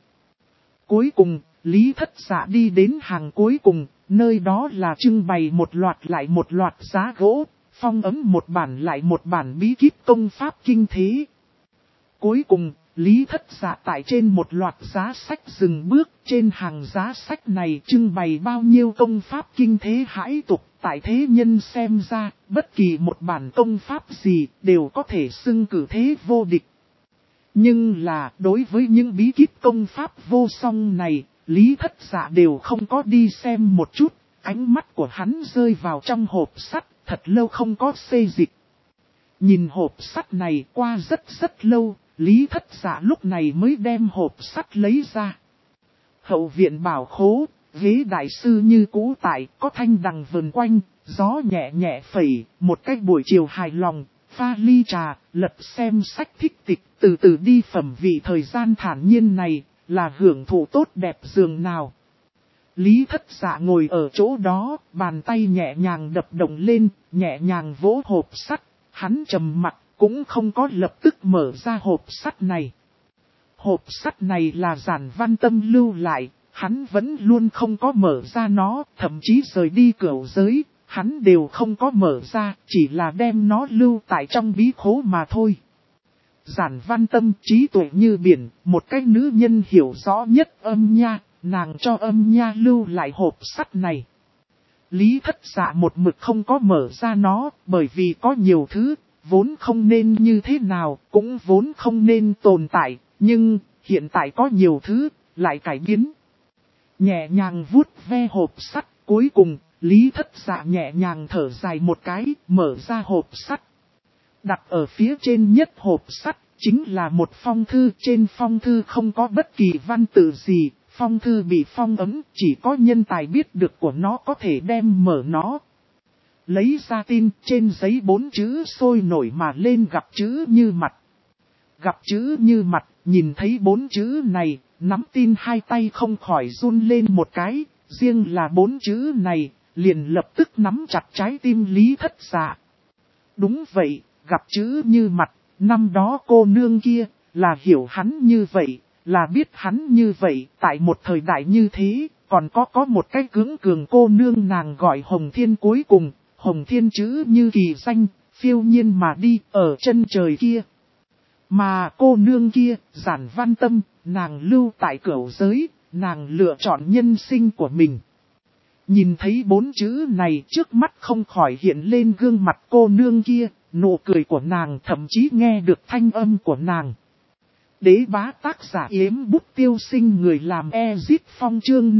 Cuối cùng, Lý Thất Dạ đi đến hàng cuối cùng, nơi đó là trưng bày một loạt lại một loạt giá gỗ, phong ấm một bản lại một bản bí kíp công pháp kinh thế. Cuối cùng, Lý Thất Dạ tại trên một loạt giá sách dừng bước, trên hàng giá sách này trưng bày bao nhiêu công pháp kinh thế hãi tục, tại thế nhân xem ra, bất kỳ một bản công pháp gì đều có thể xưng cử thế vô địch. Nhưng là, đối với những bí kíp công pháp vô song này, Lý Thất Dạ đều không có đi xem một chút, ánh mắt của hắn rơi vào trong hộp sắt, thật lâu không có xê dịch. Nhìn hộp sắt này qua rất lâu, Lý Thất Dạ lúc này mới đem hộp sắt lấy ra. Hậu viện bảo khố, ghế đại sư như cũ tại, có thanh đằng vần quanh, gió nhẹ nhẹ phẩy, một cách buổi chiều hài lòng, pha ly trà, lật xem sách thích tịch, từ từ đi phẩm vị thời gian thản nhiên này, là hưởng thụ tốt đẹp giường nào. Lý Thất Dạ ngồi ở chỗ đó, bàn tay nhẹ nhàng đập động lên, nhẹ nhàng vỗ hộp sắt, hắn trầm mặt. Cũng không có lập tức mở ra hộp sắt này. Hộp sắt này là Giản Văn Tâm lưu lại, hắn vẫn luôn không có mở ra nó, thậm chí rời đi cửu giới, hắn đều không có mở ra, chỉ là đem nó lưu tại trong bí khố mà thôi. Giản Văn Tâm trí tuệ như biển, một cái nữ nhân hiểu rõ nhất Âm Nha, nàng cho Âm Nha lưu lại hộp sắt này. Lý Thất Dạ một mực không có mở ra nó, bởi vì có nhiều thứ. Vốn không nên như thế nào, cũng vốn không nên tồn tại, nhưng hiện tại có nhiều thứ, lại cải biến. Nhẹ nhàng vuốt ve hộp sắt, cuối cùng, Lý Thất Dạ nhẹ nhàng thở dài một cái, mở ra hộp sắt. Đặt ở phía trên nhất hộp sắt, chính là một phong thư, trên phong thư không có bất kỳ văn tự gì, phong thư bị phong ấn, chỉ có nhân tài biết được của nó có thể đem mở nó. Lấy ra tin, trên giấy 4 chữ sôi nổi mà lên gặp chữ như mặt. Gặp chữ như mặt, nhìn thấy 4 chữ này, nắm tin hai tay không khỏi run lên một cái, riêng là 4 chữ này, liền lập tức nắm chặt trái tim Lý Thất Dạ. Đúng vậy, gặp chữ như mặt, năm đó cô nương kia, là hiểu hắn như vậy, là biết hắn như vậy, tại một thời đại như thế, còn có một cái cứng cường cô nương nàng gọi Hồng Thiên cuối cùng. Hồng Thiên chữ như kỳ danh, phiêu nhiên mà đi ở chân trời kia. Mà cô nương kia, Giản Văn Tâm, nàng lưu tại cửu giới, nàng lựa chọn nhân sinh của mình. Nhìn thấy 4 chữ này trước mắt không khỏi hiện lên gương mặt cô nương kia, nụ cười của nàng thậm chí nghe được thanh âm của nàng. Đế bá tác giả Yếm Bút Tiêu Sinh người làm Ezit Phong chương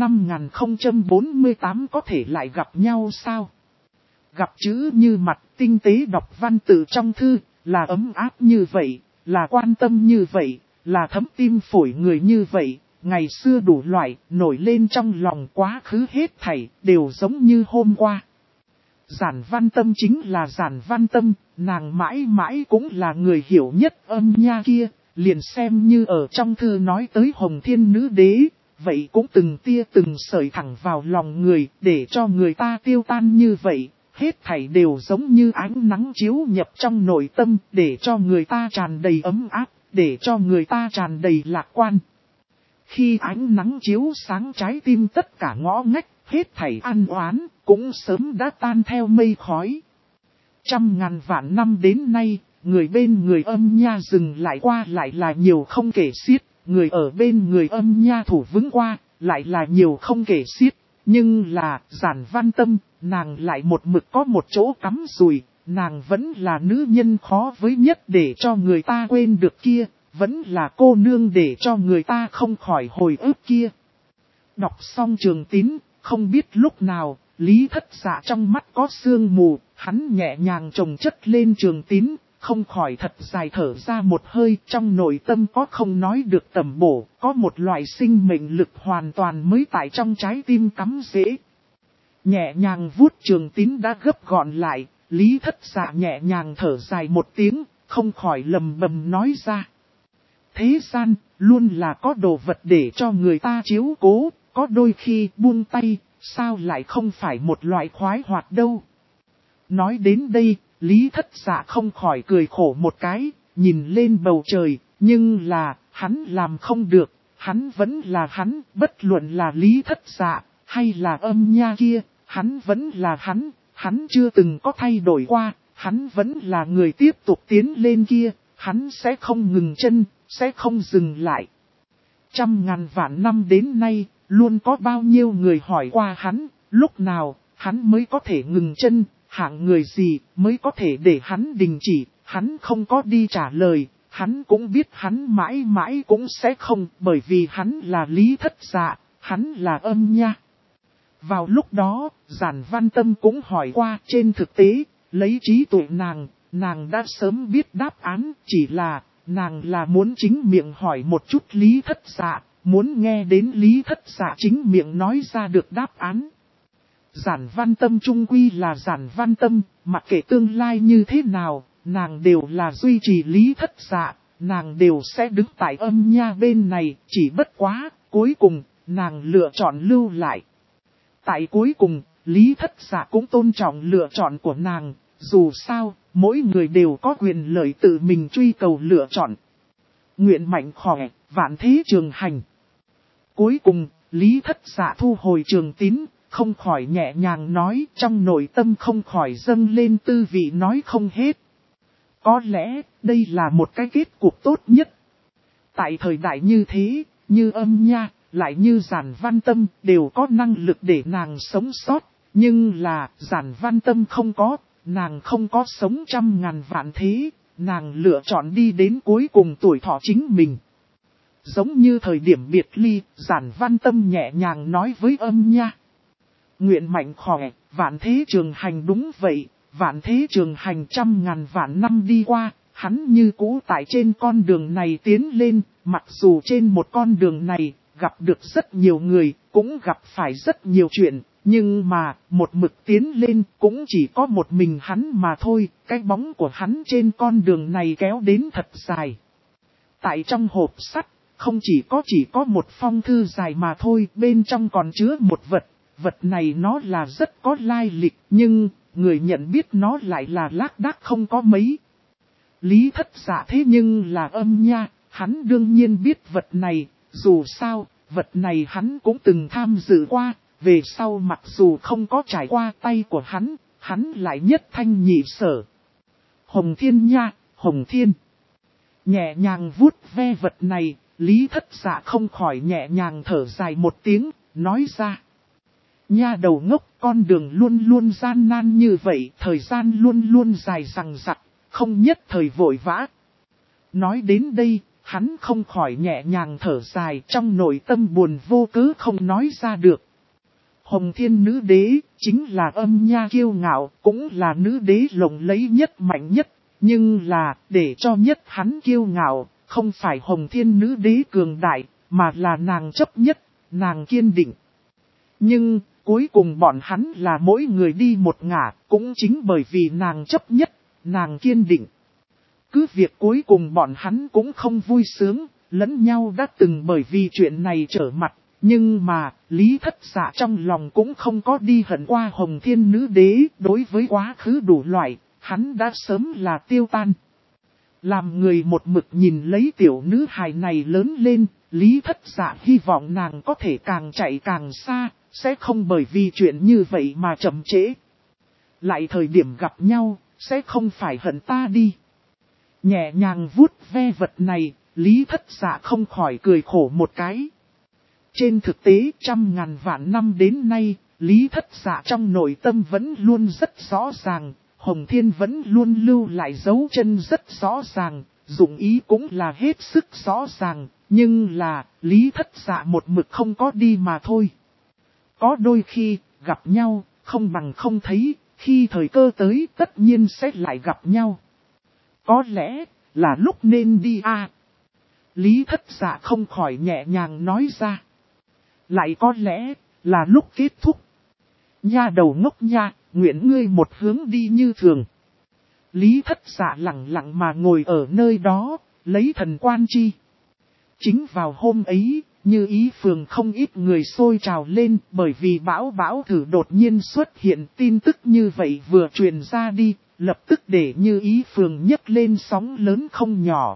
5048 có thể lại gặp nhau sao? Gặp chữ như mặt tinh tế đọc văn tự trong thư, là ấm áp như vậy, là quan tâm như vậy, là thấm tim phổi người như vậy, ngày xưa đủ loại, nổi lên trong lòng quá khứ hết thảy, đều giống như hôm qua. Giản Văn Tâm chính là Giản Văn Tâm, nàng mãi mãi cũng là người hiểu nhất Âm Nha kia, liền xem như ở trong thư nói tới Hồng Thiên Nữ Đế, vậy cũng từng tia từng sợi thẳng vào lòng người, để cho người ta tiêu tan như vậy, hết thảy đều giống như ánh nắng chiếu nhập trong nội tâm, để cho người ta tràn đầy ấm áp, để cho người ta tràn đầy lạc quan. Khi ánh nắng chiếu sáng trái tim tất cả ngõ ngách, hết thảy ăn oán, cũng sớm đã tan theo mây khói. Trăm ngàn vạn năm đến nay, người bên người Âm Nha dừng lại qua lại là nhiều không kể xiết, người ở bên người Âm Nha thủ vững qua, lại là nhiều không kể xiết. Nhưng là, Giản Văn Tâm, nàng lại một mực có một chỗ cắm rùi, nàng vẫn là nữ nhân khó với nhất để cho người ta quên được kia, vẫn là cô nương để cho người ta không khỏi hồi ức kia. Đọc xong Trường Tín, không biết lúc nào, Lý Thất Dạ trong mắt có sương mù, hắn nhẹ nhàng chồng chất lên Trường Tín, không khỏi thật dài thở ra một hơi, trong nội tâm có không nói được tầm bổ, có một loại sinh mệnh lực hoàn toàn mới tại trong trái tim cắm rễ. Nhẹ nhàng vuốt Trường Tín đã gấp gọn lại, Lý Thất Dạ nhẹ nhàng thở dài một tiếng, không khỏi lầm bầm nói ra. Thế gian, luôn là có đồ vật để cho người ta chiếu cố, có đôi khi buông tay, sao lại không phải một loại khoái hoạt đâu. Nói đến đây, Lý Thất Dạ không khỏi cười khổ một cái, nhìn lên bầu trời, nhưng là, hắn làm không được, hắn vẫn là hắn, bất luận là Lý Thất Dạ, hay là Âm Nha kia, hắn vẫn là hắn chưa từng có thay đổi qua, hắn vẫn là người tiếp tục tiến lên kia, hắn sẽ không ngừng chân, sẽ không dừng lại. Trăm ngàn vạn năm đến nay, luôn có bao nhiêu người hỏi qua hắn, lúc nào, hắn mới có thể ngừng chân, hạng người gì mới có thể để hắn đình chỉ, hắn không có đi trả lời, hắn cũng biết hắn mãi mãi cũng sẽ không, bởi vì hắn là Lý Thất Dạ, hắn là Âm Nha. Vào lúc đó, Giản Văn Tâm cũng hỏi qua, trên thực tế, lấy trí tuệ nàng đã sớm biết đáp án, chỉ là, nàng là muốn chính miệng hỏi một chút Lý Thất Dạ, muốn nghe đến Lý Thất Dạ chính miệng nói ra được đáp án. Giản Văn Tâm trung quy là Giản Văn Tâm, mặc kệ tương lai như thế nào, nàng đều là duy trì Lý Thất Dạ, nàng đều sẽ đứng tại Âm Nha bên này, chỉ bất quá, cuối cùng, nàng lựa chọn lưu lại. Tại cuối cùng, Lý Thất Dạ cũng tôn trọng lựa chọn của nàng, dù sao, mỗi người đều có quyền lợi tự mình truy cầu lựa chọn. Nguyện mạnh khỏe, vạn thế trường hành. Cuối cùng, Lý Thất Dạ thu hồi Trường Tín, không khỏi nhẹ nhàng nói, trong nội tâm không khỏi dâng lên tư vị nói không hết. Có lẽ, đây là một cái kết cục tốt nhất. Tại thời đại như thế, như Âm Nha, lại như Giản Văn Tâm, đều có năng lực để nàng sống sót. Nhưng là, Giản Văn Tâm không có, nàng không có sống trăm ngàn vạn thế, nàng lựa chọn đi đến cuối cùng tuổi thọ chính mình. Giống như thời điểm biệt ly, Giản Văn Tâm nhẹ nhàng nói với Âm Nha. Nguyện mạnh khỏe, vạn thế trường hành. Đúng vậy, vạn thế trường hành trăm ngàn vạn năm đi qua, hắn như cũ tại trên con đường này tiến lên, mặc dù trên một con đường này, gặp được rất nhiều người, cũng gặp phải rất nhiều chuyện, nhưng mà, một mực tiến lên cũng chỉ có một mình hắn mà thôi, cái bóng của hắn trên con đường này kéo đến thật dài. Tại trong hộp sắt, không chỉ có một phong thư dài mà thôi, bên trong còn chứa một vật. Vật này nó là rất có lai lịch, nhưng người nhận biết nó lại là lác đác không có mấy. Lý Thất Dạ thế nhưng là Âm Nha, hắn đương nhiên biết vật này, dù sao, vật này hắn cũng từng tham dự qua, về sau mặc dù không có trải qua tay của hắn lại nhất thanh nhị sở. Hồng Thiên nha, Hồng Thiên. Nhẹ nhàng vuốt ve vật này, Lý Thất Dạ không khỏi nhẹ nhàng thở dài một tiếng, nói ra. Nha đầu ngốc, con đường luôn luôn gian nan như vậy, thời gian luôn luôn dài dằng dặc, không nhất thời vội vã. Nói đến đây, hắn không khỏi nhẹ nhàng thở dài, trong nội tâm buồn vô cớ không nói ra được. Hồng Thiên Nữ Đế, chính là Âm Nha kiêu ngạo, cũng là nữ đế lộng lẫy nhất mạnh nhất, Nhưng là, để cho nhất hắn kiêu ngạo, không phải Hồng Thiên Nữ Đế cường đại, mà là nàng chấp nhất, nàng kiên định. Nhưng, cuối cùng bọn hắn là mỗi người đi một ngả, cũng chính bởi vì nàng chấp nhất, nàng kiên định. Cứ việc cuối cùng bọn hắn cũng không vui sướng, lẫn nhau đã từng bởi vì chuyện này trở mặt, nhưng mà, Lý Thất Dạ trong lòng cũng không có đi hận qua Hồng Thiên Nữ Đế, đối với quá khứ đủ loại, hắn đã sớm là tiêu tan. Làm người một mực nhìn lấy tiểu nữ hài này lớn lên, Lý Thất Dạ hy vọng nàng có thể càng chạy càng xa, sẽ không bởi vì chuyện như vậy mà chậm trễ. Lại thời điểm gặp nhau, sẽ không phải hận ta đi. Nhẹ nhàng vuốt ve vật này, Lý Thất Dạ không khỏi cười khổ một cái. Trên thực tế, 100.000 vạn năm đến nay, Lý Thất Dạ trong nội tâm vẫn luôn rất rõ ràng, Hồng Thiên vẫn luôn lưu lại dấu chân rất rõ ràng, dụng ý cũng là hết sức rõ ràng, nhưng là, Lý Thất Dạ một mực không có đi mà thôi. Có đôi khi, gặp nhau, không bằng không thấy, khi thời cơ tới tất nhiên sẽ lại gặp nhau. Có lẽ, là lúc nên đi à. Lý Thất Dạ không khỏi nhẹ nhàng nói ra. Lại có lẽ, là lúc kết thúc. Nha đầu ngốc nha, nguyện ngươi một hướng đi như thường. Lý Thất Dạ lặng lặng mà ngồi ở nơi đó, lấy thần quan chi. Chính vào hôm ấy, Như Ý Phường không ít người xôi trào lên bởi vì Bảo Thử đột nhiên xuất hiện tin tức như vậy vừa truyền ra đi, lập tức để Như Ý Phường nhấc lên sóng lớn không nhỏ.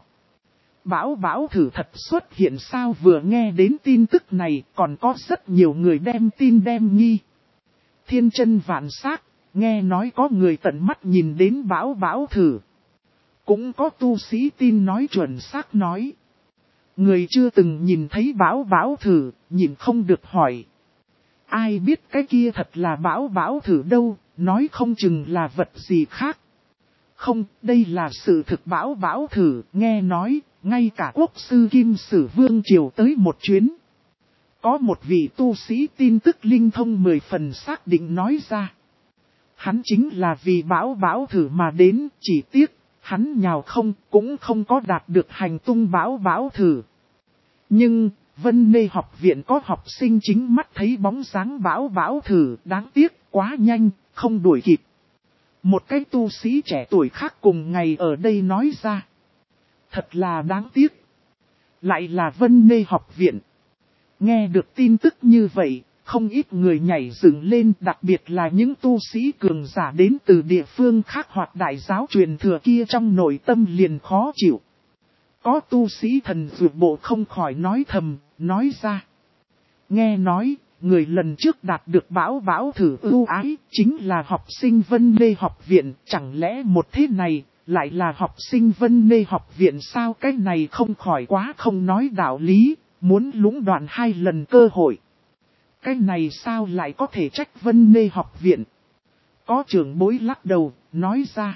Bảo Thử thật xuất hiện sao, vừa nghe đến tin tức này còn có rất nhiều người đem tin đem nghi. Thiên chân vạn xác, nghe nói có người tận mắt nhìn đến Bảo Thử. Cũng có tu sĩ tin nói chuẩn xác nói. Người chưa từng nhìn thấy Bảo Thử, nhìn không được hỏi. Ai biết cái kia thật là Bảo Thử đâu, nói không chừng là vật gì khác. Không, đây là sự thực Bảo Thử, nghe nói, ngay cả quốc sư Kim Sử Vương Triều tới một chuyến. Có một vị tu sĩ tin tức linh thông 10 phần xác định nói ra. Hắn chính là vì Bảo Thử mà đến, chỉ tiếc, hắn nhào không, cũng không có đạt được hành tung Bảo Thử. Nhưng, Vân Nê học viện có học sinh chính mắt thấy bóng dáng Bảo Thử, đáng tiếc, quá nhanh, không đuổi kịp. Một cái tu sĩ trẻ tuổi khác cùng ngày ở đây nói ra. Thật là đáng tiếc. Lại là Vân Nê học viện. Nghe được tin tức như vậy, không ít người nhảy dựng lên, đặc biệt là những tu sĩ cường giả đến từ địa phương khác hoặc đại giáo truyền thừa kia trong nội tâm liền khó chịu. Có tu sĩ thần dược bộ không khỏi nói thầm, nói ra. Nghe nói, người lần trước đạt được Bảo Thử ưu ái, chính là học sinh Vân Nê học viện, chẳng lẽ một thế này, lại là học sinh Vân Nê học viện sao? Cái này không khỏi quá không nói đạo lý, muốn lũng đoạn 2 lần cơ hội. Cái này sao lại có thể trách Vân Nê học viện? Có trưởng bối lắc đầu, nói ra.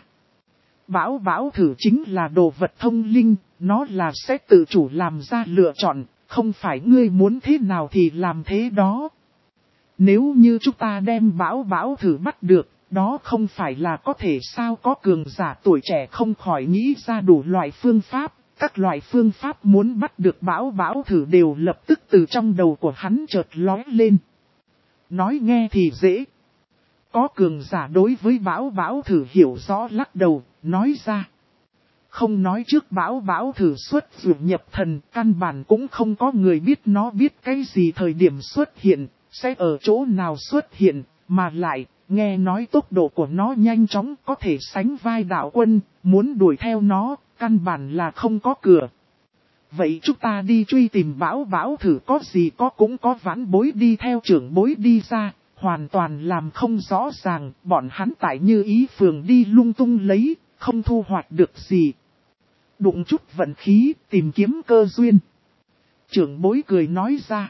Bảo Thử chính là đồ vật thông linh, nó là sẽ tự chủ làm ra lựa chọn, không phải ngươi muốn thế nào thì làm thế đó. Nếu như chúng ta đem Bảo Thử bắt được, đó không phải là có thể sao? Có cường giả tuổi trẻ không khỏi nghĩ ra đủ loại phương pháp, các loại phương pháp muốn bắt được Bảo Thử đều lập tức từ trong đầu của hắn chợt lóe lên. Nói nghe thì dễ. Có cường giả đối với Bảo Thử hiểu rõ lắc đầu, nói ra. Không nói trước Bảo Thử xuất dược nhập thần, căn bản cũng không có người biết nó biết cái gì thời điểm xuất hiện, sẽ ở chỗ nào xuất hiện, mà lại, nghe nói tốc độ của nó nhanh chóng có thể sánh vai đạo quân, muốn đuổi theo nó, căn bản là không có cửa. Vậy chúng ta đi truy tìm Bảo Thử, có gì có cũng có vãn bối đi theo trưởng bối đi ra, hoàn toàn làm không rõ ràng, bọn hắn tại Như Ý Phường đi lung tung lấy, không thu hoạch được gì. Đụng chút vận khí, tìm kiếm cơ duyên. Trưởng bối cười nói ra.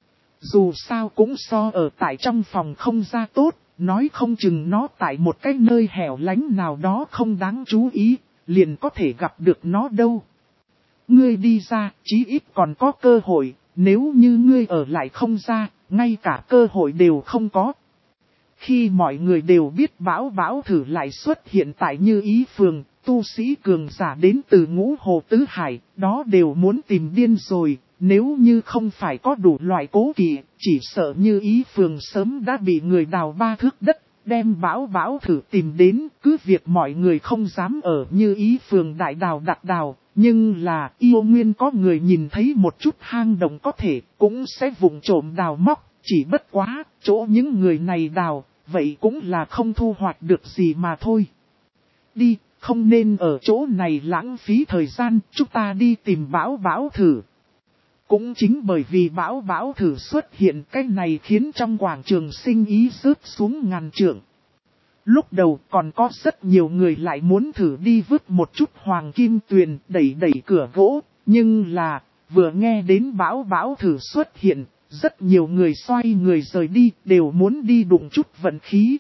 Dù sao cũng so ở tại trong phòng không ra tốt, nói không chừng nó tại một cái nơi hẻo lánh nào đó không đáng chú ý, liền có thể gặp được nó đâu. Ngươi đi ra, chí ít còn có cơ hội, nếu như ngươi ở lại không ra, ngay cả cơ hội đều không có. Khi mọi người đều biết Bảo Thử lại xuất hiện tại Như Ý Phường, tu sĩ cường giả đến từ ngũ hồ tứ hải, đó đều muốn tìm điên rồi, nếu như không phải có đủ loại cố kỵ, chỉ sợ Như Ý Phường sớm đã bị người đào 3 thước đất, đem Bảo Bảo thử tìm đến, cứ việc mọi người không dám ở Như Ý Phường đại đào đặc đào, nhưng là yêu nguyên có người nhìn thấy một chút hang động có thể, cũng sẽ vụng trộm đào móc, chỉ bất quá, chỗ những người này đào, vậy cũng là không thu hoạch được gì mà thôi. Đi, không nên ở chỗ này lãng phí thời gian, chúng ta đi tìm Bảo Bảo thử. Cũng chính bởi vì Bảo Bảo thử xuất hiện, cái này khiến trong quảng trường sinh ý rớt xuống ngàn trượng. Lúc đầu còn có rất nhiều người lại muốn thử đi vứt một chút hoàng kim tuyền đẩy cửa gỗ, nhưng là vừa nghe đến Bảo Bảo thử xuất hiện, rất nhiều người xoay người rời đi, đều muốn đi đụng chút vận khí.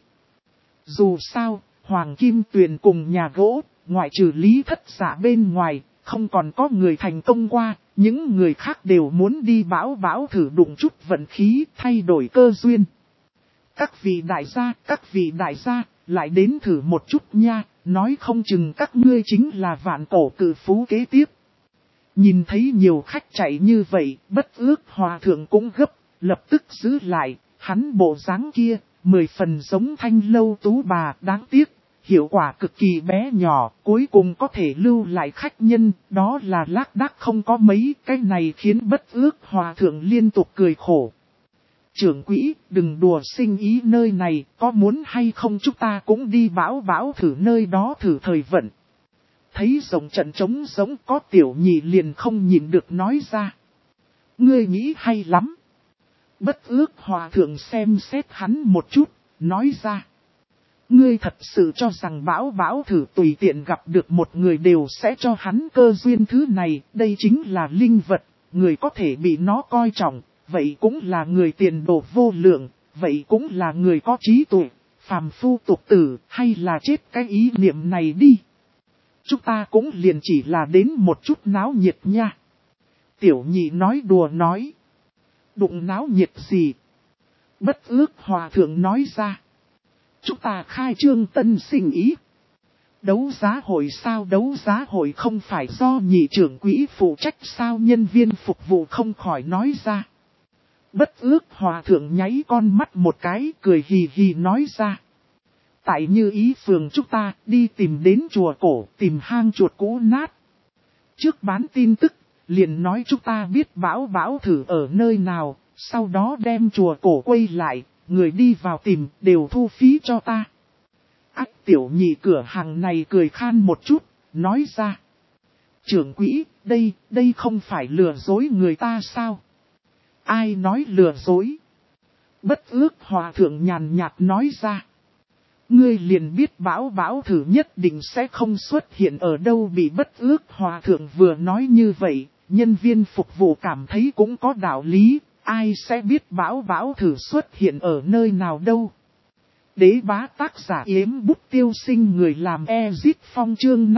Dù sao, hoàng kim tuyền cùng nhà gỗ, ngoại trừ Lý Thất Giả bên ngoài, không còn có người thành công qua, những người khác đều muốn đi Bảo Bảo thử đụng chút vận khí, thay đổi cơ duyên. Các vị đại gia, lại đến thử một chút nha, nói không chừng các ngươi chính là vạn cổ cự phú kế tiếp. Nhìn thấy nhiều khách chạy như vậy, Bất Ước Hòa Thượng cũng gấp, lập tức giữ lại, hắn bộ dáng kia, 10 phần giống Thanh Lâu tú bà, đáng tiếc, hiệu quả cực kỳ bé nhỏ, cuối cùng có thể lưu lại khách nhân, đó là lác đác không có mấy, cái này khiến Bất Ước Hòa Thượng liên tục cười khổ. Trưởng quỹ, đừng đùa sinh ý nơi này, có muốn hay không chúng ta cũng đi Bảo Bảo thử nơi đó thử thời vận. Thấy rồng trận trống giống có tiểu nhị liền không nhìn được nói ra. Ngươi nghĩ hay lắm. Bất Ước Hòa Thượng xem xét hắn một chút, nói ra. Ngươi thật sự cho rằng Bảo Bảo thử tùy tiện gặp được một người đều sẽ cho hắn cơ duyên thứ này, đây chính là linh vật, người có thể bị nó coi trọng. Vậy cũng là người tiền đồ vô lượng, vậy cũng là người có trí tuệ, phàm phu tục tử, hay là chết cái ý niệm này đi. Chúng ta cũng liền chỉ là đến một chút náo nhiệt nha. Tiểu nhị nói đùa nói. Đụng náo nhiệt gì? Bất Ước Hòa Thượng nói ra. Chúng ta khai trương tân sinh ý. Đấu giá hội sao? Đấu giá hội không phải do nhị trưởng quỹ phụ trách sao? Nhân viên phục vụ không khỏi nói ra. Bất Ước Hòa Thượng nháy con mắt một cái, cười hì hì nói ra. Tại Như Ý Phường chúng ta đi tìm đến chùa cổ, tìm hang chuột cũ nát. Trước bán tin tức, liền nói chúng ta biết Bảo Bảo thử ở nơi nào, sau đó đem chùa cổ quay lại, người đi vào tìm đều thu phí cho ta. Ách tiểu nhị cửa hàng này cười khan một chút, nói ra. Trưởng quỹ, đây không phải lừa dối người ta sao? Ai nói lừa dối? Bất Ước Hòa Thượng nhàn nhạt nói ra. Ngươi liền biết Bảo Bảo thử nhất định sẽ không xuất hiện ở đâu. Bị Bất Ước Hòa Thượng vừa nói như vậy, nhân viên phục vụ cảm thấy cũng có đạo lý, ai sẽ biết Bảo Bảo thử xuất hiện ở nơi nào đâu. Đế bá tác giả Yếm Bút Tiêu Sinh, người làm Ezit Phong chương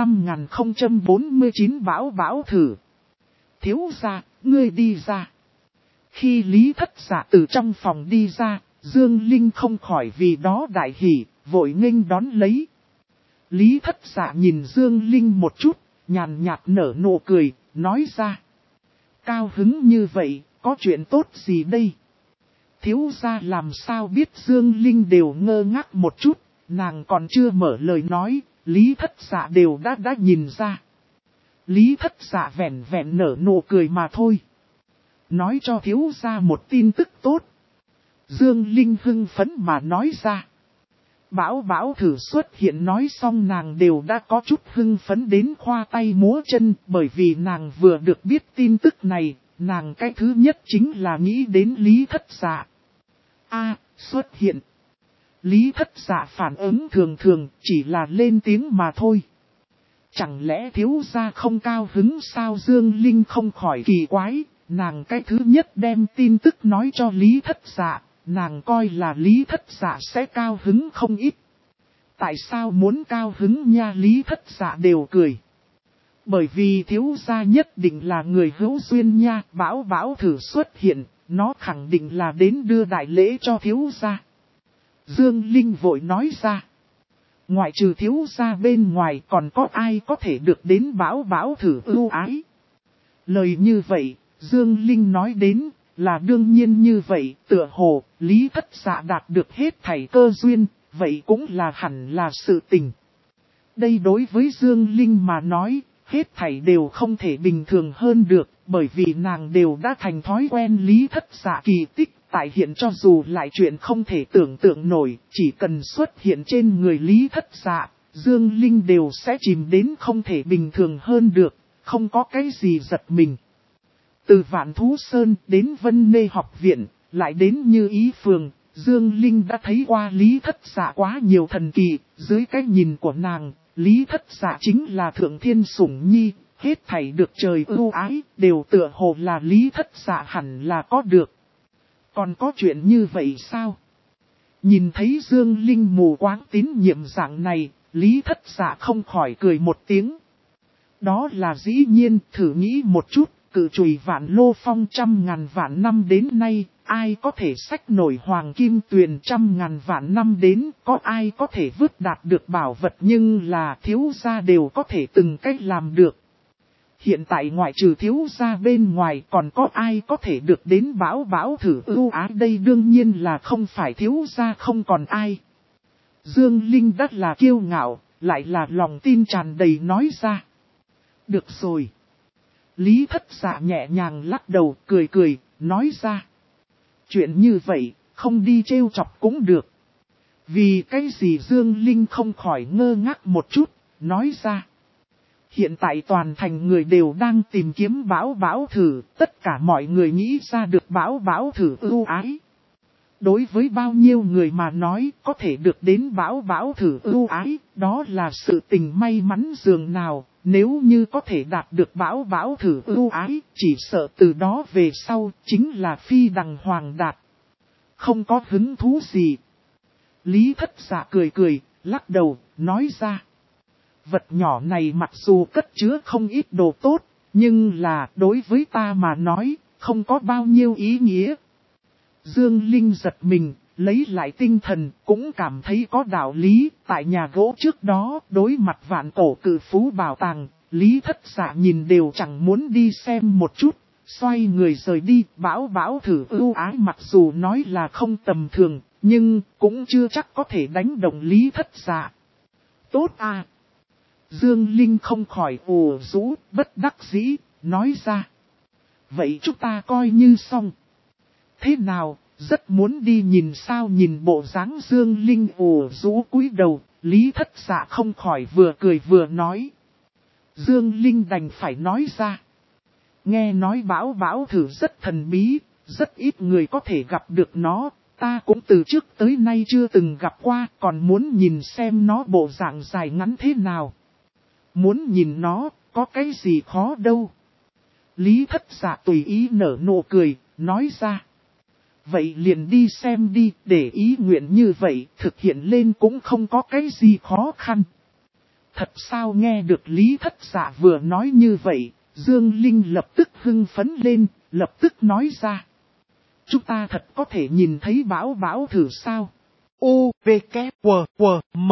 5049 Bảo Bảo thử. Thiếu gia, ngươi đi ra. Khi Lý Thất Giả từ trong phòng đi ra, Dương Linh không khỏi vì đó đại hỉ, vội nghênh đón lấy. Lý Thất Giả nhìn Dương Linh một chút, nhàn nhạt nở nụ cười, nói ra. Cao hứng như vậy, có chuyện tốt gì đây? Thiếu gia làm sao biết? Dương Linh đều ngơ ngác một chút, nàng còn chưa mở lời nói, Lý Thất Giả đều đã nhìn ra. Lý Thất Giả vẻn vẹn nở nụ cười mà thôi. Nói cho thiếu gia một tin tức tốt. Dương Linh hưng phấn mà nói ra. Bảo Bảo thử xuất hiện, nói xong nàng đều đã có chút hưng phấn đến khoa tay múa chân, bởi vì nàng vừa được biết tin tức này, nàng cái thứ nhất chính là nghĩ đến Lý Thất Giả. Xuất hiện. Lý Thất Giả phản ứng thường thường, chỉ là lên tiếng mà thôi. Chẳng lẽ thiếu gia không cao hứng sao? Dương Linh không khỏi kỳ quái. Nàng cái thứ nhất đem tin tức nói cho Lý Thất Giả, nàng coi là Lý Thất Giả sẽ cao hứng không ít. Tại sao muốn cao hứng nha? Lý Thất Giả đều cười. Bởi vì thiếu gia nhất định là người hữu duyên nha. Bảo Bảo thử xuất hiện, nó khẳng định là đến đưa đại lễ cho thiếu gia. Dương Linh vội nói ra. Ngoại trừ thiếu gia bên ngoài còn có ai có thể được đến Bảo Bảo thử ưu ái. Lời như vậy, Dương Linh nói đến, là đương nhiên như vậy, tựa hồ, Lý Thất Dạ đạt được hết thảy cơ duyên, vậy cũng là hẳn là sự tình. Đây đối với Dương Linh mà nói, hết thảy đều không thể bình thường hơn được, bởi vì nàng đều đã thành thói quen Lý Thất Dạ kỳ tích, tại hiện cho dù lại chuyện không thể tưởng tượng nổi, chỉ cần xuất hiện trên người Lý Thất Dạ, Dương Linh đều sẽ chìm đến không thể bình thường hơn được, không có cái gì giật mình. Từ Vạn Thú Sơn đến Vân Nê học viện, lại đến Như Ý Phường, Dương Linh đã thấy qua Lý Thất Dạ quá nhiều thần kỳ, dưới cái nhìn của nàng, Lý Thất Dạ chính là thượng thiên sủng nhi, hết thảy được trời ưu ái, đều tựa hồ là Lý Thất Dạ hẳn là có được. Còn có chuyện như vậy sao? Nhìn thấy Dương Linh mù quáng tín nhiệm dạng này, Lý Thất Dạ không khỏi cười một tiếng. Đó là dĩ nhiên, thử nghĩ một chút, cự chùy Vạn Lô Phong 100.000 vạn năm đến nay, ai có thể xách nổi Hoàng Kim Tuyền 100.000 vạn năm đến, có ai có thể vứt đạt được bảo vật nhưng là thiếu gia đều có thể từng cách làm được. Hiện tại ngoại trừ thiếu gia bên ngoài còn có ai có thể được đến Bảo Bảo thử ưu ái, đây đương nhiên là không phải thiếu gia không còn ai. Dương Linh đắt là kiêu ngạo, lại là lòng tin tràn đầy nói ra. Được rồi. Lý Thất Dạ nhẹ nhàng lắc đầu cười cười, nói ra. Chuyện như vậy, không đi trêu chọc cũng được. Vì cái gì Dương Linh không khỏi ngơ ngác một chút, nói ra. Hiện tại toàn thành người đều đang tìm kiếm Bảo Bảo thử, tất cả mọi người nghĩ ra được Bảo Bảo thử ưu ái. Đối với bao nhiêu người mà nói có thể được đến Bảo Bảo thử ưu ái, đó là sự tình may mắn dường nào, nếu như có thể đạt được Bảo Bảo thử ưu ái, chỉ sợ từ đó về sau chính là phi đằng hoàng đạt. Không có hứng thú gì. Lý Thất Dạ cười cười, lắc đầu, nói ra. Vật nhỏ này mặc dù cất chứa không ít đồ tốt, nhưng là đối với ta mà nói, không có bao nhiêu ý nghĩa. Dương Linh giật mình, lấy lại tinh thần, cũng cảm thấy có đạo lý, tại nhà gỗ trước đó, đối mặt vạn cổ cự phú bảo tàng, Lý Thất Dạ nhìn đều chẳng muốn đi xem một chút, xoay người rời đi, Bảo Bảo thử ưu ái mặc dù nói là không tầm thường, nhưng cũng chưa chắc có thể đánh động Lý Thất Dạ. Tốt à! Dương Linh không khỏi ồ rũ, bất đắc dĩ, nói ra. Vậy chúng ta coi như xong. Thế nào, rất muốn đi nhìn sao, nhìn bộ dáng Dương Linh ồ rũ cúi đầu, Lý Thất Dạ không khỏi vừa cười vừa nói. Dương Linh đành phải nói ra. Nghe nói Bảo Bảo thử rất thần bí, rất ít người có thể gặp được nó, ta cũng từ trước tới nay chưa từng gặp qua, còn muốn nhìn xem nó bộ dạng dài ngắn thế nào. Muốn nhìn nó, có cái gì khó đâu. Lý Thất Dạ tùy ý nở nụ cười, nói ra. Vậy liền đi xem đi, để ý nguyện như vậy, thực hiện lên cũng không có cái gì khó khăn. Thật sao, nghe được Lý Thất Dạ vừa nói như vậy, Dương Linh lập tức hưng phấn lên, lập tức nói ra. Chúng ta thật có thể nhìn thấy Bảo Bảo thử sao? U, V, K, W, W, M.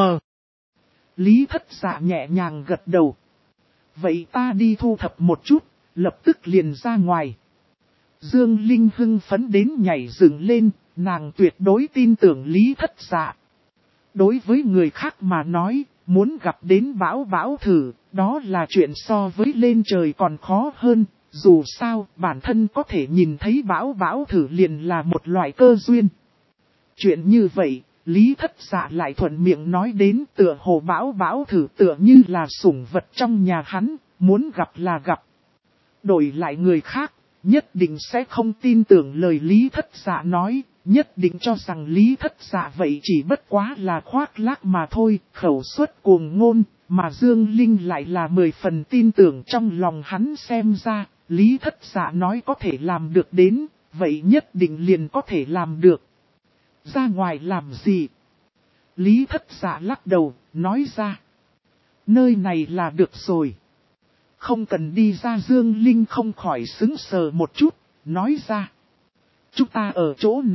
Lý Thất Dạ nhẹ nhàng gật đầu. Vậy ta đi thu thập một chút, lập tức liền ra ngoài. Dương Linh hưng phấn đến nhảy dựng lên, nàng tuyệt đối tin tưởng Lý Thất Dạ. Đối với người khác mà nói, muốn gặp đến Bảo Bảo thử, đó là chuyện so với lên trời còn khó hơn. Dù sao, bản thân có thể nhìn thấy Bảo Bảo thử liền là một loại cơ duyên. Chuyện như vậy, Lý Thất Dạ lại thuận miệng nói đến, tựa hồ Bảo Bảo thử tựa như là sủng vật trong nhà hắn, muốn gặp là gặp. Đổi lại người khác, nhất định sẽ không tin tưởng lời Lý Thất Dạ nói, nhất định cho rằng Lý Thất Dạ vậy chỉ bất quá là khoác lác mà thôi, khẩu suất cuồng ngôn, mà Dương Linh lại là 10 phần tin tưởng trong lòng hắn. Xem ra, Lý Thất Dạ nói có thể làm được đến, vậy nhất định liền có thể làm được. Ra ngoài làm gì? Lý Thất Dạ lắc đầu, nói ra. Nơi này là được rồi. Không cần đi ra. Dương Linh không khỏi sững sờ một chút, nói ra. Chúng ta ở chỗ này,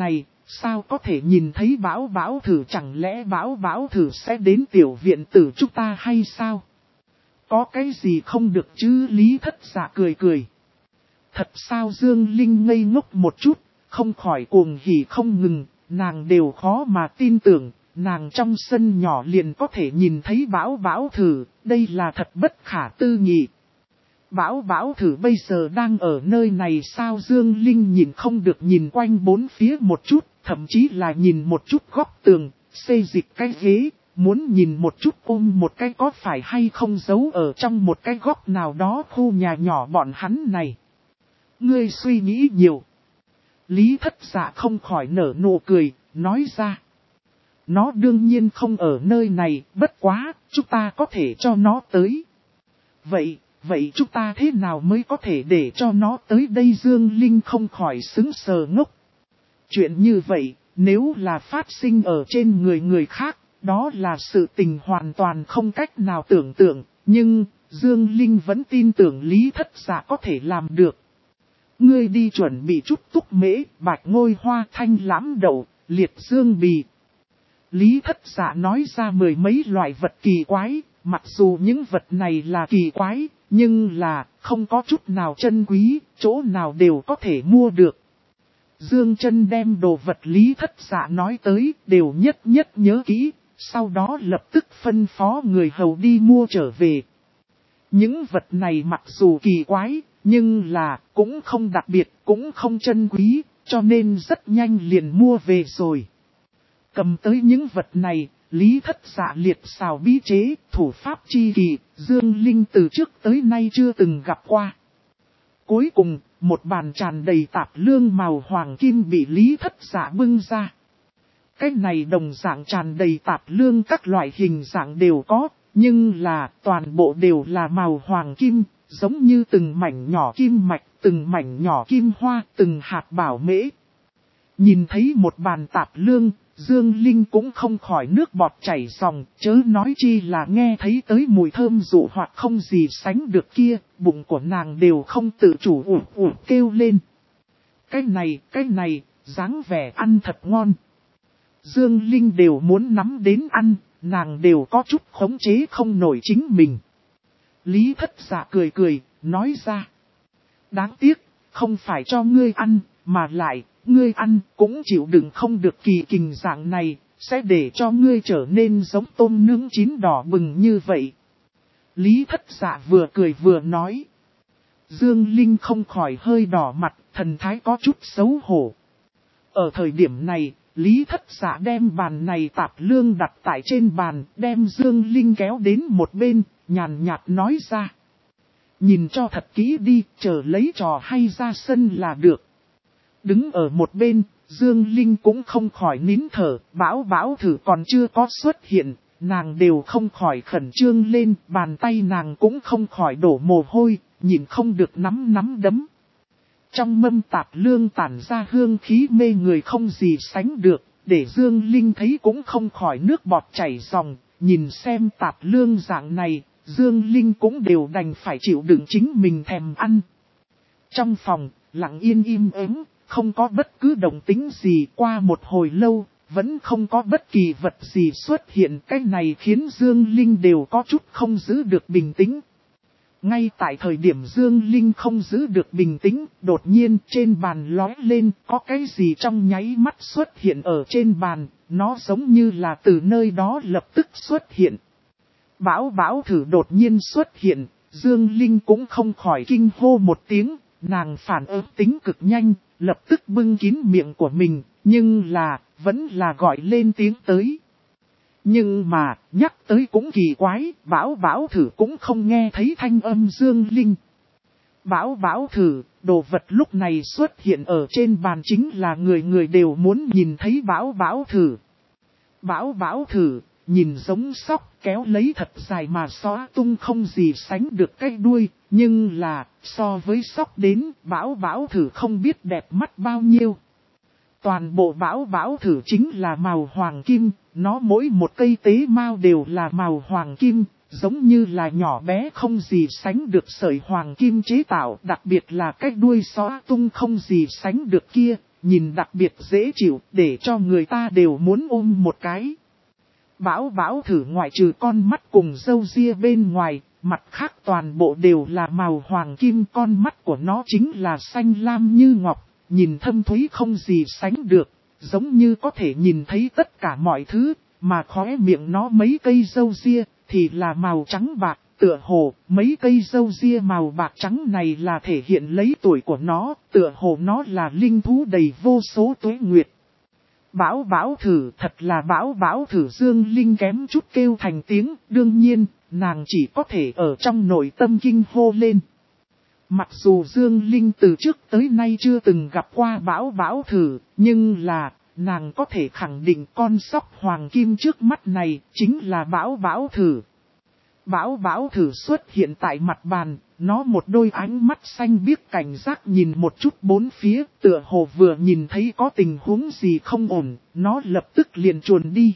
sao có thể nhìn thấy Bảo Bảo thử, chẳng lẽ Bảo Bảo thử sẽ đến tiểu viện tử chúng ta hay sao? Có cái gì không được chứ? Lý Thất Dạ cười cười. Thật sao? Dương Linh ngây ngốc một chút, không khỏi cuồng hỉ không ngừng, nàng đều khó mà tin tưởng, nàng trong sân nhỏ liền có thể nhìn thấy Bảo Bảo thử, đây là thật bất khả tư nghị. Bảo Bảo thử bây giờ đang ở nơi này sao? Dương Linh nhìn không được nhìn quanh bốn phía một chút, thậm chí là nhìn một chút góc tường, xê dịch cái ghế, muốn nhìn một chút ôm một cái có phải hay không giấu ở trong một cái góc nào đó khu nhà nhỏ bọn hắn này. Ngươi suy nghĩ nhiều. Lý Thất Dạ không khỏi nở nụ cười, nói ra. Nó đương nhiên không ở nơi này, bất quá, chúng ta có thể cho nó tới. Vậy chúng ta thế nào mới có thể để cho nó tới đây? Dương Linh không khỏi sững sờ ngốc. Chuyện như vậy, nếu là phát sinh ở trên người khác, đó là sự tình hoàn toàn không cách nào tưởng tượng, nhưng Dương Linh vẫn tin tưởng Lý Thất Dạ có thể làm được. Ngươi đi chuẩn bị chút túc mễ, bạch ngôi hoa, thanh lãm đậu, liệt dương bì. Lý Thất Dạ nói ra mười mấy loại vật kỳ quái, mặc dù những vật này là kỳ quái, nhưng là không có chút nào chân quý, chỗ nào đều có thể mua được. Dương Chân đem đồ vật Lý Thất Dạ nói tới đều nhất nhất nhớ kỹ, sau đó lập tức phân phó người hầu đi mua trở về. Những vật này mặc dù kỳ quái, nhưng là cũng không đặc biệt, cũng không chân quý, cho nên rất nhanh liền mua về rồi. Cầm tới những vật này, Lý Thất Dạ liệt xào bí chế, thủ pháp chi kỳ, Dương Linh từ trước tới nay chưa từng gặp qua. Cuối cùng, một bàn tràn đầy tạp lương màu hoàng kim bị Lý Thất Dạ bưng ra. Cái này đồng dạng tràn đầy tạp lương các loại hình dạng đều có, nhưng là toàn bộ đều là màu hoàng kim, giống như từng mảnh nhỏ kim mạch, từng mảnh nhỏ kim hoa, từng hạt bảo mễ. Nhìn thấy một bàn tạp lương, Dương Linh cũng không khỏi nước bọt chảy ròng, chớ nói chi là nghe thấy tới mùi thơm dụ hoặc không gì sánh được kia, bụng của nàng đều không tự chủ kêu lên. Cái này, dáng vẻ ăn thật ngon. Dương Linh đều muốn nắm đến ăn, nàng đều có chút khống chế không nổi chính mình. Lý Thất Dạ cười cười, nói ra. Đáng tiếc, không phải cho ngươi ăn, mà lại, ngươi ăn cũng chịu đựng không được kỳ kình dạng này, sẽ để cho ngươi trở nên giống tôm nướng chín đỏ bừng như vậy. Lý Thất Dạ vừa cười vừa nói. Dương Linh không khỏi hơi đỏ mặt, thần thái có chút xấu hổ. Ở thời điểm này, Lý Thất Dạ đem bàn này tạp lương đặt tại trên bàn, đem Dương Linh kéo đến một bên, nhàn nhạt nói ra. Nhìn cho thật kỹ đi, chờ lấy trò hay ra sân là được. Đứng ở một bên, Dương Linh cũng không khỏi nín thở, Bảo thử còn chưa có xuất hiện, nàng đều không khỏi khẩn trương lên, bàn tay nàng cũng không khỏi đổ mồ hôi, nhìn không được nắm đấm. Trong mâm tạp lương tản ra hương khí mê người không gì sánh được, để Dương Linh thấy cũng không khỏi nước bọt chảy ròng, nhìn xem tạp lương dạng này, Dương Linh cũng đều đành phải chịu đựng chính mình thèm ăn. Trong phòng, lặng yên im ắng, không có bất cứ động tĩnh gì, qua một hồi lâu, vẫn không có bất kỳ vật gì xuất hiện. Cái này khiến Dương Linh đều có chút không giữ được bình tĩnh. Ngay tại thời điểm Dương Linh không giữ được bình tĩnh, đột nhiên trên bàn lóe lên, có cái gì trong nháy mắt xuất hiện ở trên bàn, nó giống như là từ nơi đó lập tức xuất hiện. Bảo thử đột nhiên xuất hiện, Dương Linh cũng không khỏi kinh hô một tiếng, nàng phản ứng tính cực nhanh, lập tức bưng kín miệng của mình, nhưng là, vẫn là gọi lên tiếng tới. Nhưng mà, nhắc tới cũng kỳ quái, Bảo thử cũng không nghe thấy thanh âm Dương Linh. Bảo thử, đồ vật lúc này xuất hiện ở trên bàn chính là người đều muốn nhìn thấy Bảo thử. Bảo thử, nhìn giống sóc kéo lấy thật dài mà xóa tung không gì sánh được cái đuôi, nhưng là, so với sóc đến, Bảo thử không biết đẹp mắt bao nhiêu. Toàn bộ Bảo thử chính là màu hoàng kim, nó mỗi một cây tế mao đều là màu hoàng kim, giống như là nhỏ bé không gì sánh được sợi hoàng kim chế tạo, đặc biệt là cái đuôi xóa tung không gì sánh được kia, nhìn đặc biệt dễ chịu, để cho người ta đều muốn ôm một cái. Bảo Bảo thử ngoại trừ con mắt cùng râu ria bên ngoài, mặt khác toàn bộ đều là màu hoàng kim, con mắt của nó chính là xanh lam như ngọc, nhìn thâm thúy không gì sánh được, giống như có thể nhìn thấy tất cả mọi thứ, mà khóe miệng nó mấy cây râu ria thì là màu trắng bạc, tựa hồ mấy cây râu ria màu bạc trắng này là thể hiện lấy tuổi của nó, tựa hồ nó là linh thú đầy vô số tuế nguyệt. Bảo Bảo thử, thật là Bảo Bảo thử, Dương Linh kém chút kêu thành tiếng, đương nhiên, nàng chỉ có thể ở trong nội tâm kinh hô lên. Mặc dù Dương Linh từ trước tới nay chưa từng gặp qua Bảo Bảo thử, nhưng là, nàng có thể khẳng định con sóc hoàng kim trước mắt này chính là Bảo Bảo thử. Bảo Bảo thử xuất hiện tại mặt bàn, nó một đôi ánh mắt xanh biếc cảnh giác nhìn một chút bốn phía, tựa hồ vừa nhìn thấy có tình huống gì không ổn, nó lập tức liền chuồn đi.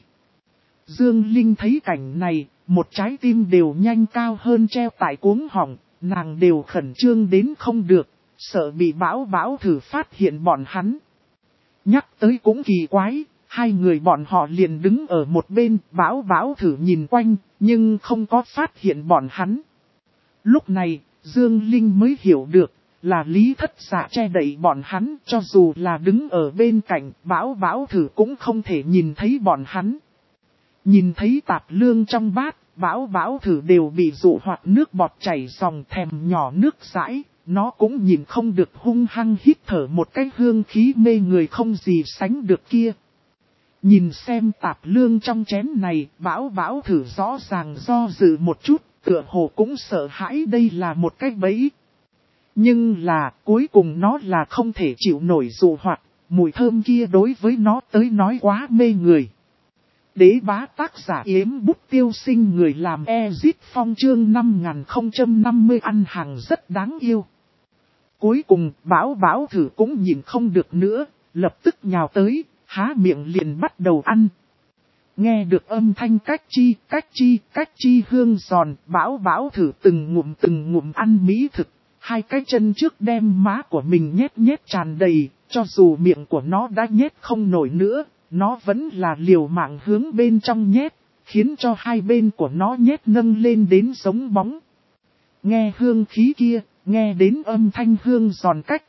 Dương Linh thấy cảnh này, một trái tim đều nhanh cao hơn treo tại cuống họng, nàng đều khẩn trương đến không được, sợ bị Bảo Bảo thử phát hiện bọn hắn. Nhắc tới cũng kỳ quái, hai người bọn họ liền đứng ở một bên, Bảo Bảo thử nhìn quanh, nhưng không có phát hiện bọn hắn. Lúc này, Dương Linh mới hiểu được, là Lý Thất Dạ che đậy bọn hắn, cho dù là đứng ở bên cạnh, Bảo Bảo thử cũng không thể nhìn thấy bọn hắn. Nhìn thấy tạp lương trong bát, Bảo Bảo thử đều bị dụ hoạt nước bọt chảy dòng, thèm nhỏ nước dãi, nó cũng nhìn không được, hung hăng hít thở một cái hương khí mê người không gì sánh được kia. Nhìn xem tạp lương trong chén này, Bảo Bảo thử rõ ràng do dự một chút, tựa hồ cũng sợ hãi đây là một cái bẫy. Nhưng là, cuối cùng nó là không thể chịu nổi dụ hoạt, mùi thơm kia đối với nó tới nói quá mê người. Đế bá tác giả Yếm Bút Tiêu Sinh, người làm Ezit Phong, chương 5050, ăn hàng rất đáng yêu. Cuối cùng, Bảo Bảo thử cũng nhìn không được nữa, lập tức nhào tới, há miệng liền bắt đầu ăn. Nghe được âm thanh cách chi hương giòn, Bảo Bảo thử từng ngụm ăn mỹ thực, hai cái chân trước đem má của mình nhét tràn đầy, cho dù miệng của nó đã nhét không nổi nữa, nó vẫn là liều mạng hướng bên trong nhét, khiến cho hai bên của nó nhét nâng lên đến giống bóng. Nghe hương khí kia, nghe đến âm thanh hương giòn cách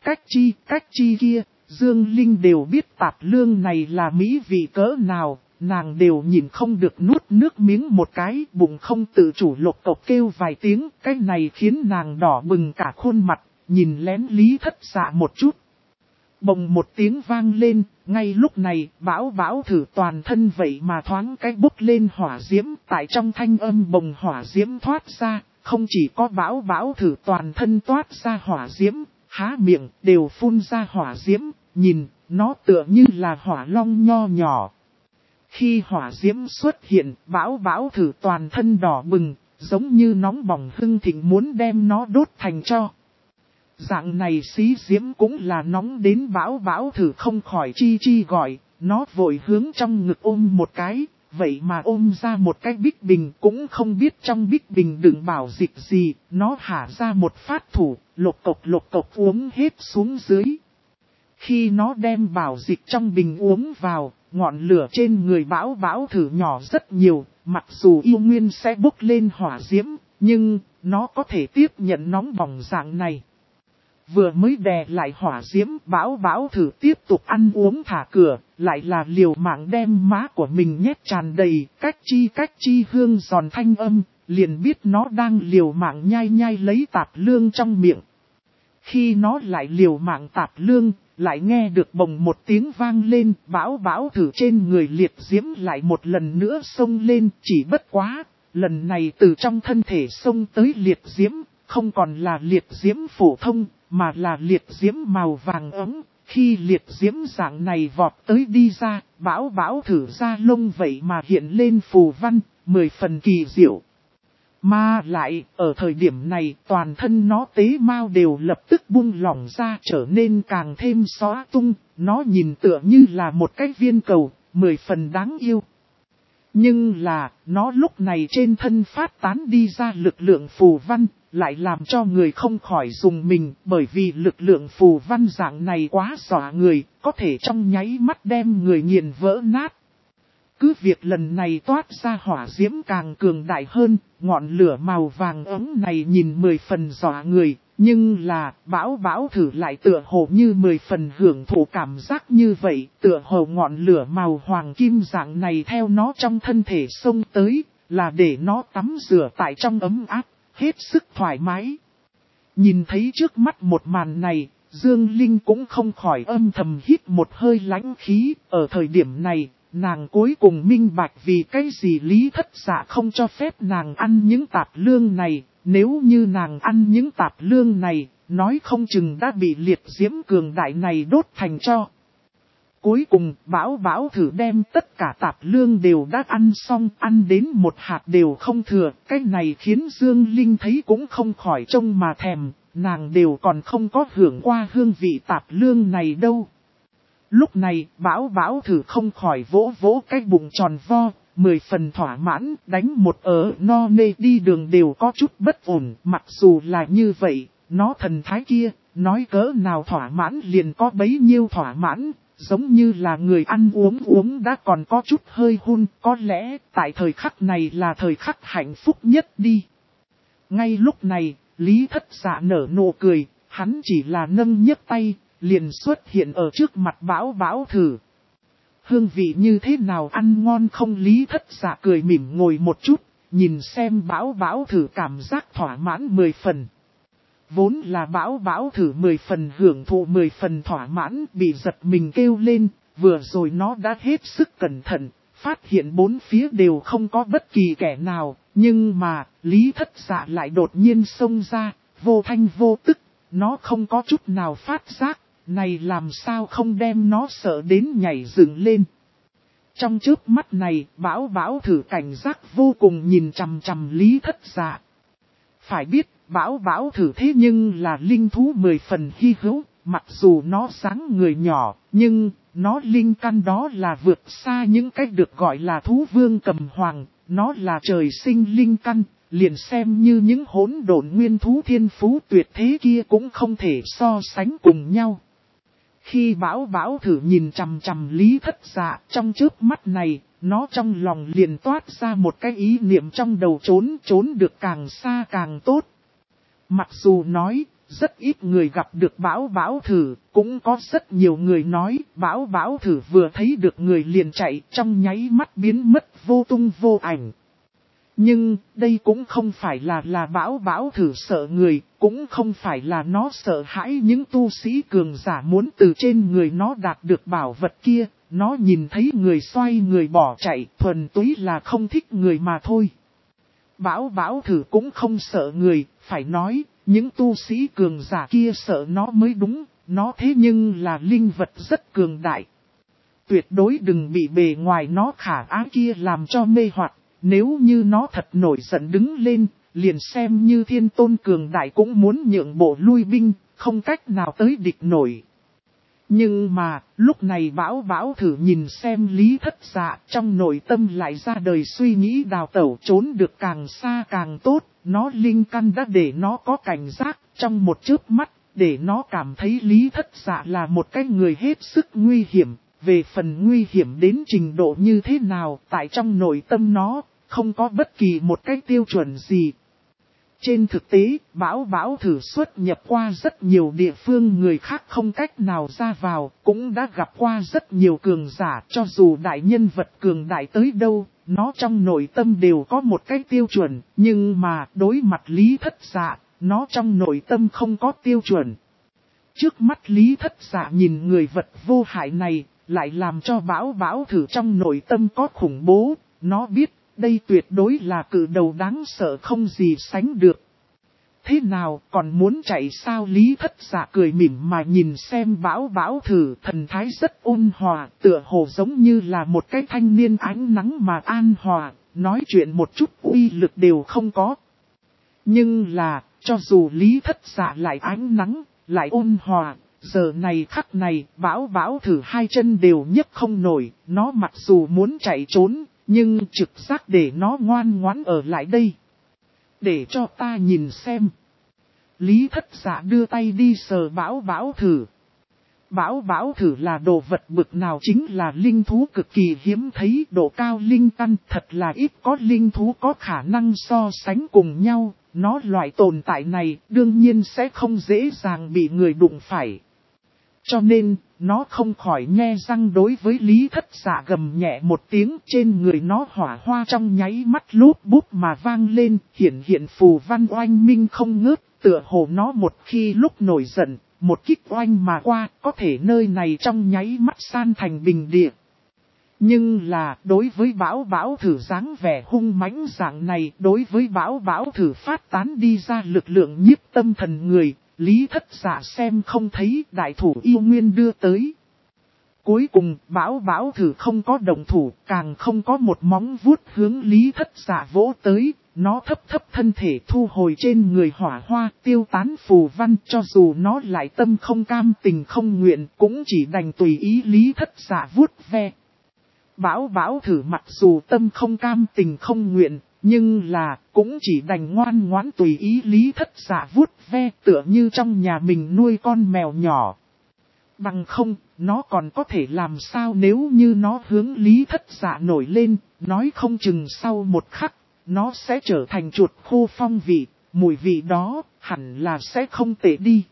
chi kia, Dương Linh đều biết tạp lương này là mỹ vị cỡ nào, nàng đều nhìn không được nuốt nước miếng một cái, bụng không tự chủ lộc cộc kêu vài tiếng, cái này khiến nàng đỏ bừng cả khuôn mặt, nhìn lén Lý Thất Dạ một chút. Bồng một tiếng vang lên, ngay lúc này, Bảo Bảo thử toàn thân vậy mà thoáng cái bốc lên hỏa diễm, tại trong thanh âm bồng hỏa diễm thoát ra, không chỉ có Bảo Bảo thử toàn thân toát ra hỏa diễm, há miệng đều phun ra hỏa diễm, nhìn, nó tựa như là hỏa long nho nhỏ. Khi hỏa diễm xuất hiện, Bảo Bảo thử toàn thân đỏ bừng, giống như nóng bỏng hưng thịnh muốn đem nó đốt thành tro. Dạng này xí diễm cũng là nóng đến Bảo Bảo thử không khỏi chi gọi, nó vội hướng trong ngực ôm một cái, vậy mà ôm ra một cái bích bình, cũng không biết trong bích bình đựng bảo dịch gì, nó hả ra một phát thủ, lộc cộc uống hết xuống dưới. Khi nó đem bảo dịch trong bình uống vào, ngọn lửa trên người Bảo Bảo thử nhỏ rất nhiều, mặc dù yêu nguyên sẽ bốc lên hỏa diễm, nhưng nó có thể tiếp nhận nóng bỏng dạng này. Vừa mới đè lại hỏa diễm, Bảo Bảo thử tiếp tục ăn uống thả cửa, lại là liều mạng đem má của mình nhét tràn đầy, cách chi hương giòn thanh âm, liền biết nó đang liều mạng nhai lấy tạp lương trong miệng. Khi nó lại liều mạng tạp lương, lại nghe được bồng một tiếng vang lên, Bảo Bảo thử trên người liệt diễm lại một lần nữa xông lên, chỉ bất quá, lần này từ trong thân thể xông tới liệt diễm, không còn là liệt diễm phổ thông, mà là liệt diễm màu vàng ấm. Khi liệt diễm dạng này vọt tới đi ra, Bảo Bảo thử ra lông vậy mà hiện lên phù văn, 10 phần kỳ diệu. Mà lại, ở thời điểm này, toàn thân nó tế mau đều lập tức buông lỏng ra, trở nên càng thêm xóa tung, nó nhìn tựa như là một cái viên cầu, 10 phần đáng yêu. Nhưng là, nó lúc này trên thân phát tán đi ra lực lượng phù văn, lại làm cho người không khỏi dùng mình, bởi vì lực lượng phù văn dạng này quá dọa người, có thể trong nháy mắt đem người nghiền vỡ nát. Cứ việc lần này toát ra hỏa diễm càng cường đại hơn, ngọn lửa màu vàng ấm này nhìn 10 phần dọa người, nhưng là Bảo thử lại tựa hồ như 10 phần hưởng thụ cảm giác như vậy, tựa hồ ngọn lửa màu hoàng kim dạng này theo nó trong thân thể xông tới, là để nó tắm rửa tại trong ấm áp, hết sức thoải mái. Nhìn thấy trước mắt một màn này, Dương Linh cũng không khỏi âm thầm hít một hơi lãnh khí, ở thời điểm này. Nàng cuối cùng minh bạch vì cái gì Lý Thất Dạ không cho phép nàng ăn những tạp lương này, nếu như nàng ăn những tạp lương này, nói không chừng đã bị liệt diễm cường đại này đốt thành tro. Cuối cùng Bảo thử đem tất cả tạp lương đều đã ăn xong, ăn đến một hạt đều không thừa, cái này khiến Dương Linh thấy cũng không khỏi trông mà thèm, nàng đều còn không có hưởng qua hương vị tạp lương này đâu. Lúc này, Bảo thử không khỏi vỗ cái bụng tròn vo, 10 phần thỏa mãn, đánh một no nê đi đường đều có chút bất ổn. Mặc dù là như vậy, nó thần thái kia, nói cỡ nào thỏa mãn liền có bấy nhiêu thỏa mãn, giống như là người ăn uống đã còn có chút hơi hun, có lẽ tại thời khắc này là thời khắc hạnh phúc nhất đi. Ngay lúc này, Lý Thất Dạ nở nụ cười, hắn chỉ là nâng nhấc tay. Liền xuất hiện ở trước mặt Bảo thử. Hương vị như thế nào ăn ngon không? Lý Thất Dạ cười mỉm ngồi một chút, nhìn xem Bảo thử cảm giác thỏa mãn 10 phần. Vốn là Bảo thử 10 phần hưởng thụ 10 phần thỏa mãn, bị giật mình kêu lên, vừa rồi nó đã hết sức cẩn thận, phát hiện bốn phía đều không có bất kỳ kẻ nào, nhưng mà Lý Thất Dạ lại đột nhiên xông ra, vô thanh vô tức, nó không có chút nào phát giác. Này làm sao không đem nó sợ đến nhảy dựng lên. Trong chớp mắt này, Bảo thử cảnh giác vô cùng nhìn chằm chằm Lý Thất Dạ. Phải biết, Bảo thử thế nhưng là linh thú 10 phần hy hữu, mặc dù nó dáng người nhỏ, nhưng nó linh căn đó là vượt xa những cách được gọi là thú vương cầm hoàng, nó là trời sinh linh căn, liền xem như những hỗn độn nguyên thú thiên phú tuyệt thế kia cũng không thể so sánh cùng nhau. Khi Bảo thử nhìn chằm chằm Lý Thất Dạ trong chớp mắt này, nó trong lòng liền toát ra một cái ý niệm trong đầu trốn được càng xa càng tốt. Mặc dù nói, rất ít người gặp được Bảo thử, cũng có rất nhiều người nói Bảo thử vừa thấy được người liền chạy trong nháy mắt biến mất vô tung vô ảnh. Nhưng, đây cũng không phải là Bảo thử sợ người, cũng không phải là nó sợ hãi những tu sĩ cường giả muốn từ trên người nó đạt được bảo vật kia, nó nhìn thấy người xoay người bỏ chạy, thuần túy là không thích người mà thôi. Bảo thử cũng không sợ người, phải nói, những tu sĩ cường giả kia sợ nó mới đúng, nó thế nhưng là linh vật rất cường đại. Tuyệt đối đừng bị bề ngoài nó khả ái kia làm cho mê hoặc. Nếu như nó thật nổi giận đứng lên, liền xem như thiên tôn cường đại cũng muốn nhượng bộ lui binh, không cách nào tới địch nổi. Nhưng mà, lúc này Bảo thử nhìn xem Lý Thất Dạ, trong nội tâm lại ra đời suy nghĩ đào tẩu trốn được càng xa càng tốt, nó linh căn đã để nó có cảnh giác, trong một chớp mắt, để nó cảm thấy Lý Thất Dạ là một cái người hết sức nguy hiểm. Về phần nguy hiểm đến trình độ như thế nào, tại trong nội tâm nó, không có bất kỳ một cái tiêu chuẩn gì. Trên thực tế, Bảo thử xuất nhập qua rất nhiều địa phương người khác không cách nào ra vào, cũng đã gặp qua rất nhiều cường giả, cho dù đại nhân vật cường đại tới đâu, nó trong nội tâm đều có một cái tiêu chuẩn, nhưng mà đối mặt Lý Thất Dạ, nó trong nội tâm không có tiêu chuẩn. Trước mắt Lý Thất Dạ nhìn người vật vô hại này, lại làm cho Bảo thử trong nội tâm có khủng bố, nó biết đây tuyệt đối là cự đầu đáng sợ không gì sánh được. Thế nào còn muốn chạy sao? Lý Thất Dạ cười mỉm mà nhìn xem Bảo thử, thần thái rất ôn hòa, tựa hồ giống như là một cái thanh niên ánh nắng mà an hòa, nói chuyện một chút uy lực đều không có. Nhưng là, cho dù Lý Thất Dạ lại ánh nắng, lại ôn hòa, giờ này khắc này, Bảo thử hai chân đều nhấc không nổi, nó mặc dù muốn chạy trốn, nhưng trực giác để nó ngoan ngoãn ở lại đây. Để cho ta nhìn xem. Lý Thất Dạ đưa tay đi sờ Bảo Bảo thử. Bảo Bảo thử là đồ vật bực nào chính là linh thú cực kỳ hiếm thấy, độ cao linh căn, thật là ít có linh thú có khả năng so sánh cùng nhau. Nó loại tồn tại này đương nhiên sẽ không dễ dàng bị người đụng phải. Cho nên, nó không khỏi nhe răng đối với Lý Thất Dạ gầm nhẹ một tiếng, trên người nó hỏa hoa trong nháy mắt lốp búp mà vang lên, hiện phù văn oanh minh không ngớt, tựa hồ nó một khi lúc nổi giận, một kích oanh mà qua, có thể nơi này trong nháy mắt san thành bình địa. Nhưng là, đối với Bảo Bảo thử dáng vẻ hung mãnh dạng này, đối với Bảo Bảo thử phát tán đi ra lực lượng nhiếp tâm thần người, Lý Thất Dạ xem không thấy, đại thủ yêu nguyên đưa tới. Cuối cùng, Bảo Bảo thử không có động thủ, càng không có một móng vuốt hướng Lý Thất Dạ vỗ tới, nó thấp thân thể thu hồi trên người hỏa hoa, tiêu tán phù văn, cho dù nó lại tâm không cam tình không nguyện, cũng chỉ đành tùy ý Lý Thất Dạ vuốt ve. Bảo Bảo thử mặc dù tâm không cam tình không nguyện, nhưng là cũng chỉ đành ngoan ngoãn tùy ý Lý Thất Dạ vuốt ve, tựa như trong nhà mình nuôi con mèo nhỏ. Bằng không, nó còn có thể làm sao nếu như nó hướng Lý Thất Dạ nổi lên, nói không chừng sau một khắc, nó sẽ trở thành chuột khô phong vị, mùi vị đó hẳn là sẽ không tệ đi.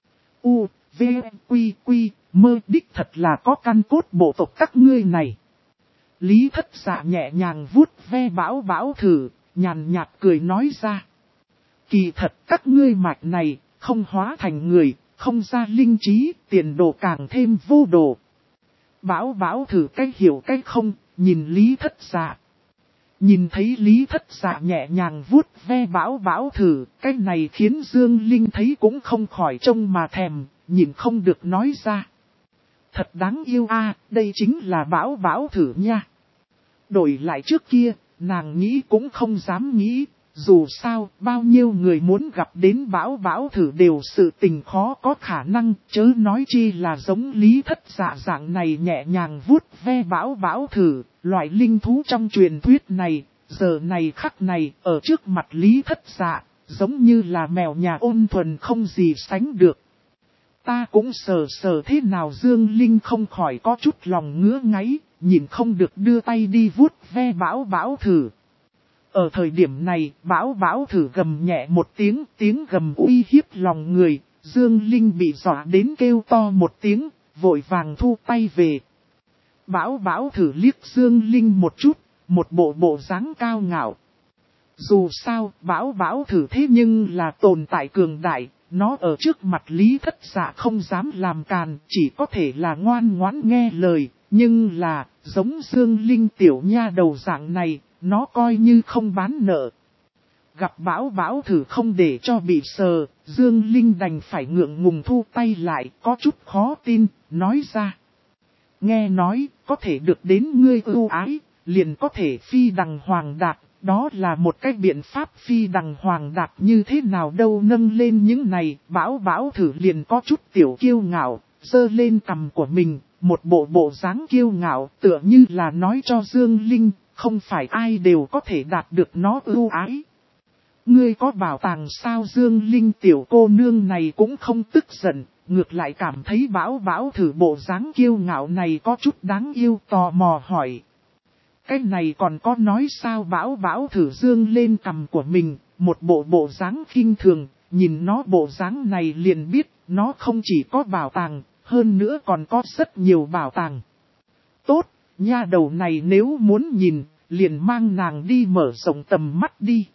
U, V, Quy, Quy, mơ đích thật là có căn cốt bộ tộc các ngươi này. Lý Thất Dạ nhẹ nhàng vuốt ve Bảo Bảo thử, nhàn nhạt cười nói ra. Kỳ thật các ngươi mạch này, không hóa thành người, không ra linh trí, tiền đồ càng thêm vô đồ. Bảo Bảo thử cách hiểu cách không, nhìn Lý Thất Dạ. Nhìn thấy Lý Thất Dạ nhẹ nhàng vuốt ve Bảo Bảo thử, cái này khiến Dương Linh thấy cũng không khỏi trông mà thèm, nhìn không được nói ra. Thật đáng yêu a, đây chính là Bảo Bảo thử nha. Đổi lại trước kia, nàng nghĩ cũng không dám nghĩ, dù sao, bao nhiêu người muốn gặp đến Bảo Bảo thử đều sự tình khó có khả năng, chớ nói chi là giống Lý Thất Dạ dạng này nhẹ nhàng vuốt ve Bảo Bảo thử, loại linh thú trong truyền thuyết này, giờ này khắc này, ở trước mặt Lý Thất Dạ, giống như là mèo nhà ôn thuần không gì sánh được. Ta cũng sờ thế nào Dương Linh không khỏi có chút lòng ngứa ngáy, nhìn không được đưa tay đi vuốt ve Bảo Bảo thử. Ở thời điểm này, Bảo Bảo thử gầm nhẹ một tiếng gầm uy hiếp lòng người, Dương Linh bị dọa đến kêu to một tiếng, vội vàng thu tay về. Bảo Bảo thử liếc Dương Linh một chút, một bộ dáng cao ngạo. Dù sao, Bảo Bảo thử thế nhưng là tồn tại cường đại, nó ở trước mặt Lý Thất Dạ không dám làm càn, chỉ có thể là ngoan ngoãn nghe lời, nhưng là, giống Dương Linh tiểu nha đầu dạng này, nó coi như không bán nợ. Gặp Bảo Bảo thử không để cho bị sờ, Dương Linh đành phải ngượng ngùng thu tay lại, có chút khó tin, nói ra. Nghe nói, có thể được đến ngươi ưu ái, liền có thể phi đằng hoàng đạt, đó là một cái biện pháp phi đằng hoàng đạt như thế nào đâu. Nâng lên những này, Bảo Bảo thử liền có chút tiểu kiêu ngạo, giơ lên cằm của mình, một bộ dáng kiêu ngạo, tựa như là nói cho Dương Linh, không phải ai đều có thể đạt được nó ưu ái. Ngươi có bảo tàng sao? Dương Linh tiểu cô nương này cũng không tức giận, ngược lại cảm thấy Bảo Bảo thử bộ dáng kiêu ngạo này có chút đáng yêu, tò mò hỏi. Cái này còn có nói sao? Bảo Bảo thử dương lên cằm của mình, một bộ dáng khinh thường, nhìn nó bộ dáng này liền biết, nó không chỉ có bảo tàng, hơn nữa còn có rất nhiều bảo tàng. Tốt, nha đầu này nếu muốn nhìn, liền mang nàng đi mở rộng tầm mắt đi.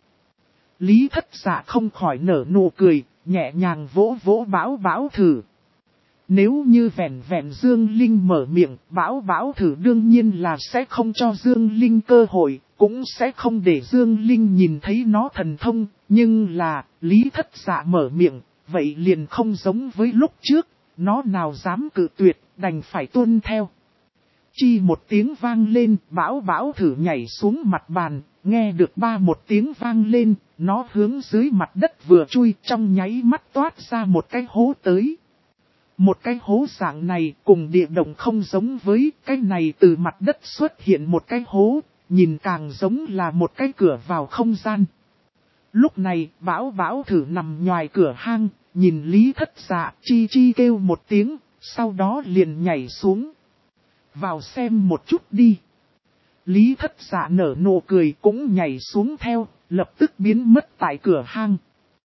Lý Thất Dạ không khỏi nở nụ cười, nhẹ nhàng vỗ vỗ Bảo Bảo thử. Nếu như vẹn Dương Linh mở miệng, Bảo Bảo thử đương nhiên là sẽ không cho Dương Linh cơ hội, cũng sẽ không để Dương Linh nhìn thấy nó thần thông, nhưng là, Lý Thất Dạ mở miệng, vậy liền không giống với lúc trước, nó nào dám cự tuyệt, đành phải tuân theo. Chi một tiếng vang lên, Bảo Bảo thử nhảy xuống mặt bàn, nghe được ba một tiếng vang lên, nó hướng dưới mặt đất vừa chui, trong nháy mắt toát ra một cái hố tới. Một cái hố dạng này cùng địa động không giống với, cái này từ mặt đất xuất hiện một cái hố, nhìn càng giống là một cái cửa vào không gian. Lúc này, Bảo Bảo thử nằm ngoài cửa hang, nhìn Lý Thất Dạ, chi chi kêu một tiếng, sau đó liền nhảy xuống. Vào xem một chút đi. Lý Thất Dạ nở nụ cười cũng nhảy xuống theo, lập tức biến mất tại cửa hang.